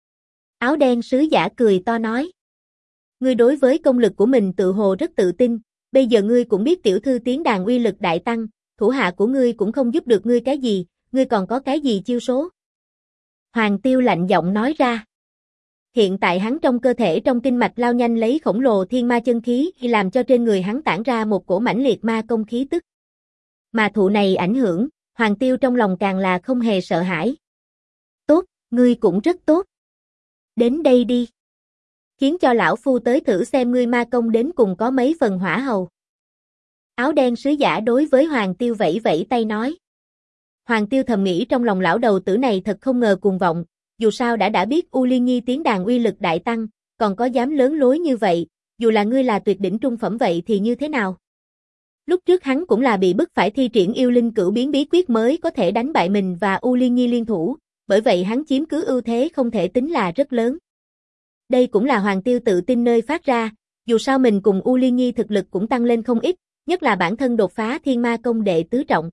Áo đen sứ giả cười to nói. Ngươi đối với công lực của mình tự hồ rất tự tin, bây giờ ngươi cũng biết tiểu thư tiếng đàn uy lực đại tăng, thủ hạ của ngươi cũng không giúp được ngươi cái gì, ngươi còn có cái gì chiêu số? Hoàng Tiêu lạnh giọng nói ra. Hiện tại hắn trong cơ thể trong kinh mạch lao nhanh lấy khổng lồ thiên ma chân khí làm cho trên người hắn tản ra một cổ mãnh liệt ma công khí tức. Mà thụ này ảnh hưởng, Hoàng Tiêu trong lòng càng là không hề sợ hãi. Tốt, ngươi cũng rất tốt. Đến đây đi. Khiến cho lão phu tới thử xem ngươi ma công đến cùng có mấy phần hỏa hầu. Áo đen sứ giả đối với Hoàng Tiêu vẫy vẫy tay nói. Hoàng Tiêu thầm nghĩ trong lòng lão đầu tử này thật không ngờ cuồng vọng, dù sao đã biết U Liên Nhi tiếng đàn uy lực đại tăng, còn có dám lớn lối như vậy, dù là ngươi là tuyệt đỉnh trung phẩm vậy thì như thế nào? Lúc trước hắn cũng là bị bức phải thi triển yêu linh cửu biến bí quyết mới có thể đánh bại mình và U Liên Nhi liên thủ, bởi vậy hắn chiếm cứ ưu thế không thể tính là rất lớn. Đây cũng là Hoàng Tiêu tự tin nơi phát ra, dù sao mình cùng U Liên Nhi thực lực cũng tăng lên không ít, nhất là bản thân đột phá thiên ma công đệ tứ trọng.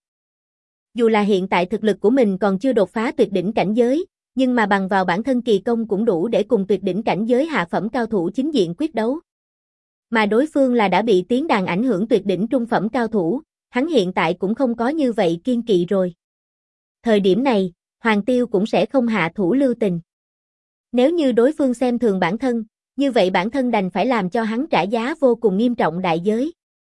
Dù là hiện tại thực lực của mình còn chưa đột phá tuyệt đỉnh cảnh giới, nhưng mà bằng vào bản thân kỳ công cũng đủ để cùng tuyệt đỉnh cảnh giới hạ phẩm cao thủ chính diện quyết đấu. Mà đối phương là đã bị tiếng đàn ảnh hưởng tuyệt đỉnh trung phẩm cao thủ, hắn hiện tại cũng không có như vậy kiên kỵ rồi. Thời điểm này, Hoàng Tiêu cũng sẽ không hạ thủ lưu tình. Nếu như đối phương xem thường bản thân, như vậy bản thân đành phải làm cho hắn trả giá vô cùng nghiêm trọng đại giới.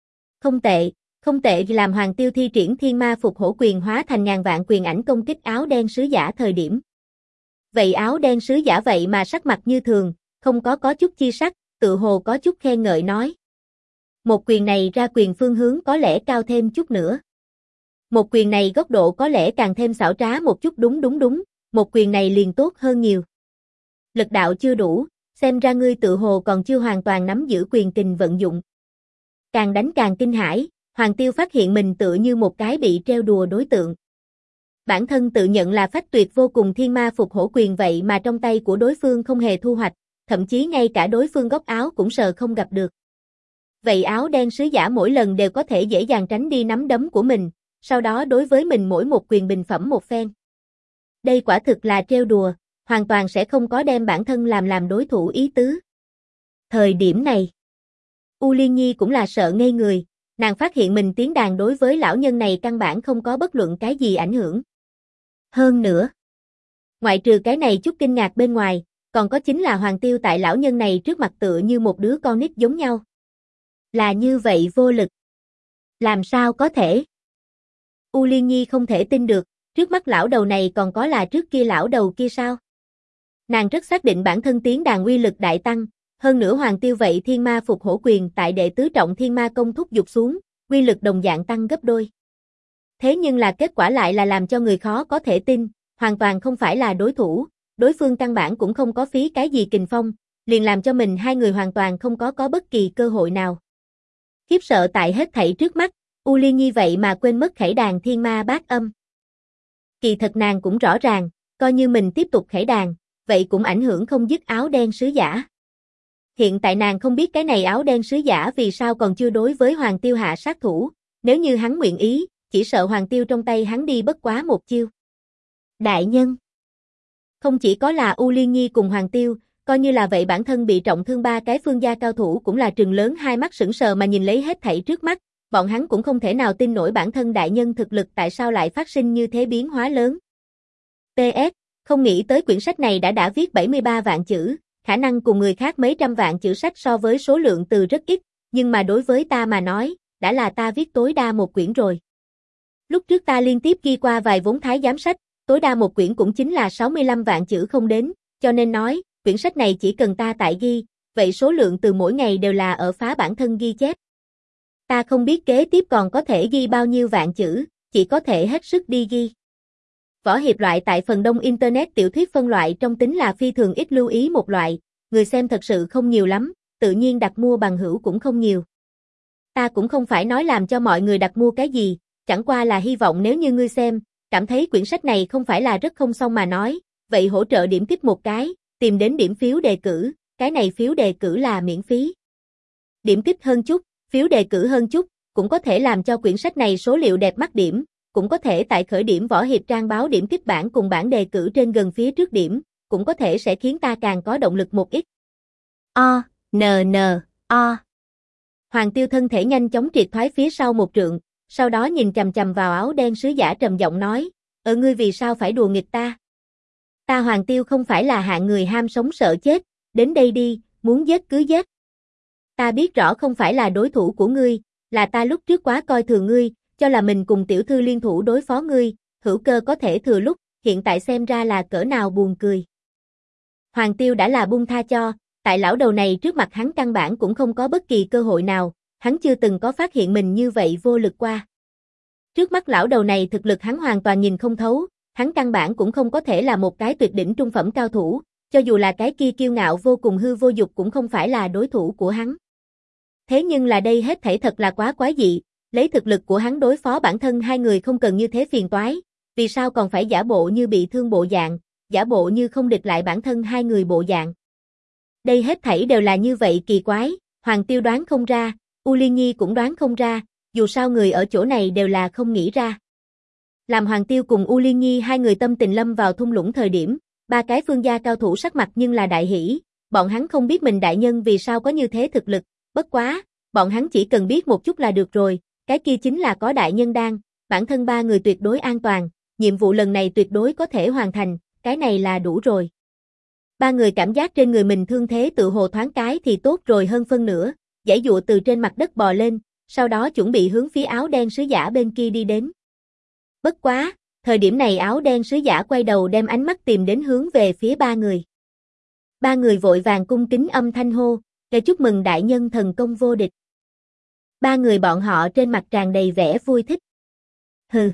Không tệ làm Hoàng Tiêu thi triển thiên ma phục hổ quyền hóa thành ngàn vạn quyền ảnh công kích áo đen sứ giả thời điểm. Vậy áo đen sứ giả vậy mà sắc mặt như thường, không có chút chi sắc, tự hồ có chút khen ngợi nói. Một quyền này ra quyền phương hướng có lẽ cao thêm chút nữa. Một quyền này góc độ có lẽ càng thêm xảo trá một chút đúng, một quyền này liền tốt hơn nhiều. Lực đạo chưa đủ, xem ra ngươi tự hồ còn chưa hoàn toàn nắm giữ quyền kình vận dụng. Càng đánh càng kinh hãi, Hoàng Tiêu phát hiện mình tựa như một cái bị trêu đùa đối tượng. Bản thân tự nhận là phách tuyệt vô cùng thiên ma phục hổ quyền vậy mà trong tay của đối phương không hề thu hoạch, thậm chí ngay cả đối phương góc áo cũng sờ không gặp được. Vậy áo đen sứ giả mỗi lần đều có thể dễ dàng tránh đi nắm đấm của mình, sau đó đối với mình mỗi một quyền bình phẩm một phen. Đây quả thực là trêu đùa, hoàn toàn sẽ không có đem bản thân làm đối thủ ý tứ. Thời điểm này, U Liên Nhi cũng là sợ ngây người, nàng phát hiện mình tiếng đàn đối với lão nhân này căn bản không có bất luận cái gì ảnh hưởng. Hơn nữa, ngoại trừ cái này chút kinh ngạc bên ngoài, còn có chính là Hoàng Tiêu tại lão nhân này trước mặt tựa như một đứa con nít giống nhau. Là như vậy vô lực. Làm sao có thể? U Liên Nhi không thể tin được, trước mắt lão đầu này còn có là trước kia lão đầu kia sao? Nàng rất xác định bản thân tiếng đàn uy lực đại tăng, hơn nữa Hoàng Tiêu vậy thiên ma phục hổ quyền tại đệ tứ trọng thiên ma công thúc dục xuống, uy lực đồng dạng tăng gấp đôi. Thế nhưng là kết quả lại là làm cho người khó có thể tin, hoàn toàn không phải là đối thủ, đối phương căn bản cũng không có phí cái gì kình phong, liền làm cho mình hai người hoàn toàn không có bất kỳ cơ hội nào. Khiếp sợ tại hết thảy trước mắt, U Liên Nhi vậy mà quên mất khẩy đàn thiên ma bát âm. Kỳ thật nàng cũng rõ ràng, coi như mình tiếp tục khẩy đàn, vậy cũng ảnh hưởng không dứt áo đen sứ giả. Hiện tại nàng không biết cái này áo đen sứ giả vì sao còn chưa đối với Hoàng Tiêu hạ sát thủ, nếu như hắn nguyện ý, chỉ sợ Hoàng Tiêu trong tay hắn đi bất quá một chiêu. Đại nhân, không chỉ có là U Liên Nhi cùng Hoàng Tiêu, coi như là vậy bản thân bị trọng thương ba cái phương gia cao thủ cũng là trừng lớn hai mắt sững sờ mà nhìn lấy hết thảy trước mắt, bọn hắn cũng không thể nào tin nổi bản thân đại nhân thực lực tại sao lại phát sinh như thế biến hóa lớn. PS, không nghĩ tới quyển sách này đã viết 73 vạn chữ, khả năng cùng người khác mấy trăm vạn chữ sách so với số lượng từ rất ít, nhưng mà đối với ta mà nói, đã là ta viết tối đa một quyển rồi. Lúc trước ta liên tiếp ghi qua vài vốn thái giám sách, tối đa một quyển cũng chính là 65 vạn chữ không đến, cho nên nói, quyển sách này chỉ cần ta tại ghi, vậy số lượng từ mỗi ngày đều là ở phá bản thân ghi chép. Ta không biết kế tiếp còn có thể ghi bao nhiêu vạn chữ, chỉ có thể hết sức đi ghi. Võ hiệp loại tại phần đông Internet tiểu thuyết phân loại trong tính là phi thường ít lưu ý một loại, người xem thật sự không nhiều lắm, tự nhiên đặt mua bằng hữu cũng không nhiều. Ta cũng không phải nói làm cho mọi người đặt mua cái gì, chẳng qua là hy vọng nếu như ngươi xem, cảm thấy quyển sách này không phải là rất không xong mà nói, vậy hỗ trợ điểm kích một cái, tìm đến điểm phiếu đề cử, cái này phiếu đề cử là miễn phí. Điểm kích hơn chút, phiếu đề cử hơn chút, cũng có thể làm cho quyển sách này số liệu đẹp mắt điểm, cũng có thể tại khởi điểm võ hiệp trang báo điểm kích bảng cùng bảng đề cử trên gần phía trước điểm, cũng có thể sẽ khiến ta càng có động lực một ít. Hoàng Tiêu thân thể nhanh chóng triệt thoái phía sau một trượng, sau đó nhìn chằm chằm vào áo đen sứ giả trầm giọng nói, ngươi vì sao phải đùa nghịch ta? Ta Hoàng Tiêu không phải là hạng người ham sống sợ chết, đến đây đi, muốn giết cứ giết. Ta biết rõ không phải là đối thủ của ngươi, là ta lúc trước quá coi thường ngươi, cho là mình cùng tiểu thư liên thủ đối phó ngươi, hữu cơ có thể thừa lúc, hiện tại xem ra là cỡ nào buồn cười. Hoàng Tiêu đã là buông tha cho, tại lão đầu này trước mặt hắn căn bản cũng không có bất kỳ cơ hội nào, hắn chưa từng có phát hiện mình như vậy vô lực qua. Trước mắt lão đầu này thực lực hắn hoàn toàn nhìn không thấu, hắn căn bản cũng không có thể là một cái tuyệt đỉnh trung phẩm cao thủ, cho dù là cái kia kiêu ngạo vô cùng hư vô dục cũng không phải là đối thủ của hắn. Thế nhưng là đây hết thảy thật là quá quái dị, lấy thực lực của hắn đối phó bản thân hai người không cần như thế phiền toái, vì sao còn phải giả bộ như bị thương bộ dạng, giả bộ như không địch lại bản thân hai người bộ dạng. Đây hết thảy đều là như vậy kỳ quái, Hoàng Tiêu đoán không ra, U Liên Nhi cũng đoán không ra, dù sao người ở chỗ này đều là không nghĩ ra. Làm Hoàng Tiêu cùng U Liên Nhi hai người tâm tình lâm vào thung lũng thời điểm, ba cái phương gia cao thủ sắc mặt nhưng là đại hỉ, bọn hắn không biết mình đại nhân vì sao có như thế thực lực, bất quá, bọn hắn chỉ cần biết một chút là được rồi, cái kia chính là có đại nhân đang, bản thân ba người tuyệt đối an toàn, nhiệm vụ lần này tuyệt đối có thể hoàn thành, cái này là đủ rồi. Ba người cảm giác trên người mình thương thế tự hồ thoáng cái thì tốt rồi hơn phân nửa, giãy giụa từ trên mặt đất bò lên, sau đó chuẩn bị hướng phía áo đen sứ giả bên kia đi đến. Bất quá, thời điểm này áo đen sứ giả quay đầu đem ánh mắt tìm đến hướng về phía ba người. Ba người vội vàng cung kính âm thanh hô, để chúc mừng đại nhân thần công vô địch. Ba người bọn họ trên mặt tràn đầy vẻ vui thích. Hừ.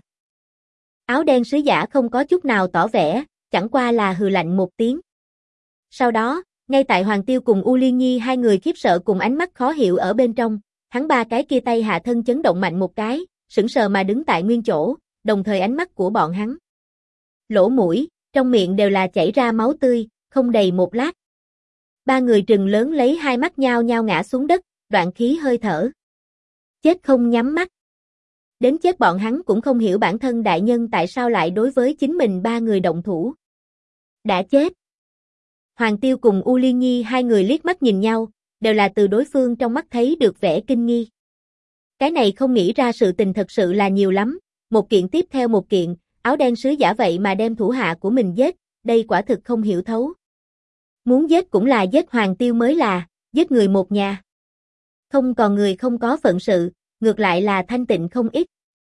Áo đen sứ giả không có chút nào tỏ vẻ, chẳng qua là hừ lạnh một tiếng. Sau đó, ngay tại Hoàng Tiêu cùng U Liên Nhi hai người khiếp sợ cùng ánh mắt khó hiểu ở bên trong, hắn ba cái kia tay hạ thân chấn động mạnh một cái, sững sờ mà đứng tại nguyên chỗ, đồng thời ánh mắt của bọn hắn. Lỗ mũi, trong miệng đều là chảy ra máu tươi, không đầy một lát. Ba người trừng lớn lấy hai mắt nhao nhao ngã xuống đất, đoạn khí hơi thở. Chết không nhắm mắt. Đến chết bọn hắn cũng không hiểu bản thân đại nhân tại sao lại đối với chính mình ba người động thủ. Đã chết. Hoàng Tiêu cùng U Liên Nhi hai người liếc mắt nhìn nhau, đều là từ đối phương trong mắt thấy được vẻ kinh nghi. Cái này không nghĩ ra sự tình thật sự là nhiều lắm, một kiện tiếp theo một kiện, áo đen sứ giả vậy mà đem thủ hạ của mình giết, đây quả thực không hiểu thấu. Muốn giết cũng là giết Hoàng Tiêu mới là, giết người một nhà. Không còn người không có phận sự, ngược lại là thanh tịnh không ít.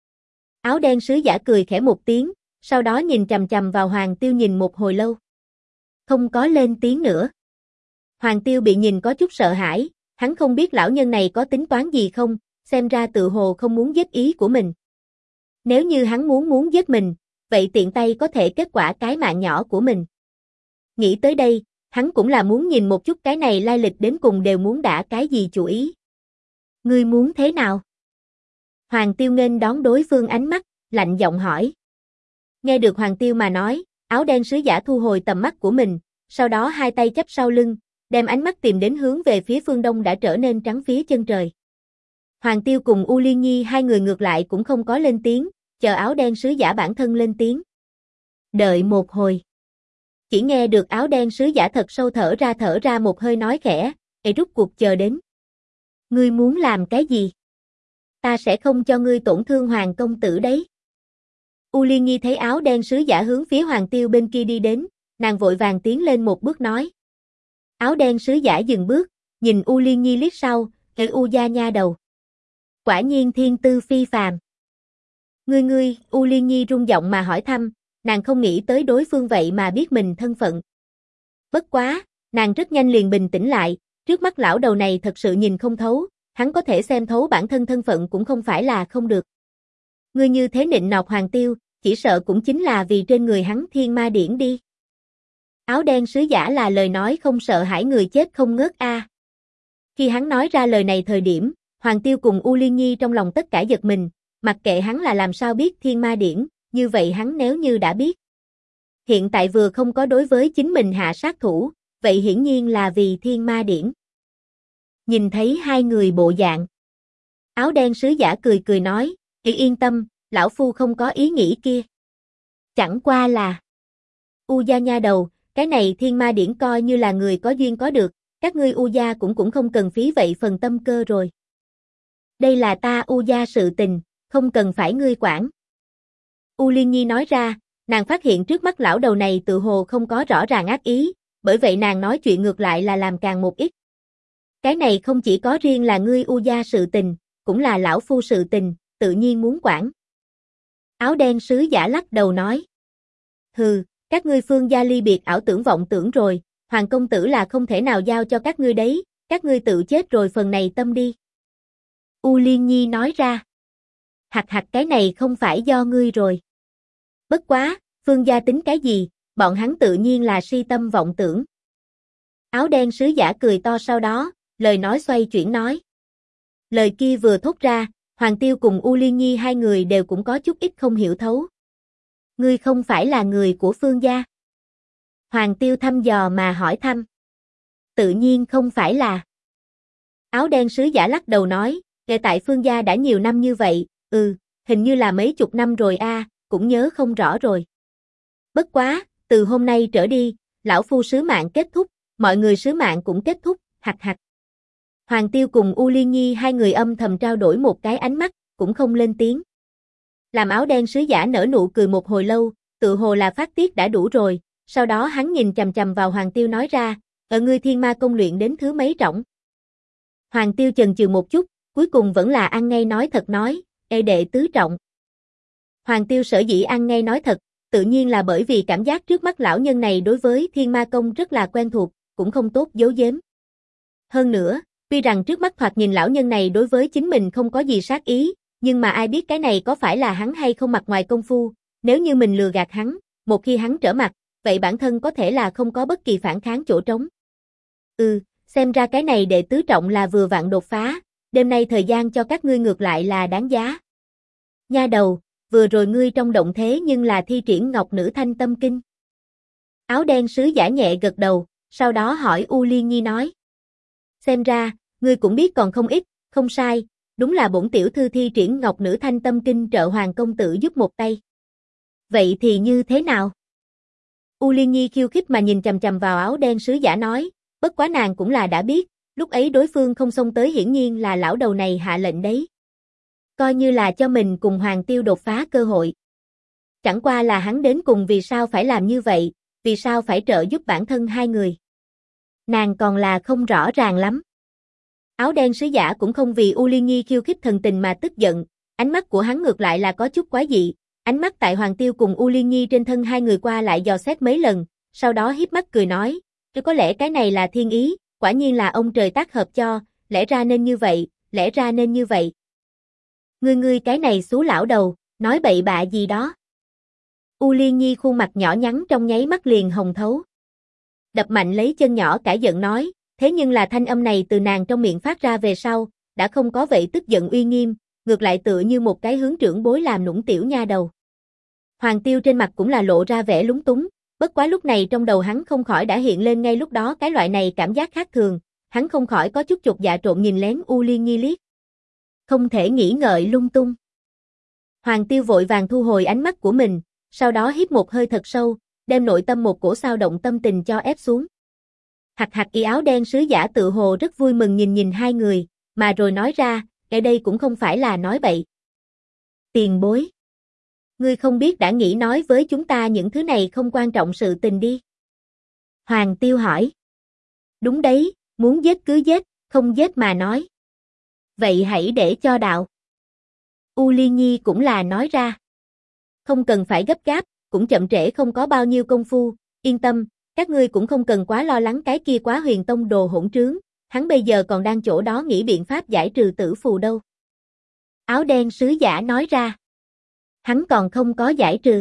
Áo đen sứ giả cười khẽ một tiếng, sau đó nhìn chằm chằm vào Hoàng Tiêu nhìn một hồi lâu. Không có lên tiếng nữa. Hoàng Tiêu bị nhìn có chút sợ hãi, hắn không biết lão nhân này có tính toán gì không, xem ra tự hồ không muốn giết ý của mình. Nếu như hắn muốn giết mình, vậy tiện tay có thể kết quả cái mạng nhỏ của mình. Nghĩ tới đây, hắn cũng là muốn nhìn một chút cái này lai lịch đến cùng đều muốn đả cái gì chủ ý. Ngươi muốn thế nào? Hoàng Tiêu nghênh đón đối phương ánh mắt, lạnh giọng hỏi. Nghe được Hoàng Tiêu mà nói, áo đen sứ giả thu hồi tầm mắt của mình, sau đó hai tay chắp sau lưng, đem ánh mắt tìm đến hướng về phía phương đông đã trở nên trắng phía chân trời. Hoàng Tiêu cùng U Liên Nhi hai người ngược lại cũng không có lên tiếng, chờ áo đen sứ giả bản thân lên tiếng. Đợi một hồi. Chỉ nghe được áo đen sứ giả thật sâu thở ra một hơi nói khẽ, rút cuộc chờ đến. Ngươi muốn làm cái gì? Ta sẽ không cho ngươi tổn thương Hoàng công tử đấy. U Liên Nhi thấy áo đen sứ giả hướng phía Hoàng Tiêu bên kia đi đến, nàng vội vàng tiến lên một bước nói. Áo đen sứ giả dừng bước, nhìn U Liên Nhi liếc sau, U gia nha đầu. Quả nhiên thiên tư phi phàm. Ngươi, U Liên Nhi run giọng mà hỏi thăm, nàng không nghĩ tới đối phương vậy mà biết mình thân phận. Bất quá, nàng rất nhanh liền bình tĩnh lại, trước mắt lão đầu này thật sự nhìn không thấu, hắn có thể xem thấu bản thân thân phận cũng không phải là không được. Ngươi như thế nịnh nọt Hoàng Tiêu, chỉ sợ cũng chính là vì trên người hắn thiên ma điển đi. Áo đen sứ giả là lời nói không sợ hãi người chết không ngớt a. Khi hắn nói ra lời này thời điểm, Hoàng Tiêu cùng U Liên Nhi trong lòng tất cả giật mình, mặc kệ hắn là làm sao biết thiên ma điển, như vậy hắn nếu như đã biết. Hiện tại vừa không có đối với chính mình hạ sát thủ, vậy hiển nhiên là vì thiên ma điển. Nhìn thấy hai người bộ dạng. Áo đen sứ giả cười cười nói, yên tâm, lão phu không có ý nghĩ kia. Chẳng qua là U gia nha đầu, cái này thiên ma điển coi như là người có duyên có được, các ngươi U gia cũng không cần phí vậy phần tâm cơ rồi. Đây là ta U gia sự tình, không cần phải ngươi quản. U Liên Nhi nói ra, nàng phát hiện trước mắt lão đầu này tự hồ không có rõ ràng ác ý, bởi vậy nàng nói chuyện ngược lại là làm càng một ít. Cái này không chỉ có riêng là ngươi U gia sự tình, cũng là lão phu sự tình, tự nhiên muốn quản. Áo đen sứ giả lắc đầu nói. Hừ, các ngươi Phương gia ly biệt ảo tưởng vọng tưởng rồi, Hoàng công tử là không thể nào giao cho các ngươi đấy, các ngươi tự chết rồi phần này tâm đi. U Liên Nhi nói ra. Hạch cái này không phải do ngươi rồi. Bất quá, Phương gia tính cái gì, bọn hắn tự nhiên là si tâm vọng tưởng. Áo đen sứ giả cười to sau đó, lời nói xoay chuyển nói. Lời kia vừa thốt ra, Hoàng Tiêu cùng U Liên Nhi hai người đều cũng có chút ít không hiểu thấu. Ngươi không phải là người của Phương gia? Hoàng Tiêu thăm dò mà hỏi thăm. Tự nhiên không phải là. Áo đen sứ giả lắc đầu nói, kể tại Phương gia đã nhiều năm như vậy, hình như là mấy chục năm rồi cũng nhớ không rõ rồi. Bất quá, từ hôm nay trở đi, lão phu sứ mạng kết thúc, mọi người sứ mạng cũng kết thúc, hạch. Hoàng Tiêu cùng U Liên Nhi hai người âm thầm trao đổi một cái ánh mắt, cũng không lên tiếng. Làm áo đen sứ giả nở nụ cười một hồi lâu, tự hồ là phát tiết đã đủ rồi, sau đó hắn nhìn chằm chằm vào Hoàng Tiêu nói ra, ngươi thiên ma công luyện đến thứ mấy trọng? Hoàng Tiêu chần chừ một chút, cuối cùng vẫn là ăn ngay nói thật nói, đệ tứ trọng. Hoàng Tiêu sở dĩ ăn ngay nói thật, tự nhiên là bởi vì cảm giác trước mắt lão nhân này đối với thiên ma công rất là quen thuộc, cũng không tốt giấu giếm. Hơn nữa, tuy rằng trước mắt thoạt nhìn lão nhân này đối với chính mình không có gì sát ý, nhưng mà ai biết cái này có phải là hắn hay không mặt ngoài công phu, nếu như mình lừa gạt hắn, một khi hắn trở mặt, vậy bản thân có thể là không có bất kỳ phản kháng chỗ trống. Xem ra cái này đệ tứ trọng là vừa vặn đột phá, đêm nay thời gian cho các ngươi ngược lại là đáng giá. Nha đầu, vừa rồi ngươi trong động thế nhưng là thi triển Ngọc Nữ Thanh Tâm Kinh. Áo đen sứ giả nhẹ gật đầu, sau đó hỏi U Liên Nhi nói. Xem ra, ngươi cũng biết còn không ít, không sai, đúng là bổn tiểu thư thi triển Ngọc Nữ Thanh Tâm Kinh trợ Hoàng công tử giúp một tay. Vậy thì như thế nào? U Liên Nhi khiêu khích mà nhìn chằm chằm vào áo đen sứ giả nói, bất quá nàng cũng là đã biết, lúc ấy đối phương không xông tới hiển nhiên là lão đầu này hạ lệnh đấy. Coi như là cho mình cùng Hoàng Tiêu đột phá cơ hội. Chẳng qua là hắn đến cùng vì sao phải làm như vậy, vì sao phải trợ giúp bản thân hai người. Nàng còn là không rõ ràng lắm. Áo đen sứ giả cũng không vì U Liên Nhi khiêu khích thần tình mà tức giận, ánh mắt của hắn ngược lại là có chút quái dị, ánh mắt tại Hoàng Tiêu cùng U Liên Nhi trên thân hai người qua lại dò xét mấy lần, sau đó híp mắt cười nói, có lẽ cái này là thiên ý, quả nhiên là ông trời tác hợp cho, lẽ ra nên như vậy, lẽ ra nên như vậy. Ngươi cái này xú lão đầu, nói bậy bạ gì đó. U Liên Nhi khuôn mặt nhỏ nhắn trong nháy mắt liền hồng thấu. Đập mạnh lấy chân nhỏ cả giận nói, thế nhưng là thanh âm này từ nàng trong miệng phát ra về sau, đã không có vậy tức giận uy nghiêm, ngược lại tựa như một cái hướng trưởng bối làm nũng tiểu nha đầu. Hoàng Tiêu trên mặt cũng là lộ ra vẻ lúng túng, bất quá lúc này trong đầu hắn không khỏi đã hiện lên ngay lúc đó cái loại này cảm giác khác thường, hắn không khỏi có chút chột dạ trộn nhìn lén U Liên Nhi liếc. Không thể nghĩ ngợi lung tung. Hoàng Tiêu vội vàng thu hồi ánh mắt của mình, sau đó hít một hơi thật sâu, đem nội tâm một cổ xao động tâm tình cho ép xuống. Hạch y áo đen sứ giả tự hồ rất vui mừng nhìn hai người, mà rồi nói ra, cái đây cũng không phải là nói bậy. Tiền bối. Ngươi không biết đã nghĩ nói với chúng ta những thứ này không quan trọng sự tình đi. Hoàng Tiêu hỏi. Đúng đấy, muốn giết cứ giết, không giết mà nói. Vậy hãy để cho đạo. U Liên Nhi cũng là nói ra. Không cần phải gấp gáp, cũng chậm trễ không có bao nhiêu công phu, yên tâm, các ngươi cũng không cần quá lo lắng cái kia Quá Huyền Tông đồ hỗn trướng, hắn bây giờ còn đang chỗ đó nghĩ biện pháp giải trừ tử phù đâu. Áo đen sứ giả nói ra. Hắn còn không có giải trừ.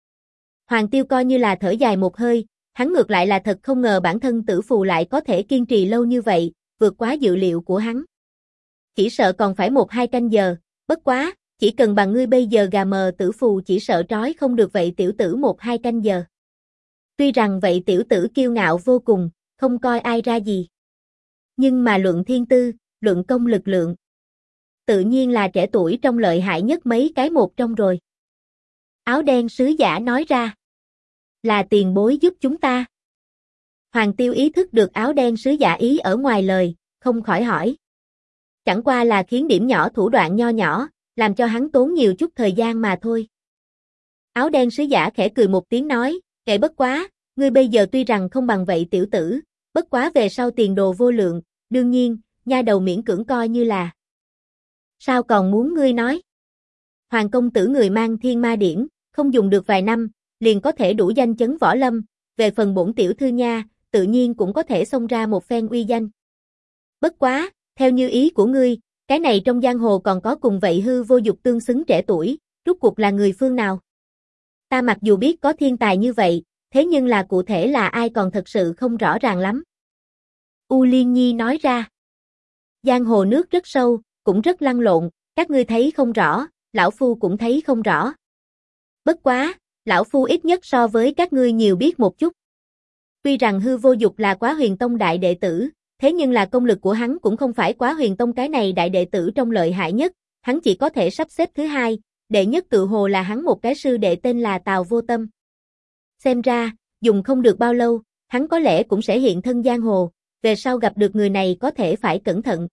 Hoàng Tiêu coi như là thở dài một hơi, hắn ngược lại là thật không ngờ bản thân tử phù lại có thể kiên trì lâu như vậy, vượt quá dự liệu của hắn. Chỉ sợ còn phải 1-2 canh giờ, bất quá, chỉ cần bằng ngươi bây giờ gà mờ tử phù chỉ sợ trói không được vậy tiểu tử 1-2 canh giờ. Tuy rằng vậy tiểu tử kiêu ngạo vô cùng, không coi ai ra gì. Nhưng mà luận thiên tư, luận công lực lượng. Tự nhiên là trẻ tuổi trong lợi hại nhất mấy cái một trong rồi. Áo đen sứ giả nói ra. Là tiền bối giúp chúng ta. Hoàng Tiêu ý thức được áo đen sứ giả ý ở ngoài lời, không khỏi hỏi. Chẳng qua là khiến điểm nhỏ thủ đoạn nho nhỏ, làm cho hắn tốn nhiều chút thời gian mà thôi. Áo đen sứ giả khẽ cười một tiếng nói, kệ bất quá, ngươi bây giờ tuy rằng không bằng vậy tiểu tử, bất quá về sau tiền đồ vô lượng, đương nhiên, nha đầu miễn cưỡng coi như là. Sao còn muốn ngươi nói? Hoàng công tử người mang thiên ma điển, không dùng được vài năm, liền có thể đủ danh chấn võ lâm, về phần bổn tiểu thư nha, tự nhiên cũng có thể xông ra một phen uy danh. Bất quá, theo như ý của ngươi, cái này trong giang hồ còn có cùng vậy hư vô dục tương xứng trẻ tuổi, rốt cuộc là người phương nào? Ta mặc dù biết có thiên tài như vậy, thế nhưng là cụ thể là ai còn thật sự không rõ ràng lắm. U Liên Nhi nói ra. Giang hồ nước rất sâu, cũng rất lăn lộn, các ngươi thấy không rõ, lão phu cũng thấy không rõ. Bất quá, lão phu ít nhất so với các ngươi nhiều biết một chút. Tuy rằng hư vô dục là Quá Huyền Tông đại đệ tử, thế nhưng là công lực của hắn cũng không phải Quá Huyền Tông cái này đại đệ tử trong lợi hại nhất, hắn chỉ có thể sắp xếp thứ hai, đệ nhất tự hồ là hắn một cái sư đệ tên là Tào Vô Tâm. Xem ra, dùng không được bao lâu, hắn có lẽ cũng sẽ hiện thân giang hồ, về sau gặp được người này có thể phải cẩn thận.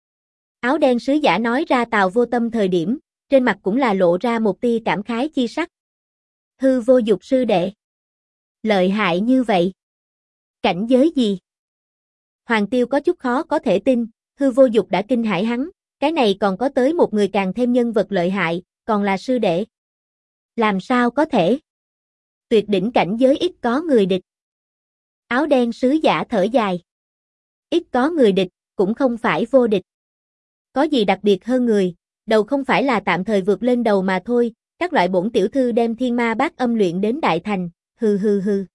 Áo đen sứ giả nói ra Tào Vô Tâm thời điểm, trên mặt cũng là lộ ra một tia cảm khái chi sắc. Hư vô dục sư đệ. Lợi hại như vậy. Cảnh giới gì? Hoàng Tiêu có chút khó có thể tin, hư vô dục đã kinh hãi hắn, cái này còn có tới một người càng thêm nhân vật lợi hại, còn là sư đệ. Làm sao có thể? Tuyệt đỉnh cảnh giới ít có người địch. Áo đen sứ giả thở dài. Ít có người địch, cũng không phải vô địch. Có gì đặc biệt hơn người, đầu không phải là tạm thời vượt lên đầu mà thôi, các loại bổn tiểu thư đem thiên ma bát âm luyện đến đại thành, hừ hừ hừ.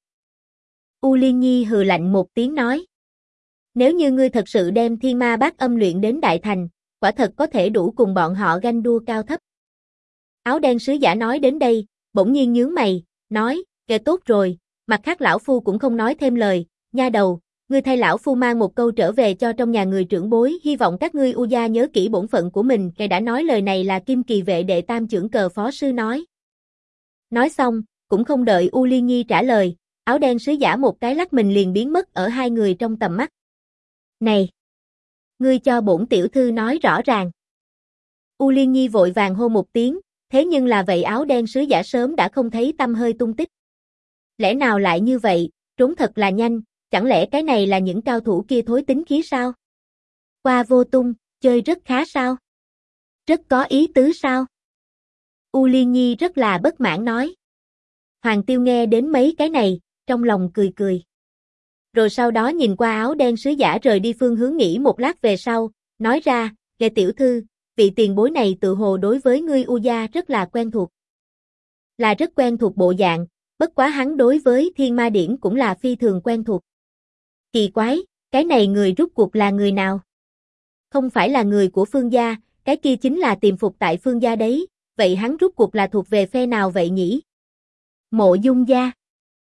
U Liên Nhi hừ lạnh một tiếng nói. Nếu như ngươi thật sự đem thiên ma bát âm luyện đến đại thành, quả thật có thể đủ cùng bọn họ ganh đua cao thấp. Áo đen sứ giả nói đến đây, bỗng nhiên nhướng mày, nói, kệ tốt rồi, mặt khác lão phu cũng không nói thêm lời, nha đầu, ngươi thay lão phu mang một câu trở về cho trong nhà người trưởng bối, hy vọng các ngươi U gia nhớ kỹ bổn phận của mình, kẻ đã nói lời này là Kim Kỳ vệ đệ tam trưởng cờ phó sư nói. Nói xong, cũng không đợi U Liên Nhi trả lời, áo đen sứ giả một cái lắc mình liền biến mất ở hai người trong tầm mắt. Này! Ngươi cho bổn tiểu thư nói rõ ràng. U Liên Nhi vội vàng hô một tiếng, thế nhưng là vậy áo đen sứ giả sớm đã không thấy tăm hơi tung tích. Lẽ nào lại như vậy, trốn thật là nhanh, chẳng lẽ cái này là những cao thủ kia thối tính khí sao? Qua vô tung, chơi rất khá sao? Rất có ý tứ sao? U Liên Nhi rất là bất mãn nói. Hoàng Tiêu nghe đến mấy cái này, trong lòng cười cười. Rồi sau đó nhìn qua áo đen sứ giả rời đi phương hướng nghỉ một lát về sau, nói ra, Lệ tiểu thư, vị tiền bối này tự hồ đối với ngươi U gia rất là quen thuộc. Là rất quen thuộc bộ dạng, bất quá hắn đối với thiên ma điển cũng là phi thường quen thuộc. Kỳ quái, cái này người rút cuộc là người nào? Không phải là người của Phương gia, cái kia chính là tiềm phục tại Phương gia đấy, vậy hắn rút cuộc là thuộc về phe nào vậy nhỉ? Mộ Dung gia.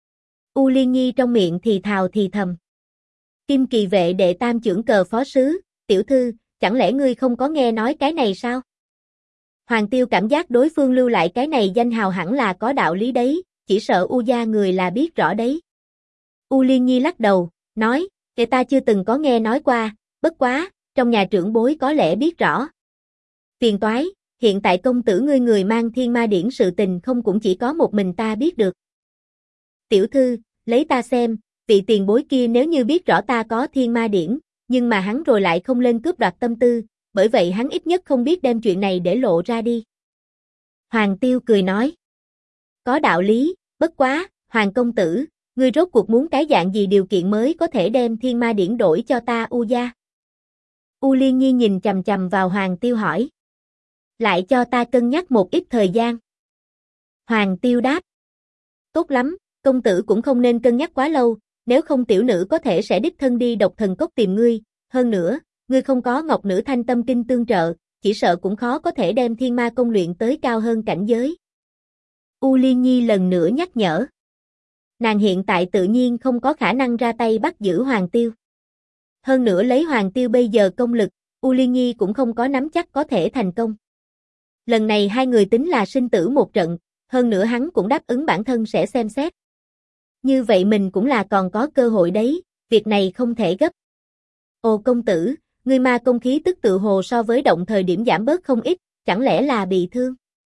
U Liên Nhi trong miệng thì thào thì thầm. Kim Kỳ vệ đệ tam trưởng cờ phó sứ, tiểu thư, chẳng lẽ ngươi không có nghe nói cái này sao? Hoàng Tiêu cảm giác đối phương lưu lại cái này danh hào hẳn là có đạo lý đấy, chỉ sợ U gia người là biết rõ đấy. U Liên Nhi lắc đầu, nói, kể ta chưa từng có nghe nói qua, bất quá, trong nhà trưởng bối có lẽ biết rõ. Phiền toái, hiện tại công tử ngươi người mang thiên ma điển sự tình không cũng chỉ có một mình ta biết được. Tiểu thư, lấy ta xem, vị tiền bối kia nếu như biết rõ ta có thiên ma điển, nhưng mà hắn rồi lại không lên cướp đoạt tâm tư, bởi vậy hắn ít nhất không biết đem chuyện này để lộ ra đi. Hoàng Tiêu cười nói. Có đạo lý, bất quá, Hoàng công tử, ngươi rốt cuộc muốn cái dạng gì điều kiện mới có thể đem thiên ma điển đổi cho ta U gia? U Liên Nhi nhìn chằm chằm vào Hoàng Tiêu hỏi. Lại cho ta cân nhắc một ít thời gian. Hoàng Tiêu đáp. Tốt lắm, công tử cũng không nên cân nhắc quá lâu, nếu không tiểu nữ có thể sẽ đích thân đi Độc Thần Cốc tìm ngươi, hơn nữa, ngươi không có Ngọc Nữ Thanh Tâm Kinh tương trợ, chỉ sợ cũng khó có thể đem thiên ma công luyện tới cao hơn cảnh giới. U Liên Nhi lần nữa nhắc nhở. Nàng hiện tại tự nhiên không có khả năng ra tay bắt giữ Hoàng Tiêu. Hơn nữa lấy Hoàng Tiêu bây giờ công lực, U Liên Nhi cũng không có nắm chắc có thể thành công. Lần này hai người tính là sinh tử một trận, hơn nữa hắn cũng đáp ứng bản thân sẽ xem xét. Như vậy mình cũng là còn có cơ hội đấy, việc này không thể gấp. Ồ công tử, ngươi ma công khí tức tự hồ so với động thời điểm giảm bớt không ít, chẳng lẽ là bị thương?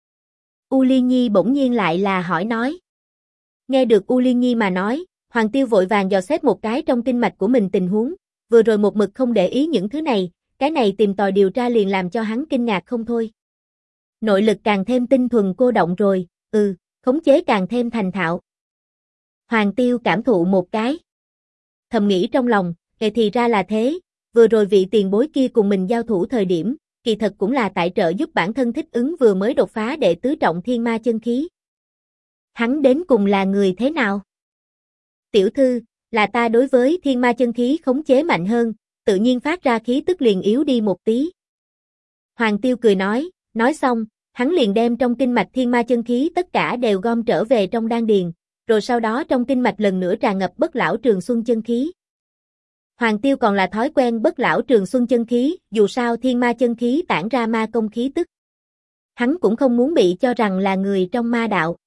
U Liên Nhi bỗng nhiên lại là hỏi nói. Nghe được U Liên Nhi mà nói, Hoàng Tiêu vội vàng dò xét một cái trong kinh mạch của mình tình huống, vừa rồi một mực không để ý những thứ này, cái này tìm tòi điều tra liền làm cho hắn kinh ngạc không thôi. Nội lực càng thêm tinh thuần cô động rồi, khống chế càng thêm thành thạo. Hoàng Tiêu cảm thụ một cái. Thầm nghĩ trong lòng, thì ra là thế, vừa rồi vị tiền bối kia cùng mình giao thủ thời điểm, kỳ thật cũng là tại trợ giúp bản thân thích ứng vừa mới đột phá đệ tứ trọng thiên ma chân khí. Hắn đến cùng là người thế nào? Tiểu thư, là ta đối với thiên ma chân khí khống chế mạnh hơn, tự nhiên phát ra khí tức liền yếu đi một tí. Hoàng Tiêu cười nói xong, hắn liền đem trong kinh mạch thiên ma chân khí tất cả đều gom trở về trong đan điền, rồi sau đó trong kinh mạch lần nữa tràn ngập bất lão trường xuân chân khí. Hoàng Tiêu còn là thói quen bất lão trường xuân chân khí, dù sao thiên ma chân khí tản ra ma công khí tức. Hắn cũng không muốn bị cho rằng là người trong ma đạo.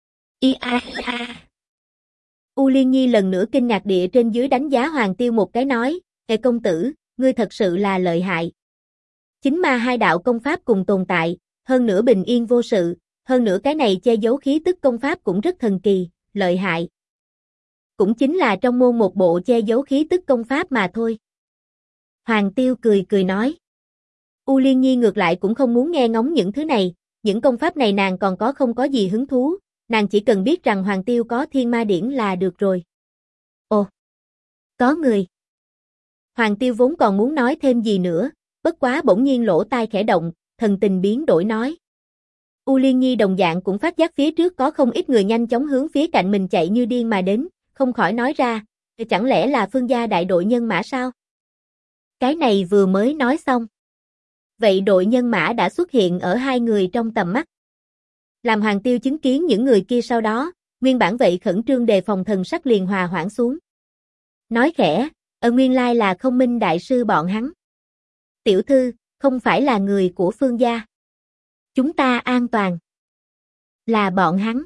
U Liên Nhi lần nữa kinh ngạc địa trên dưới đánh giá Hoàng Tiêu một cái nói, công tử, ngươi thật sự là lợi hại. Chính ma hai đạo công pháp cùng tồn tại, hơn nữa bình yên vô sự, hơn nữa cái này che giấu khí tức công pháp cũng rất thần kỳ, lợi hại. Cũng chính là trong môn một bộ che giấu khí tức công pháp mà thôi. Hoàng Tiêu cười nói. U Liên Nhi ngược lại cũng không muốn nghe ngóng những thứ này, những công pháp này nàng còn không có gì hứng thú, nàng chỉ cần biết rằng Hoàng Tiêu có thiên ma điển là được rồi. Ồ, có người. Hoàng Tiêu vốn còn muốn nói thêm gì nữa, bất quá bỗng nhiên lỗ tai khẽ động, thần tình biến đổi nói. U Liên Nhi đồng dạng cũng phát giác phía trước có không ít người nhanh chóng hướng phía cạnh mình chạy như điên mà đến, không khỏi nói ra, chẳng lẽ là Phương gia đại đội nhân mã sao? Cái này vừa mới nói xong. Vậy đội nhân mã đã xuất hiện ở hai người trong tầm mắt. Làm Hoàng Tiêu chứng kiến những người kia sau đó, nguyên bản vậy khẩn trương đề phòng thần sắc liền hòa hoãn xuống. Nói khẽ, nguyên lai là Không Minh đại sư bọn hắn. Tiểu thư, không phải là người của Phương gia. Chúng ta an toàn. Là bọn hắn.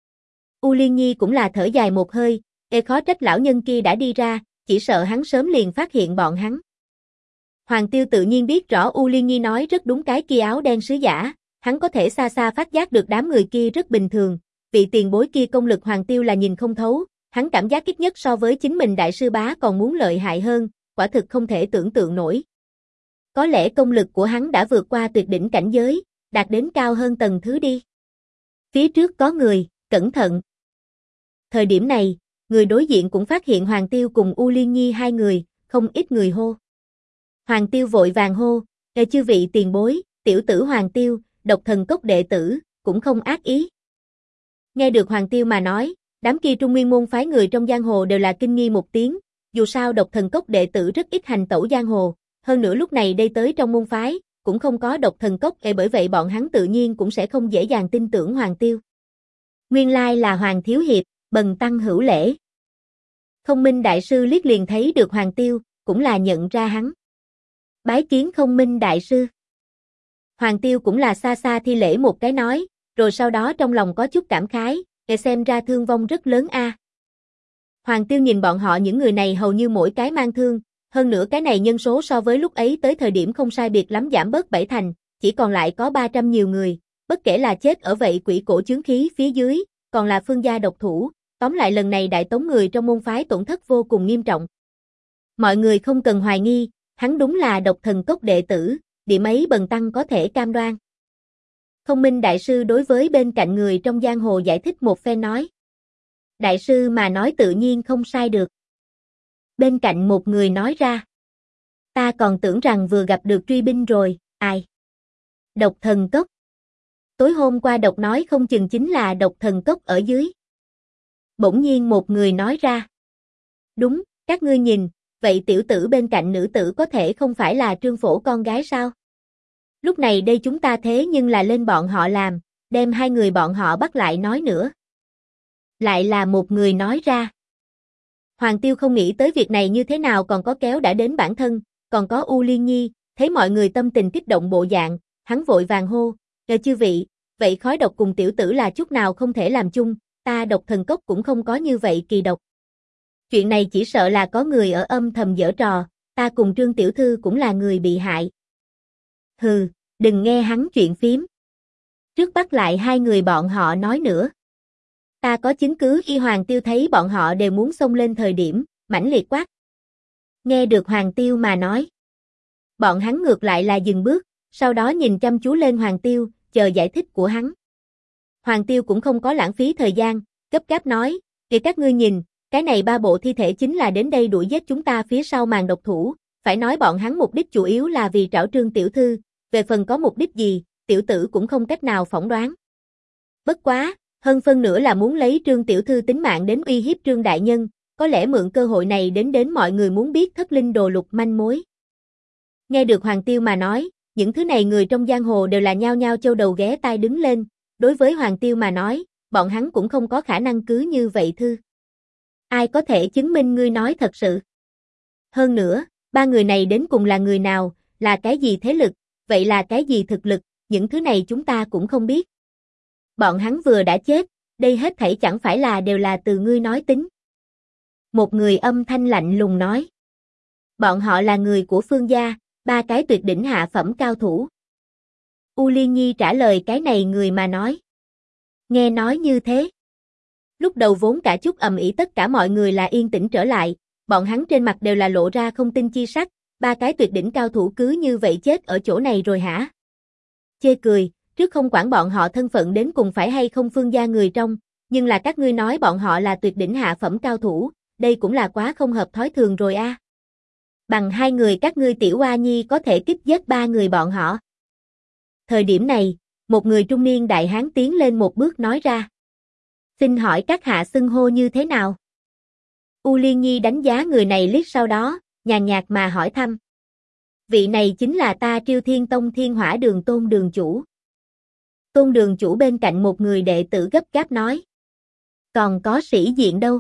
U Liên Nhi cũng là thở dài một hơi, khó trách lão nhân kia đã đi ra, chỉ sợ hắn sớm liền phát hiện bọn hắn. Hoàng Tiêu tự nhiên biết rõ U Liên Nhi nói rất đúng cái kia áo đen sứ giả, hắn có thể xa xa phát giác được đám người kia rất bình thường, vị tiền bối kia công lực Hoàng Tiêu là nhìn không thấu, hắn cảm giác ít nhất so với chính mình đại sư bá còn muốn lợi hại hơn, quả thực không thể tưởng tượng nổi. Có lẽ công lực của hắn đã vượt qua tuyệt đỉnh cảnh giới, đạt đến cao hơn tầng thứ đi. Phía trước có người, cẩn thận. Thời điểm này, người đối diện cũng phát hiện Hoàng Tiêu cùng U Liên Nhi hai người, không ít người hô. Hoàng Tiêu vội vàng hô, chư vị tiền bối, tiểu tử Hoàng Tiêu, Độc Thần Cốc đệ tử, cũng không ác ý. Nghe được Hoàng Tiêu mà nói, đám kia Trung Nguyên môn phái người trong giang hồ đều là kinh nghi một tiếng, dù sao Độc Thần Cốc đệ tử rất ít hành tẩu giang hồ, hơn nữa lúc này đây tới trong môn phái, cũng không có Độc Thần Cốc, bởi vậy bọn hắn tự nhiên cũng sẽ không dễ dàng tin tưởng Hoàng Tiêu. Nguyên lai là Hoàng Thiếu Hiệp, bần tăng hữu lễ. Không Minh đại sư liếc liền thấy được Hoàng Tiêu, cũng là nhận ra hắn. Bái kiến Không Minh đại sư. Hoàng Tiêu cũng là xa xa thi lễ một cái nói, rồi sau đó trong lòng có chút cảm khái, xem ra thương vong rất lớn a. Hoàng Tiêu nhìn bọn họ những người này hầu như mỗi cái mang thương, hơn nữa cái này nhân số so với lúc ấy tới thời điểm không sai biệt lắm giảm bớt 7 thành, chỉ còn lại có 300 nhiều người, bất kể là chết ở vậy quỷ cổ chướng khí phía dưới, còn là Phương gia độc thủ, tóm lại lần này Đại Tống người trong môn phái tổn thất vô cùng nghiêm trọng. Mọi người không cần hoài nghi, hắn đúng là Độc Thần Cốc đệ tử, điểm ấy bần tăng có thể cam đoan. Không Minh Đại Sư đối với bên cạnh người trong giang hồ giải thích một phen nói. Đại sư mà nói tự nhiên không sai được. Bên cạnh một người nói ra. Ta còn tưởng rằng vừa gặp được truy binh rồi, ai? Độc Thần Cốc. Tối hôm qua độc nói không chừng chính là Độc Thần Cốc ở dưới. Bỗng nhiên một người nói ra. Đúng, các ngươi nhìn, vậy tiểu tử bên cạnh nữ tử có thể không phải là Trương Phổ con gái sao? Lúc này đây chúng ta thế nhưng là lên bọn họ làm, đem hai người bọn họ bắt lại nói nữa. Lại là một người nói ra. Hoàng Tiêu không nghĩ tới việc này như thế nào còn có kéo đã đến bản thân, còn có U Liên Nhi, thấy mọi người tâm tình kích động bộ dạng, hắn vội vàng hô, chư vị, vậy khói độc cùng tiểu tử là chút nào không thể làm chung, ta Độc Thần Cốc cũng không có như vậy kỳ độc. Chuyện này chỉ sợ là có người ở âm thầm giở trò, ta cùng Trương tiểu thư cũng là người bị hại. Hừ, đừng nghe hắn chuyện phím. Trước bắt lại hai người bọn họ nói nữa. Ta có chứng cứ khi Hoàng Tiêu thấy bọn họ đều muốn xông lên thời điểm, mãnh liệt quát. Nghe được Hoàng Tiêu mà nói. Bọn hắn ngược lại là dừng bước, sau đó nhìn chăm chú lên Hoàng Tiêu, chờ giải thích của hắn. Hoàng Tiêu cũng không có lãng phí thời gian, gấp gáp nói, kìa các ngươi nhìn, cái này ba bộ thi thể chính là đến đây đuổi giết chúng ta phía sau màn độc thủ, phải nói bọn hắn mục đích chủ yếu là vì trảo Trương tiểu thư, về phần có mục đích gì, tiểu tử cũng không cách nào phỏng đoán. Bất quá, hơn phân nửa là muốn lấy Trương tiểu thư tính mạng đến uy hiếp Trương đại nhân, có lẽ mượn cơ hội này đến mọi người muốn biết thất linh đồ lục manh mối. Nghe được Hoàng Tiêu mà nói, những thứ này người trong giang hồ đều là nhao nhao châu đầu ghé tai đứng lên, đối với Hoàng Tiêu mà nói, bọn hắn cũng không có khả năng cứ như vậy thư. Ai có thể chứng minh ngươi nói thật sự? Hơn nữa, ba người này đến cùng là người nào, là cái gì thế lực, vậy là cái gì thực lực, những thứ này chúng ta cũng không biết. Bọn hắn vừa đã chết, đây hết thảy chẳng phải là đều là từ ngươi nói tính. Một người âm thanh lạnh lùng nói. Bọn họ là người của Phương gia, ba cái tuyệt đỉnh hạ phẩm cao thủ. U Liên Nhi trả lời cái này người mà nói. Nghe nói như thế. Lúc đầu vốn cả chút ầm ĩ tất cả mọi người là yên tĩnh trở lại, bọn hắn trên mặt đều là lộ ra không tin chi sắc, ba cái tuyệt đỉnh cao thủ cứ như vậy chết ở chỗ này rồi hả? Chê cười, trước không quản bọn họ thân phận đến cùng phải hay không Phương gia người trong, nhưng là các ngươi nói bọn họ là tuyệt đỉnh hạ phẩm cao thủ, đây cũng là quá không hợp thói thường rồi a. Bằng hai người các ngươi tiểu oa nhi có thể kích giết ba người bọn họ. Thời điểm này, một người trung niên đại hán tiến lên một bước nói ra. Xin hỏi các hạ xưng hô như thế nào? U Liên Nhi đánh giá người này liếc sau đó, nhàn nhạt mà hỏi thăm. Vị này chính là ta Triêu Thiên Tông Thiên Hỏa Đường Tôn đường chủ. Tôn đường chủ bên cạnh một người đệ tử gấp gáp nói. Còn có sĩ diện đâu?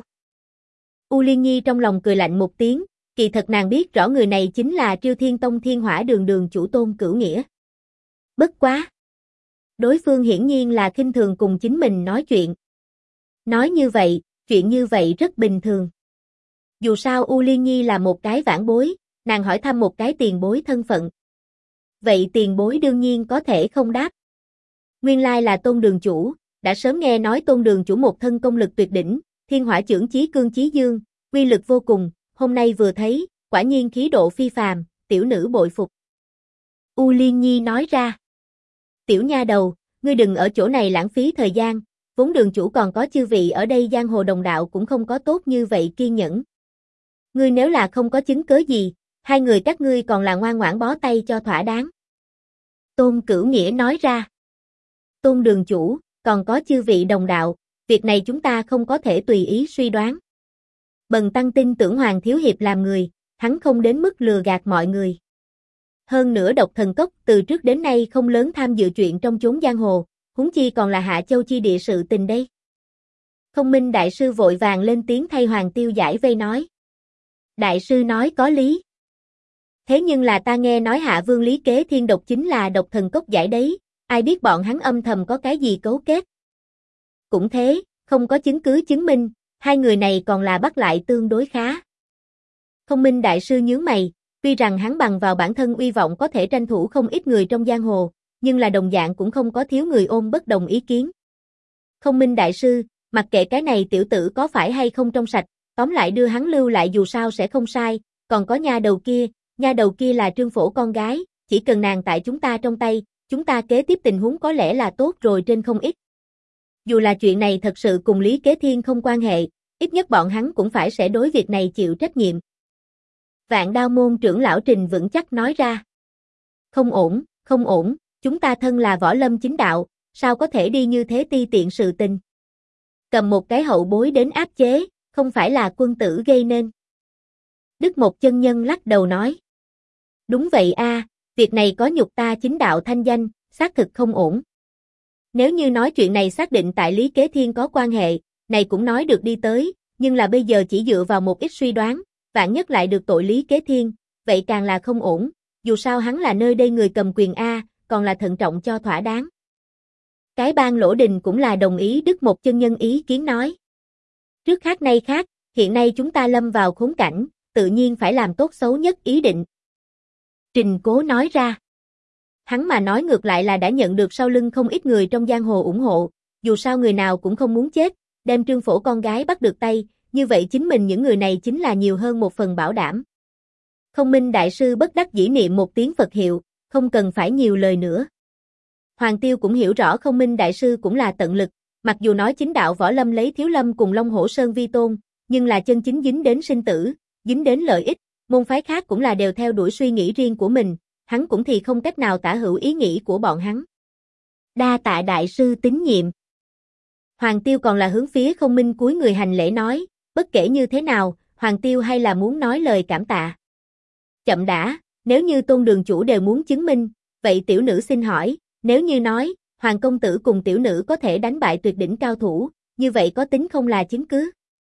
U Liên Nhi trong lòng cười lạnh một tiếng, kỳ thật nàng biết rõ người này chính là Triêu Thiên Tông Thiên Hỏa Đường đường chủ Tôn Cửu Nghĩa. Bất quá. Đối phương hiển nhiên là khinh thường cùng chính mình nói chuyện. Nói như vậy, chuyện như vậy rất bình thường. Dù sao U Liên Nhi là một cái vãn bối, nàng hỏi thăm một cái tiền bối thân phận. Vậy tiền bối đương nhiên có thể không đáp. Nguyên lai là Tôn đường chủ, đã sớm nghe nói Tôn đường chủ một thân công lực tuyệt đỉnh, thiên hỏa chưởng chí cương chí dương, uy lực vô cùng, hôm nay vừa thấy, quả nhiên khí độ phi phàm, tiểu nữ bội phục. U Liên Nhi nói ra. Tiểu nha đầu, ngươi đừng ở chỗ này lãng phí thời gian, vốn đường chủ còn có chư vị ở đây giang hồ đồng đạo cũng không có tốt như vậy kiên nhẫn. Ngươi nếu là không có chứng cớ gì, hai người các ngươi còn là ngoan ngoãn bó tay cho thỏa đáng. Tôn Cửu Nghĩa nói ra. Tôn đường chủ, còn có chư vị đồng đạo, việc này chúng ta không có thể tùy ý suy đoán. Bần tăng tin tưởng Hoàng Thiếu Hiệp làm người, hắn không đến mức lừa gạt mọi người. Hơn nữa Độc Thần Cốc từ trước đến nay không lớn tham dự chuyện trong chốn giang hồ, huống chi còn là Hạ Châu chi địa sự tình đây. Không Minh Đại Sư vội vàng lên tiếng thay Hoàng Tiêu giải vây nói. Đại Sư nói có lý. Thế nhưng là ta nghe nói Hạ Vương Lý Kế Thiên Độc chính là Độc Thần Cốc giải đấy, ai biết bọn hắn âm thầm có cái gì cấu kết. Cũng thế, không có chứng cứ chứng minh, hai người này còn là bắt lại tương đối khá. Không Minh Đại Sư nhướng mày, tuy rằng hắn bằng vào bản thân uy vọng có thể tranh thủ không ít người trong giang hồ, nhưng là đồng dạng cũng không có thiếu người ôm bất đồng ý kiến. Không Minh Đại Sư, mặc kệ cái này tiểu tử có phải hay không trong sạch, tóm lại đưa hắn lưu lại dù sao sẽ không sai, còn có nha đầu kia là Trương Phổ con gái, chỉ cần nàng tại chúng ta trong tay, chúng ta kế tiếp tình huống có lẽ là tốt rồi trên không ít. Dù là chuyện này thật sự cùng Lý Kế Thiên không quan hệ, ít nhất bọn hắn cũng phải sẽ đối việc này chịu trách nhiệm. Vạn Đao môn trưởng lão Trình vững chắc nói ra. Không ổn, không ổn, chúng ta thân là võ lâm chính đạo, sao có thể đi như thế ti tiện sự tình. Cầm một cái hậu bối đến áp chế, không phải là quân tử gây nên. Đức Mộc chân nhân lắc đầu nói. Đúng vậy a, việc này có nhục ta chính đạo thanh danh, xác thực không ổn. Nếu như nói chuyện này xác định tại Lý Kế Thiên có quan hệ, này cũng nói được đi tới, nhưng là bây giờ chỉ dựa vào một ít suy đoán, vạn nhất lại được tội Lý Kế Thiên, vậy càng là không ổn, dù sao hắn là nơi đây người cầm quyền A, còn là thận trọng cho thỏa đáng. Cái bang Lỗ Đình cũng là đồng ý Đức Mộc chân nhân ý kiến nói. Trước khác nay khác, hiện nay chúng ta lâm vào khốn cảnh, tự nhiên phải làm tốt xấu nhất ý định. Trình Cố nói ra. Hắn mà nói ngược lại là đã nhận được sau lưng không ít người trong giang hồ ủng hộ, dù sao người nào cũng không muốn chết, đem Trương Phổ con gái bắt được tay, như vậy chính mình những người này chính là nhiều hơn một phần bảo đảm. Không Minh đại sư bất đắc dĩ niệm một tiếng Phật hiệu, không cần phải nhiều lời nữa. Hoàng Tiêu cũng hiểu rõ Không Minh đại sư cũng là tận lực, mặc dù nói chính đạo võ lâm lấy Thiếu Lâm cùng Long Hổ Sơn vi tôn, nhưng là chân chính dính đến sinh tử, dính đến lợi ích, môn phái khác cũng là đều theo đuổi suy nghĩ riêng của mình, hắn cũng thì không cách nào tả hữu ý nghĩ của bọn hắn. Đa tạ đại sư tín nhiệm. Hoàng Tiêu còn là hướng phía Không Minh cúi người hành lễ nói, bất kể như thế nào, Hoàng Tiêu hay là muốn nói lời cảm tạ. Chậm đã, nếu như Tôn đường chủ đều muốn chứng minh, vậy tiểu nữ xin hỏi, nếu như nói, Hoàng công tử cùng tiểu nữ có thể đánh bại tuyệt đỉnh cao thủ, như vậy có tính không là chứng cứ?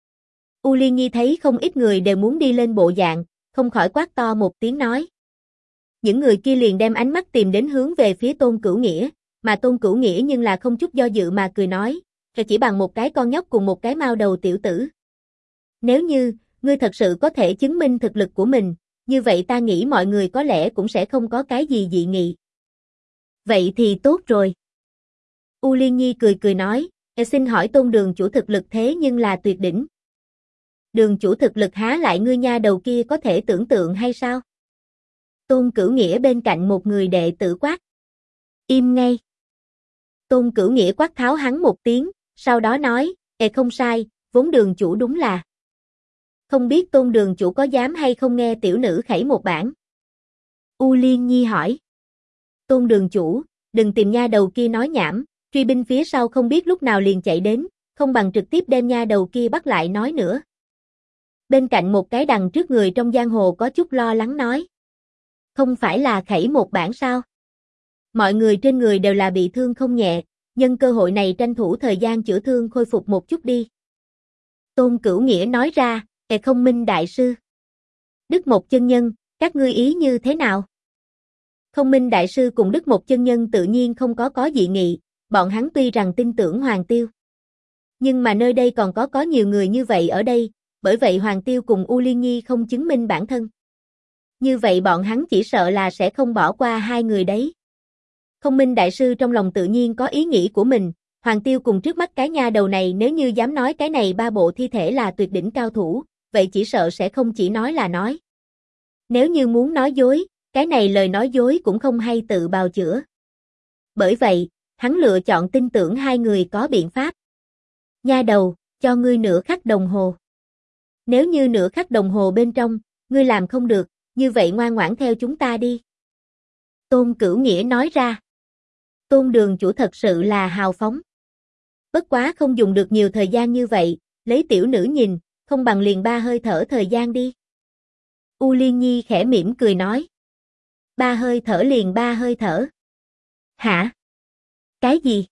U Liên Nhi thấy không ít người đều muốn đi lên bộ dạng, không khỏi quát to một tiếng nói. Những người kia liền đem ánh mắt tìm đến hướng về phía Tôn Cửu Nghĩa, mà Tôn Cửu Nghĩa nhưng là không chút do dự mà cười nói, rồi chỉ bằng một cái con nhóc cùng một cái mao đầu tiểu tử. Nếu như, ngươi thật sự có thể chứng minh thực lực của mình, như vậy ta nghĩ mọi người có lẽ cũng sẽ không có cái gì dị nghị. Vậy thì tốt rồi. U Liên Nhi cười cười nói, xin hỏi Tôn đường chủ thực lực thế nhưng là tuyệt đỉnh. Đường chủ thực lực há lại ngươi nha đầu kia có thể tưởng tượng hay sao? Tôn Cửu Nghĩa bên cạnh một người đệ tử quát. Im ngay. Tôn Cửu Nghĩa quát tháo hắn một tiếng, sau đó nói, không sai, vốn đường chủ đúng là. Không biết Tôn đường chủ có dám hay không nghe tiểu nữ khẩy một bản? U Liên Nhi hỏi. Tôn đường chủ, đừng tìm nha đầu kia nói nhảm, truy binh phía sau không biết lúc nào liền chạy đến, không bằng trực tiếp đem nha đầu kia bắt lại nói nữa. Bên cạnh một cái đằng trước người trong giang hồ có chút lo lắng nói. Không phải là khẩy một bản sao? Mọi người trên người đều là bị thương không nhẹ, nhân cơ hội này tranh thủ thời gian chữa thương khôi phục một chút đi. Tôn Cửu Nghĩa nói ra, Không Minh đại sư. Đức Mộc chân nhân, các ngươi ý như thế nào? Không Minh đại sư cùng Đức Mộc chân nhân tự nhiên không có dị nghị, bọn hắn tuy rằng tin tưởng Hoàng Tiêu. Nhưng mà nơi đây còn có nhiều người như vậy ở đây, bởi vậy Hoàng Tiêu cùng U Liên Nhi không chứng minh bản thân. Như vậy bọn hắn chỉ sợ là sẽ không bỏ qua hai người đấy. Không Minh đại sư trong lòng tự nhiên có ý nghĩ của mình, Hoàng Tiêu cùng trước mắt cái nha đầu này nếu như dám nói cái này ba bộ thi thể là tuyệt đỉnh cao thủ, vậy chỉ sợ sẽ không chỉ nói là nói. Nếu như muốn nói dối, cái này lời nói dối cũng không hay tự bào chữa. Bởi vậy, hắn lựa chọn tin tưởng hai người có biện pháp. Nha đầu, cho ngươi nửa khắc đồng hồ. Nếu như nửa khắc đồng hồ bên trong, ngươi làm không được, như vậy ngoan ngoãn theo chúng ta đi. Tôn Cửu Nghĩa nói ra. Tôn đường chủ thật sự là hào phóng. Bất quá không dùng được nhiều thời gian như vậy, lấy tiểu nữ nhìn, không bằng liền 3 hơi thở thời gian đi. U Liên Nhi khẽ mỉm cười nói. 3 hơi thở liền 3 hơi thở. Hả? Cái gì?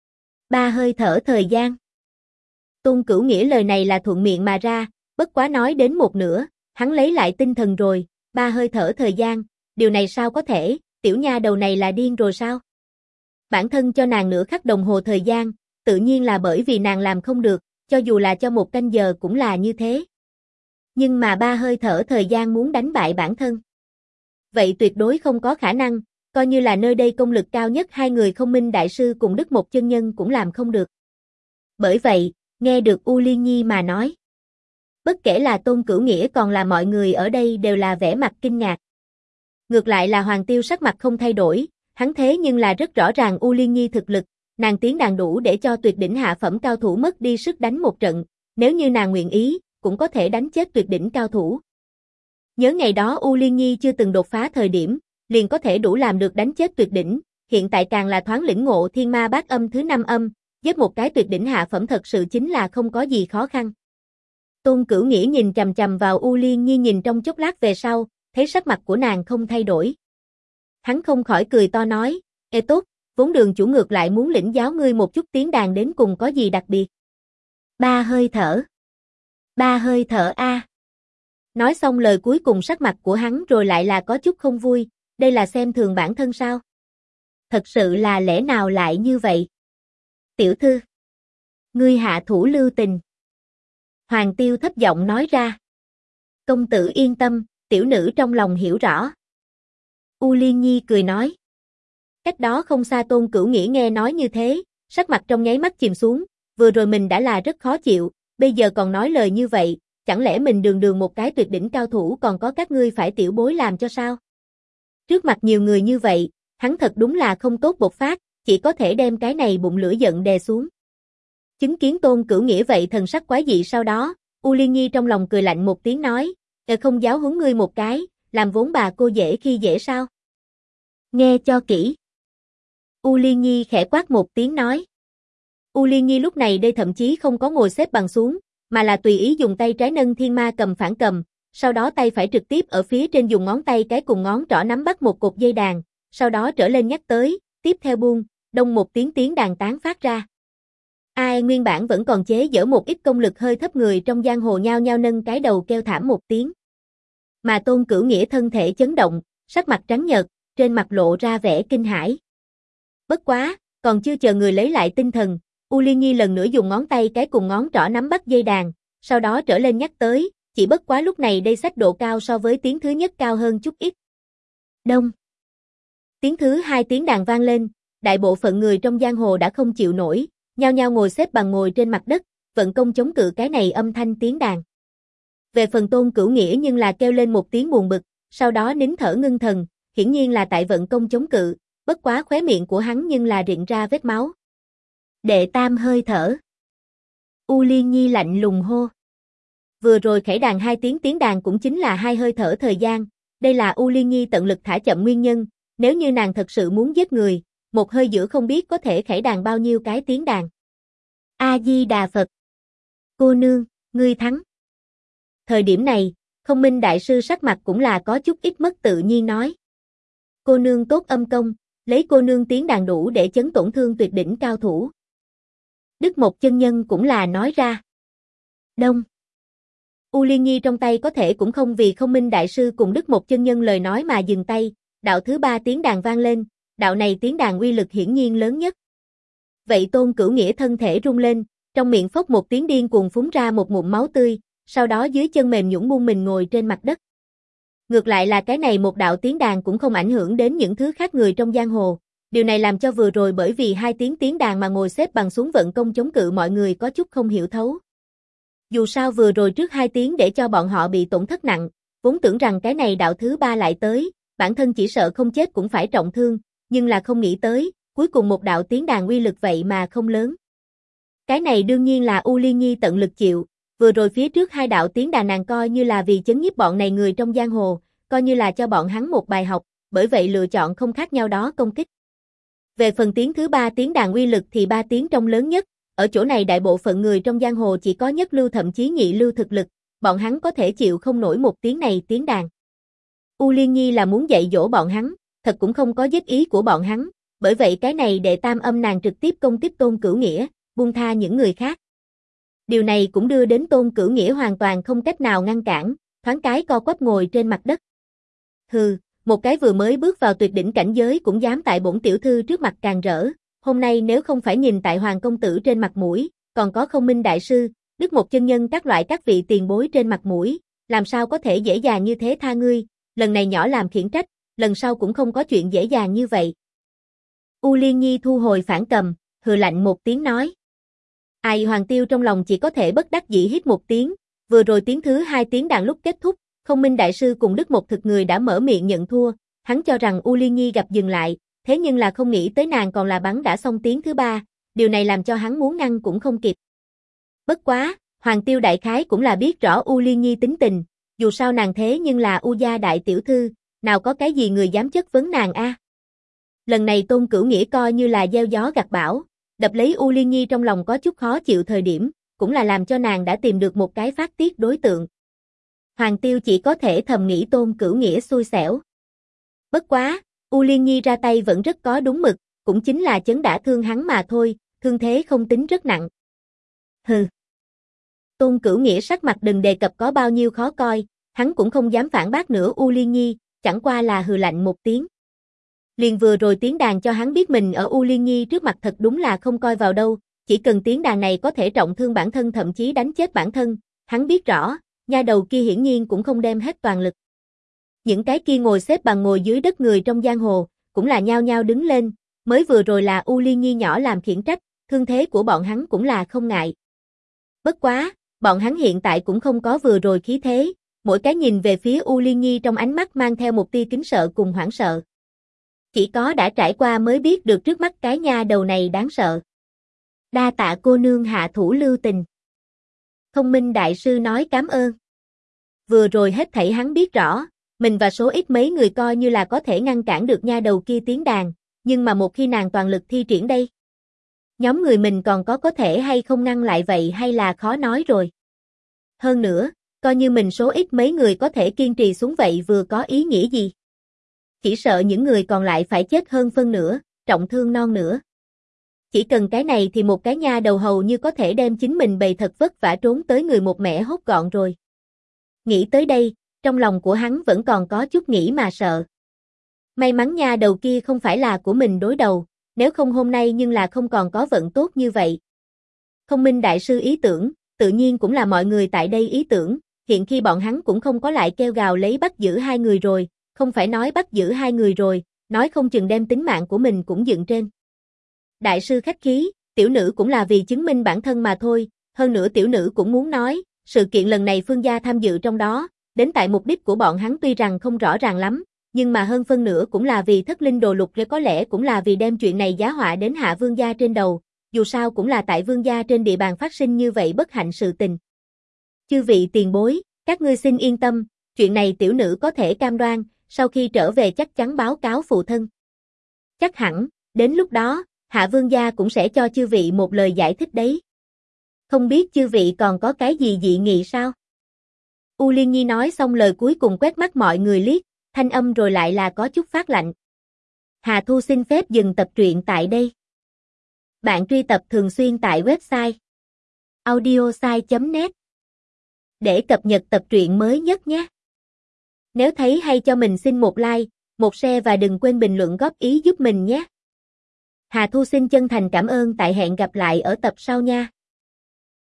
3 hơi thở thời gian? Tôn Cửu Nghĩa lời này là thuận miệng mà ra, bất quá nói đến một nửa, hắn lấy lại tinh thần rồi, 3 hơi thở thời gian, điều này sao có thể, tiểu nha đầu này là điên rồi sao? Bản thân cho nàng nửa khắc đồng hồ thời gian, tự nhiên là bởi vì nàng làm không được, cho dù là cho 1 canh giờ cũng là như thế. Nhưng mà 3 hơi thở thời gian muốn đánh bại bản thân. Vậy tuyệt đối không có khả năng, coi như là nơi đây công lực cao nhất hai người Không Minh đại sư cùng Đức Mộc chân nhân cũng làm không được. Bởi vậy, nghe được U Liên Nhi mà nói. Bất kể là Tôn Cửu Nghĩa còn là mọi người ở đây đều là vẻ mặt kinh ngạc. Ngược lại là Hoàng Tiêu sắc mặt không thay đổi, Hắn thế nhưng là rất rõ ràng U Liên Nhi thực lực, nàng tiếng đàn đủ để cho tuyệt đỉnh hạ phẩm cao thủ mất đi sức đánh một trận, nếu như nàng nguyện ý, cũng có thể đánh chết tuyệt đỉnh cao thủ. Nhớ ngày đó U Liên Nhi chưa từng đột phá thời điểm, liền có thể đủ làm được đánh chết tuyệt đỉnh, hiện tại càng là thoáng lĩnh ngộ thiên ma bát âm thứ 5 âm, giết một cái tuyệt đỉnh hạ phẩm thật sự chính là không có gì khó khăn. Tôn Cửu Nghĩa nhìn chằm chằm vào U Liên Nhi nhìn trong chốc lát về sau, thấy sắc mặt của nàng không thay đổi. Hắn không khỏi cười to nói, ê tốt, vốn đường chủ ngược lại muốn lĩnh giáo ngươi một chút tiếng đàn đến cùng có gì đặc biệt. 3 hơi thở. 3 hơi thở a. Nói xong lời cuối cùng sắc mặt của hắn rồi lại là có chút không vui, đây là xem thường bản thân sao? Thật sự là lẽ nào lại như vậy? Tiểu thư, ngươi hạ thủ lưu tình. Hoàng Tiêu thấp giọng nói ra. Công tử yên tâm, tiểu nữ trong lòng hiểu rõ. U Liên Nhi cười nói. Cách đó không xa Tôn Cửu Nghĩa nghe nói như thế, sắc mặt trong nháy mắt chìm xuống, vừa rồi mình đã là rất khó chịu, bây giờ còn nói lời như vậy, chẳng lẽ mình đường đường một cái tuyệt đỉnh cao thủ còn có các ngươi phải tiểu bối làm cho sao? Trước mặt nhiều người như vậy, hắn thật đúng là không tốt bộc phát, chỉ có thể đem cái này bụng lửa giận đè xuống. Chứng kiến Tôn Cửu Nghĩa vậy thần sắc quái dị sau đó, U Liên Nhi trong lòng cười lạnh một tiếng nói, không giáo huấn ngươi một cái, làm vốn bà cô dễ khi dễ sao? Nghe cho kỹ. U Liên Nhi khẽ quát một tiếng nói. U Liên Nhi lúc này đây thậm chí không có ngồi xếp bằng xuống, mà là tùy ý dùng tay trái nâng thiên ma cầm phản cầm, sau đó tay phải trực tiếp ở phía trên dùng ngón tay cái cùng ngón trỏ nắm bắt một cột dây đàn, sau đó trở lên nhắc tới, tiếp theo buông, đông một tiếng đàn tán phát ra. Ai nguyên bản vẫn còn chế giở một ít công lực hơi thấp người trong giang hồ nhao nhao nâng cái đầu kêu thảm một tiếng. Mà Tôn Cửu Nghĩa thân thể chấn động, sắc mặt trắng nhợt, trên mặt lộ ra vẻ kinh hãi. Bất quá, còn chưa chờ người lấy lại tinh thần, U Liên Nhi lần nữa dùng ngón tay cái cùng ngón trỏ nắm bắt dây đàn, sau đó trở lên nhắc tới, chỉ bất quá lúc này đây xách độ cao so với tiếng thứ nhất cao hơn chút ít. Đông. Tiếng thứ 2 tiếng đàn vang lên, đại bộ phận người trong giang hồ đã không chịu nổi, nhao nhao ngồi xếp bằng ngồi trên mặt đất, vận công chống cự cái này âm thanh tiếng đàn. Về phần Tôn Cửu Nghĩa nhưng là kêu lên một tiếng buồn bực, sau đó nín thở ngưng thần, hiển nhiên là tại vận công chống cự, bất quá khóe miệng của hắn nhưng là rịn ra vết máu. Đệ tam hơi thở. U Liên Nhi lạnh lùng hô. Vừa rồi khải đàn 2 tiếng đàn cũng chính là 2 hơi thở thời gian, đây là U Liên Nhi tận lực thả chậm nguyên nhân, nếu như nàng thật sự muốn giết người, một hơi giữa không biết có thể khải đàn bao nhiêu cái tiếng đàn. A Di Đà Phật. Cô nương, ngươi thắng. Thời điểm này, Không Minh đại sư sắc mặt cũng là có chút ít mất tự nhiên nói. Cô nương tốt âm công, lấy cô nương tiếng đàn đủ để chấn tổn thương tuyệt đỉnh cao thủ. Đức Mộc chân nhân cũng là nói ra. Đông. U Liên Nhi trong tay có thể cũng không vì Không Minh đại sư cùng Đức Mộc chân nhân lời nói mà dừng tay, đạo thứ 3 tiếng đàn vang lên, đạo này tiếng đàn uy lực hiển nhiên lớn nhất. Vậy Tôn Cửu Nghĩa thân thể rung lên, trong miệng phốc một tiếng điên cuồng phúng ra một ngụm máu tươi, sau đó dưới chân mềm nhũn buông mình ngồi trên mặt đất. Ngược lại là cái này một đạo tiếng đàn cũng không ảnh hưởng đến những thứ khác người trong giang hồ, điều này làm cho vừa rồi bởi vì 2 tiếng đàn mà ngồi xếp bằng xuống vận công chống cự mọi người có chút không hiểu thấu. Dù sao vừa rồi trước 2 tiếng để cho bọn họ bị tổn thất nặng, vốn tưởng rằng cái này đạo thứ 3 lại tới, bản thân chỉ sợ không chết cũng phải trọng thương, nhưng là không nghĩ tới, cuối cùng một đạo tiếng đàn uy lực vậy mà không lớn. Cái này đương nhiên là U Liên Nhi tận lực chịu, vừa rồi phía trước 2 đạo tiếng đàn nàng coi như là vì chấn nhiếp bọn này người trong giang hồ, coi như là cho bọn hắn một bài học, bởi vậy lựa chọn không khác nhau đó công kích. Về phần tiếng thứ 3 tiếng đàn uy lực thì 3 tiếng trong lớn nhất, ở chỗ này đại bộ phận người trong giang hồ chỉ có nhất lưu thậm chí nhị lưu thực lực, bọn hắn có thể chịu không nổi một tiếng này tiếng đàn. U Liên Nhi là muốn dạy dỗ bọn hắn, thật cũng không có giết ý của bọn hắn, bởi vậy cái này đệ tam âm nàng trực tiếp công kích Tôn Cửu Nghĩa, buông tha những người khác. Điều này cũng đưa đến Tôn Cửu Nghĩa hoàn toàn không cách nào ngăn cản, thoáng cái co quắp ngồi trên mặt đất. Hừ, một cái vừa mới bước vào tuyệt đỉnh cảnh giới cũng dám tại bổn tiểu thư trước mặt càn rỡ, hôm nay nếu không phải nhìn tại Hoàng công tử trên mặt mũi, còn có Không Minh đại sư, Đức Mộc chân nhân các vị tiền bối trên mặt mũi, làm sao có thể dễ dàng như thế tha ngươi, lần này nhỏ làm khiển trách, lần sau cũng không có chuyện dễ dàng như vậy. U Liên Nhi thu hồi phản cầm, hừ lạnh một tiếng nói. Ai Hoàng Tiêu trong lòng chỉ có thể bất đắc dĩ hít một tiếng, vừa rồi tiếng thứ 2 tiếng đàn lúc kết thúc, Không Minh đại sư cùng Đức Mộc thực người đã mở miệng nhận thua, hắn cho rằng U Liên Nhi gặp dừng lại, thế nhưng là không nghĩ tới nàng còn là bắn đã xong tiếng thứ ba, điều này làm cho hắn muốn ngăn cũng không kịp. Bất quá, Hoàng Tiêu đại khái cũng là biết rõ U Liên Nhi tính tình, dù sao nàng thế nhưng là U gia đại tiểu thư, nào có cái gì người dám chất vấn nàng a. Lần này Tôn Cửu Nghĩa coi như là gieo gió gặt bão, đập lấy U Liên Nhi trong lòng có chút khó chịu thời điểm, cũng là làm cho nàng đã tìm được một cái phát tiết đối tượng. Hoàng Tiêu chỉ có thể thầm nghĩ Tôn Cửu Nghĩa xui xẻo. Bất quá, U Liên Nhi ra tay vẫn rất có đúng mực, cũng chính là chấn đả thương hắn mà thôi, thương thế không tính rất nặng. Hừ. Tôn Cửu Nghĩa sắc mặt đừng đề cập có bao nhiêu khó coi, hắn cũng không dám phản bác nữa U Liên Nhi, chẳng qua là hừ lạnh một tiếng. Liền vừa rồi tiếng đàn cho hắn biết mình ở U Liên Nhi trước mặt thật đúng là không coi vào đâu, chỉ cần tiếng đàn này có thể trọng thương bản thân thậm chí đánh chết bản thân, hắn biết rõ, nha đầu kia hiển nhiên cũng không đem hết toàn lực. Những cái kia ngồi xếp bằng ngồi dưới đất người trong giang hồ, cũng là nhao nhao đứng lên, mới vừa rồi là U Liên Nhi nhỏ làm khiển trách, thương thế của bọn hắn cũng là không ngại. Bất quá, bọn hắn hiện tại cũng không có vừa rồi khí thế, mỗi cái nhìn về phía U Liên Nhi trong ánh mắt mang theo một tia kính sợ cùng hoảng sợ. Chỉ có đã trải qua mới biết được trước mắt cái nha đầu này đáng sợ. Đa tạ cô nương hạ thủ lưu tình. Thông Minh đại sư nói cảm ơn. Vừa rồi hết thảy hắn biết rõ, mình và số ít mấy người coi như là có thể ngăn cản được nha đầu kia tiếng đàn, nhưng mà một khi nàng toàn lực thi triển đây, nhóm người mình còn có thể hay không ngăn lại vậy hay là khó nói rồi. Hơn nữa, coi như mình số ít mấy người có thể kiên trì xuống vậy vừa có ý nghĩa gì. Chỉ sợ những người còn lại phải chết hơn phân nửa, trọng thương non nữa. Chỉ cần cái này thì một cái nha đầu hầu như có thể đem chính mình bày thật vất vả trốn tới người một mẻ hốt gọn rồi. Nghĩ tới đây, trong lòng của hắn vẫn còn có chút nghĩ mà sợ. May mắn nha đầu kia không phải là của mình đối đầu, nếu không hôm nay nhưng là không còn có vận tốt như vậy. Thông Minh đại sư ý tưởng, tự nhiên cũng là mọi người tại đây ý tưởng, hiện khi bọn hắn cũng không có lại kêu gào lấy bắt giữ hai người rồi, không phải nói bắt giữ hai người rồi, nói không chừng đem tính mạng của mình cũng dựng trên. Đại sư khách khí, tiểu nữ cũng là vì chứng minh bản thân mà thôi, hơn nữa tiểu nữ cũng muốn nói, sự kiện lần này Phương gia tham dự trong đó, đến tại mục đích của bọn hắn tuy rằng không rõ ràng lắm, nhưng mà hơn phân nửa cũng là vì thất linh đồ lục rồi có lẽ cũng là vì đem chuyện này giá họa đến hạ vương gia trên đầu, dù sao cũng là tại vương gia trên địa bàn phát sinh như vậy bất hạnh sự tình. Chư vị tiền bối, các ngươi xin yên tâm, chuyện này tiểu nữ có thể cam đoan, sau khi trở về chắc chắn báo cáo phụ thân. Chắc hẳn, đến lúc đó, hạ vương gia cũng sẽ cho chư vị một lời giải thích đấy. Không biết chư vị còn có cái gì dị nghị sao? U Liên Nhi nói xong lời cuối cùng quét mắt mọi người liếc, thanh âm rồi lại là có chút phát lạnh. Hà Thu xin phép dừng tập truyện tại đây. Bạn truy tập thường xuyên tại website audiosai.net để cập nhật tập truyện mới nhất nhé. Nếu thấy hay cho mình xin một like, một share và đừng quên bình luận góp ý giúp mình nhé. Hà Thu xin chân thành cảm ơn tại hẹn gặp lại ở tập sau nha.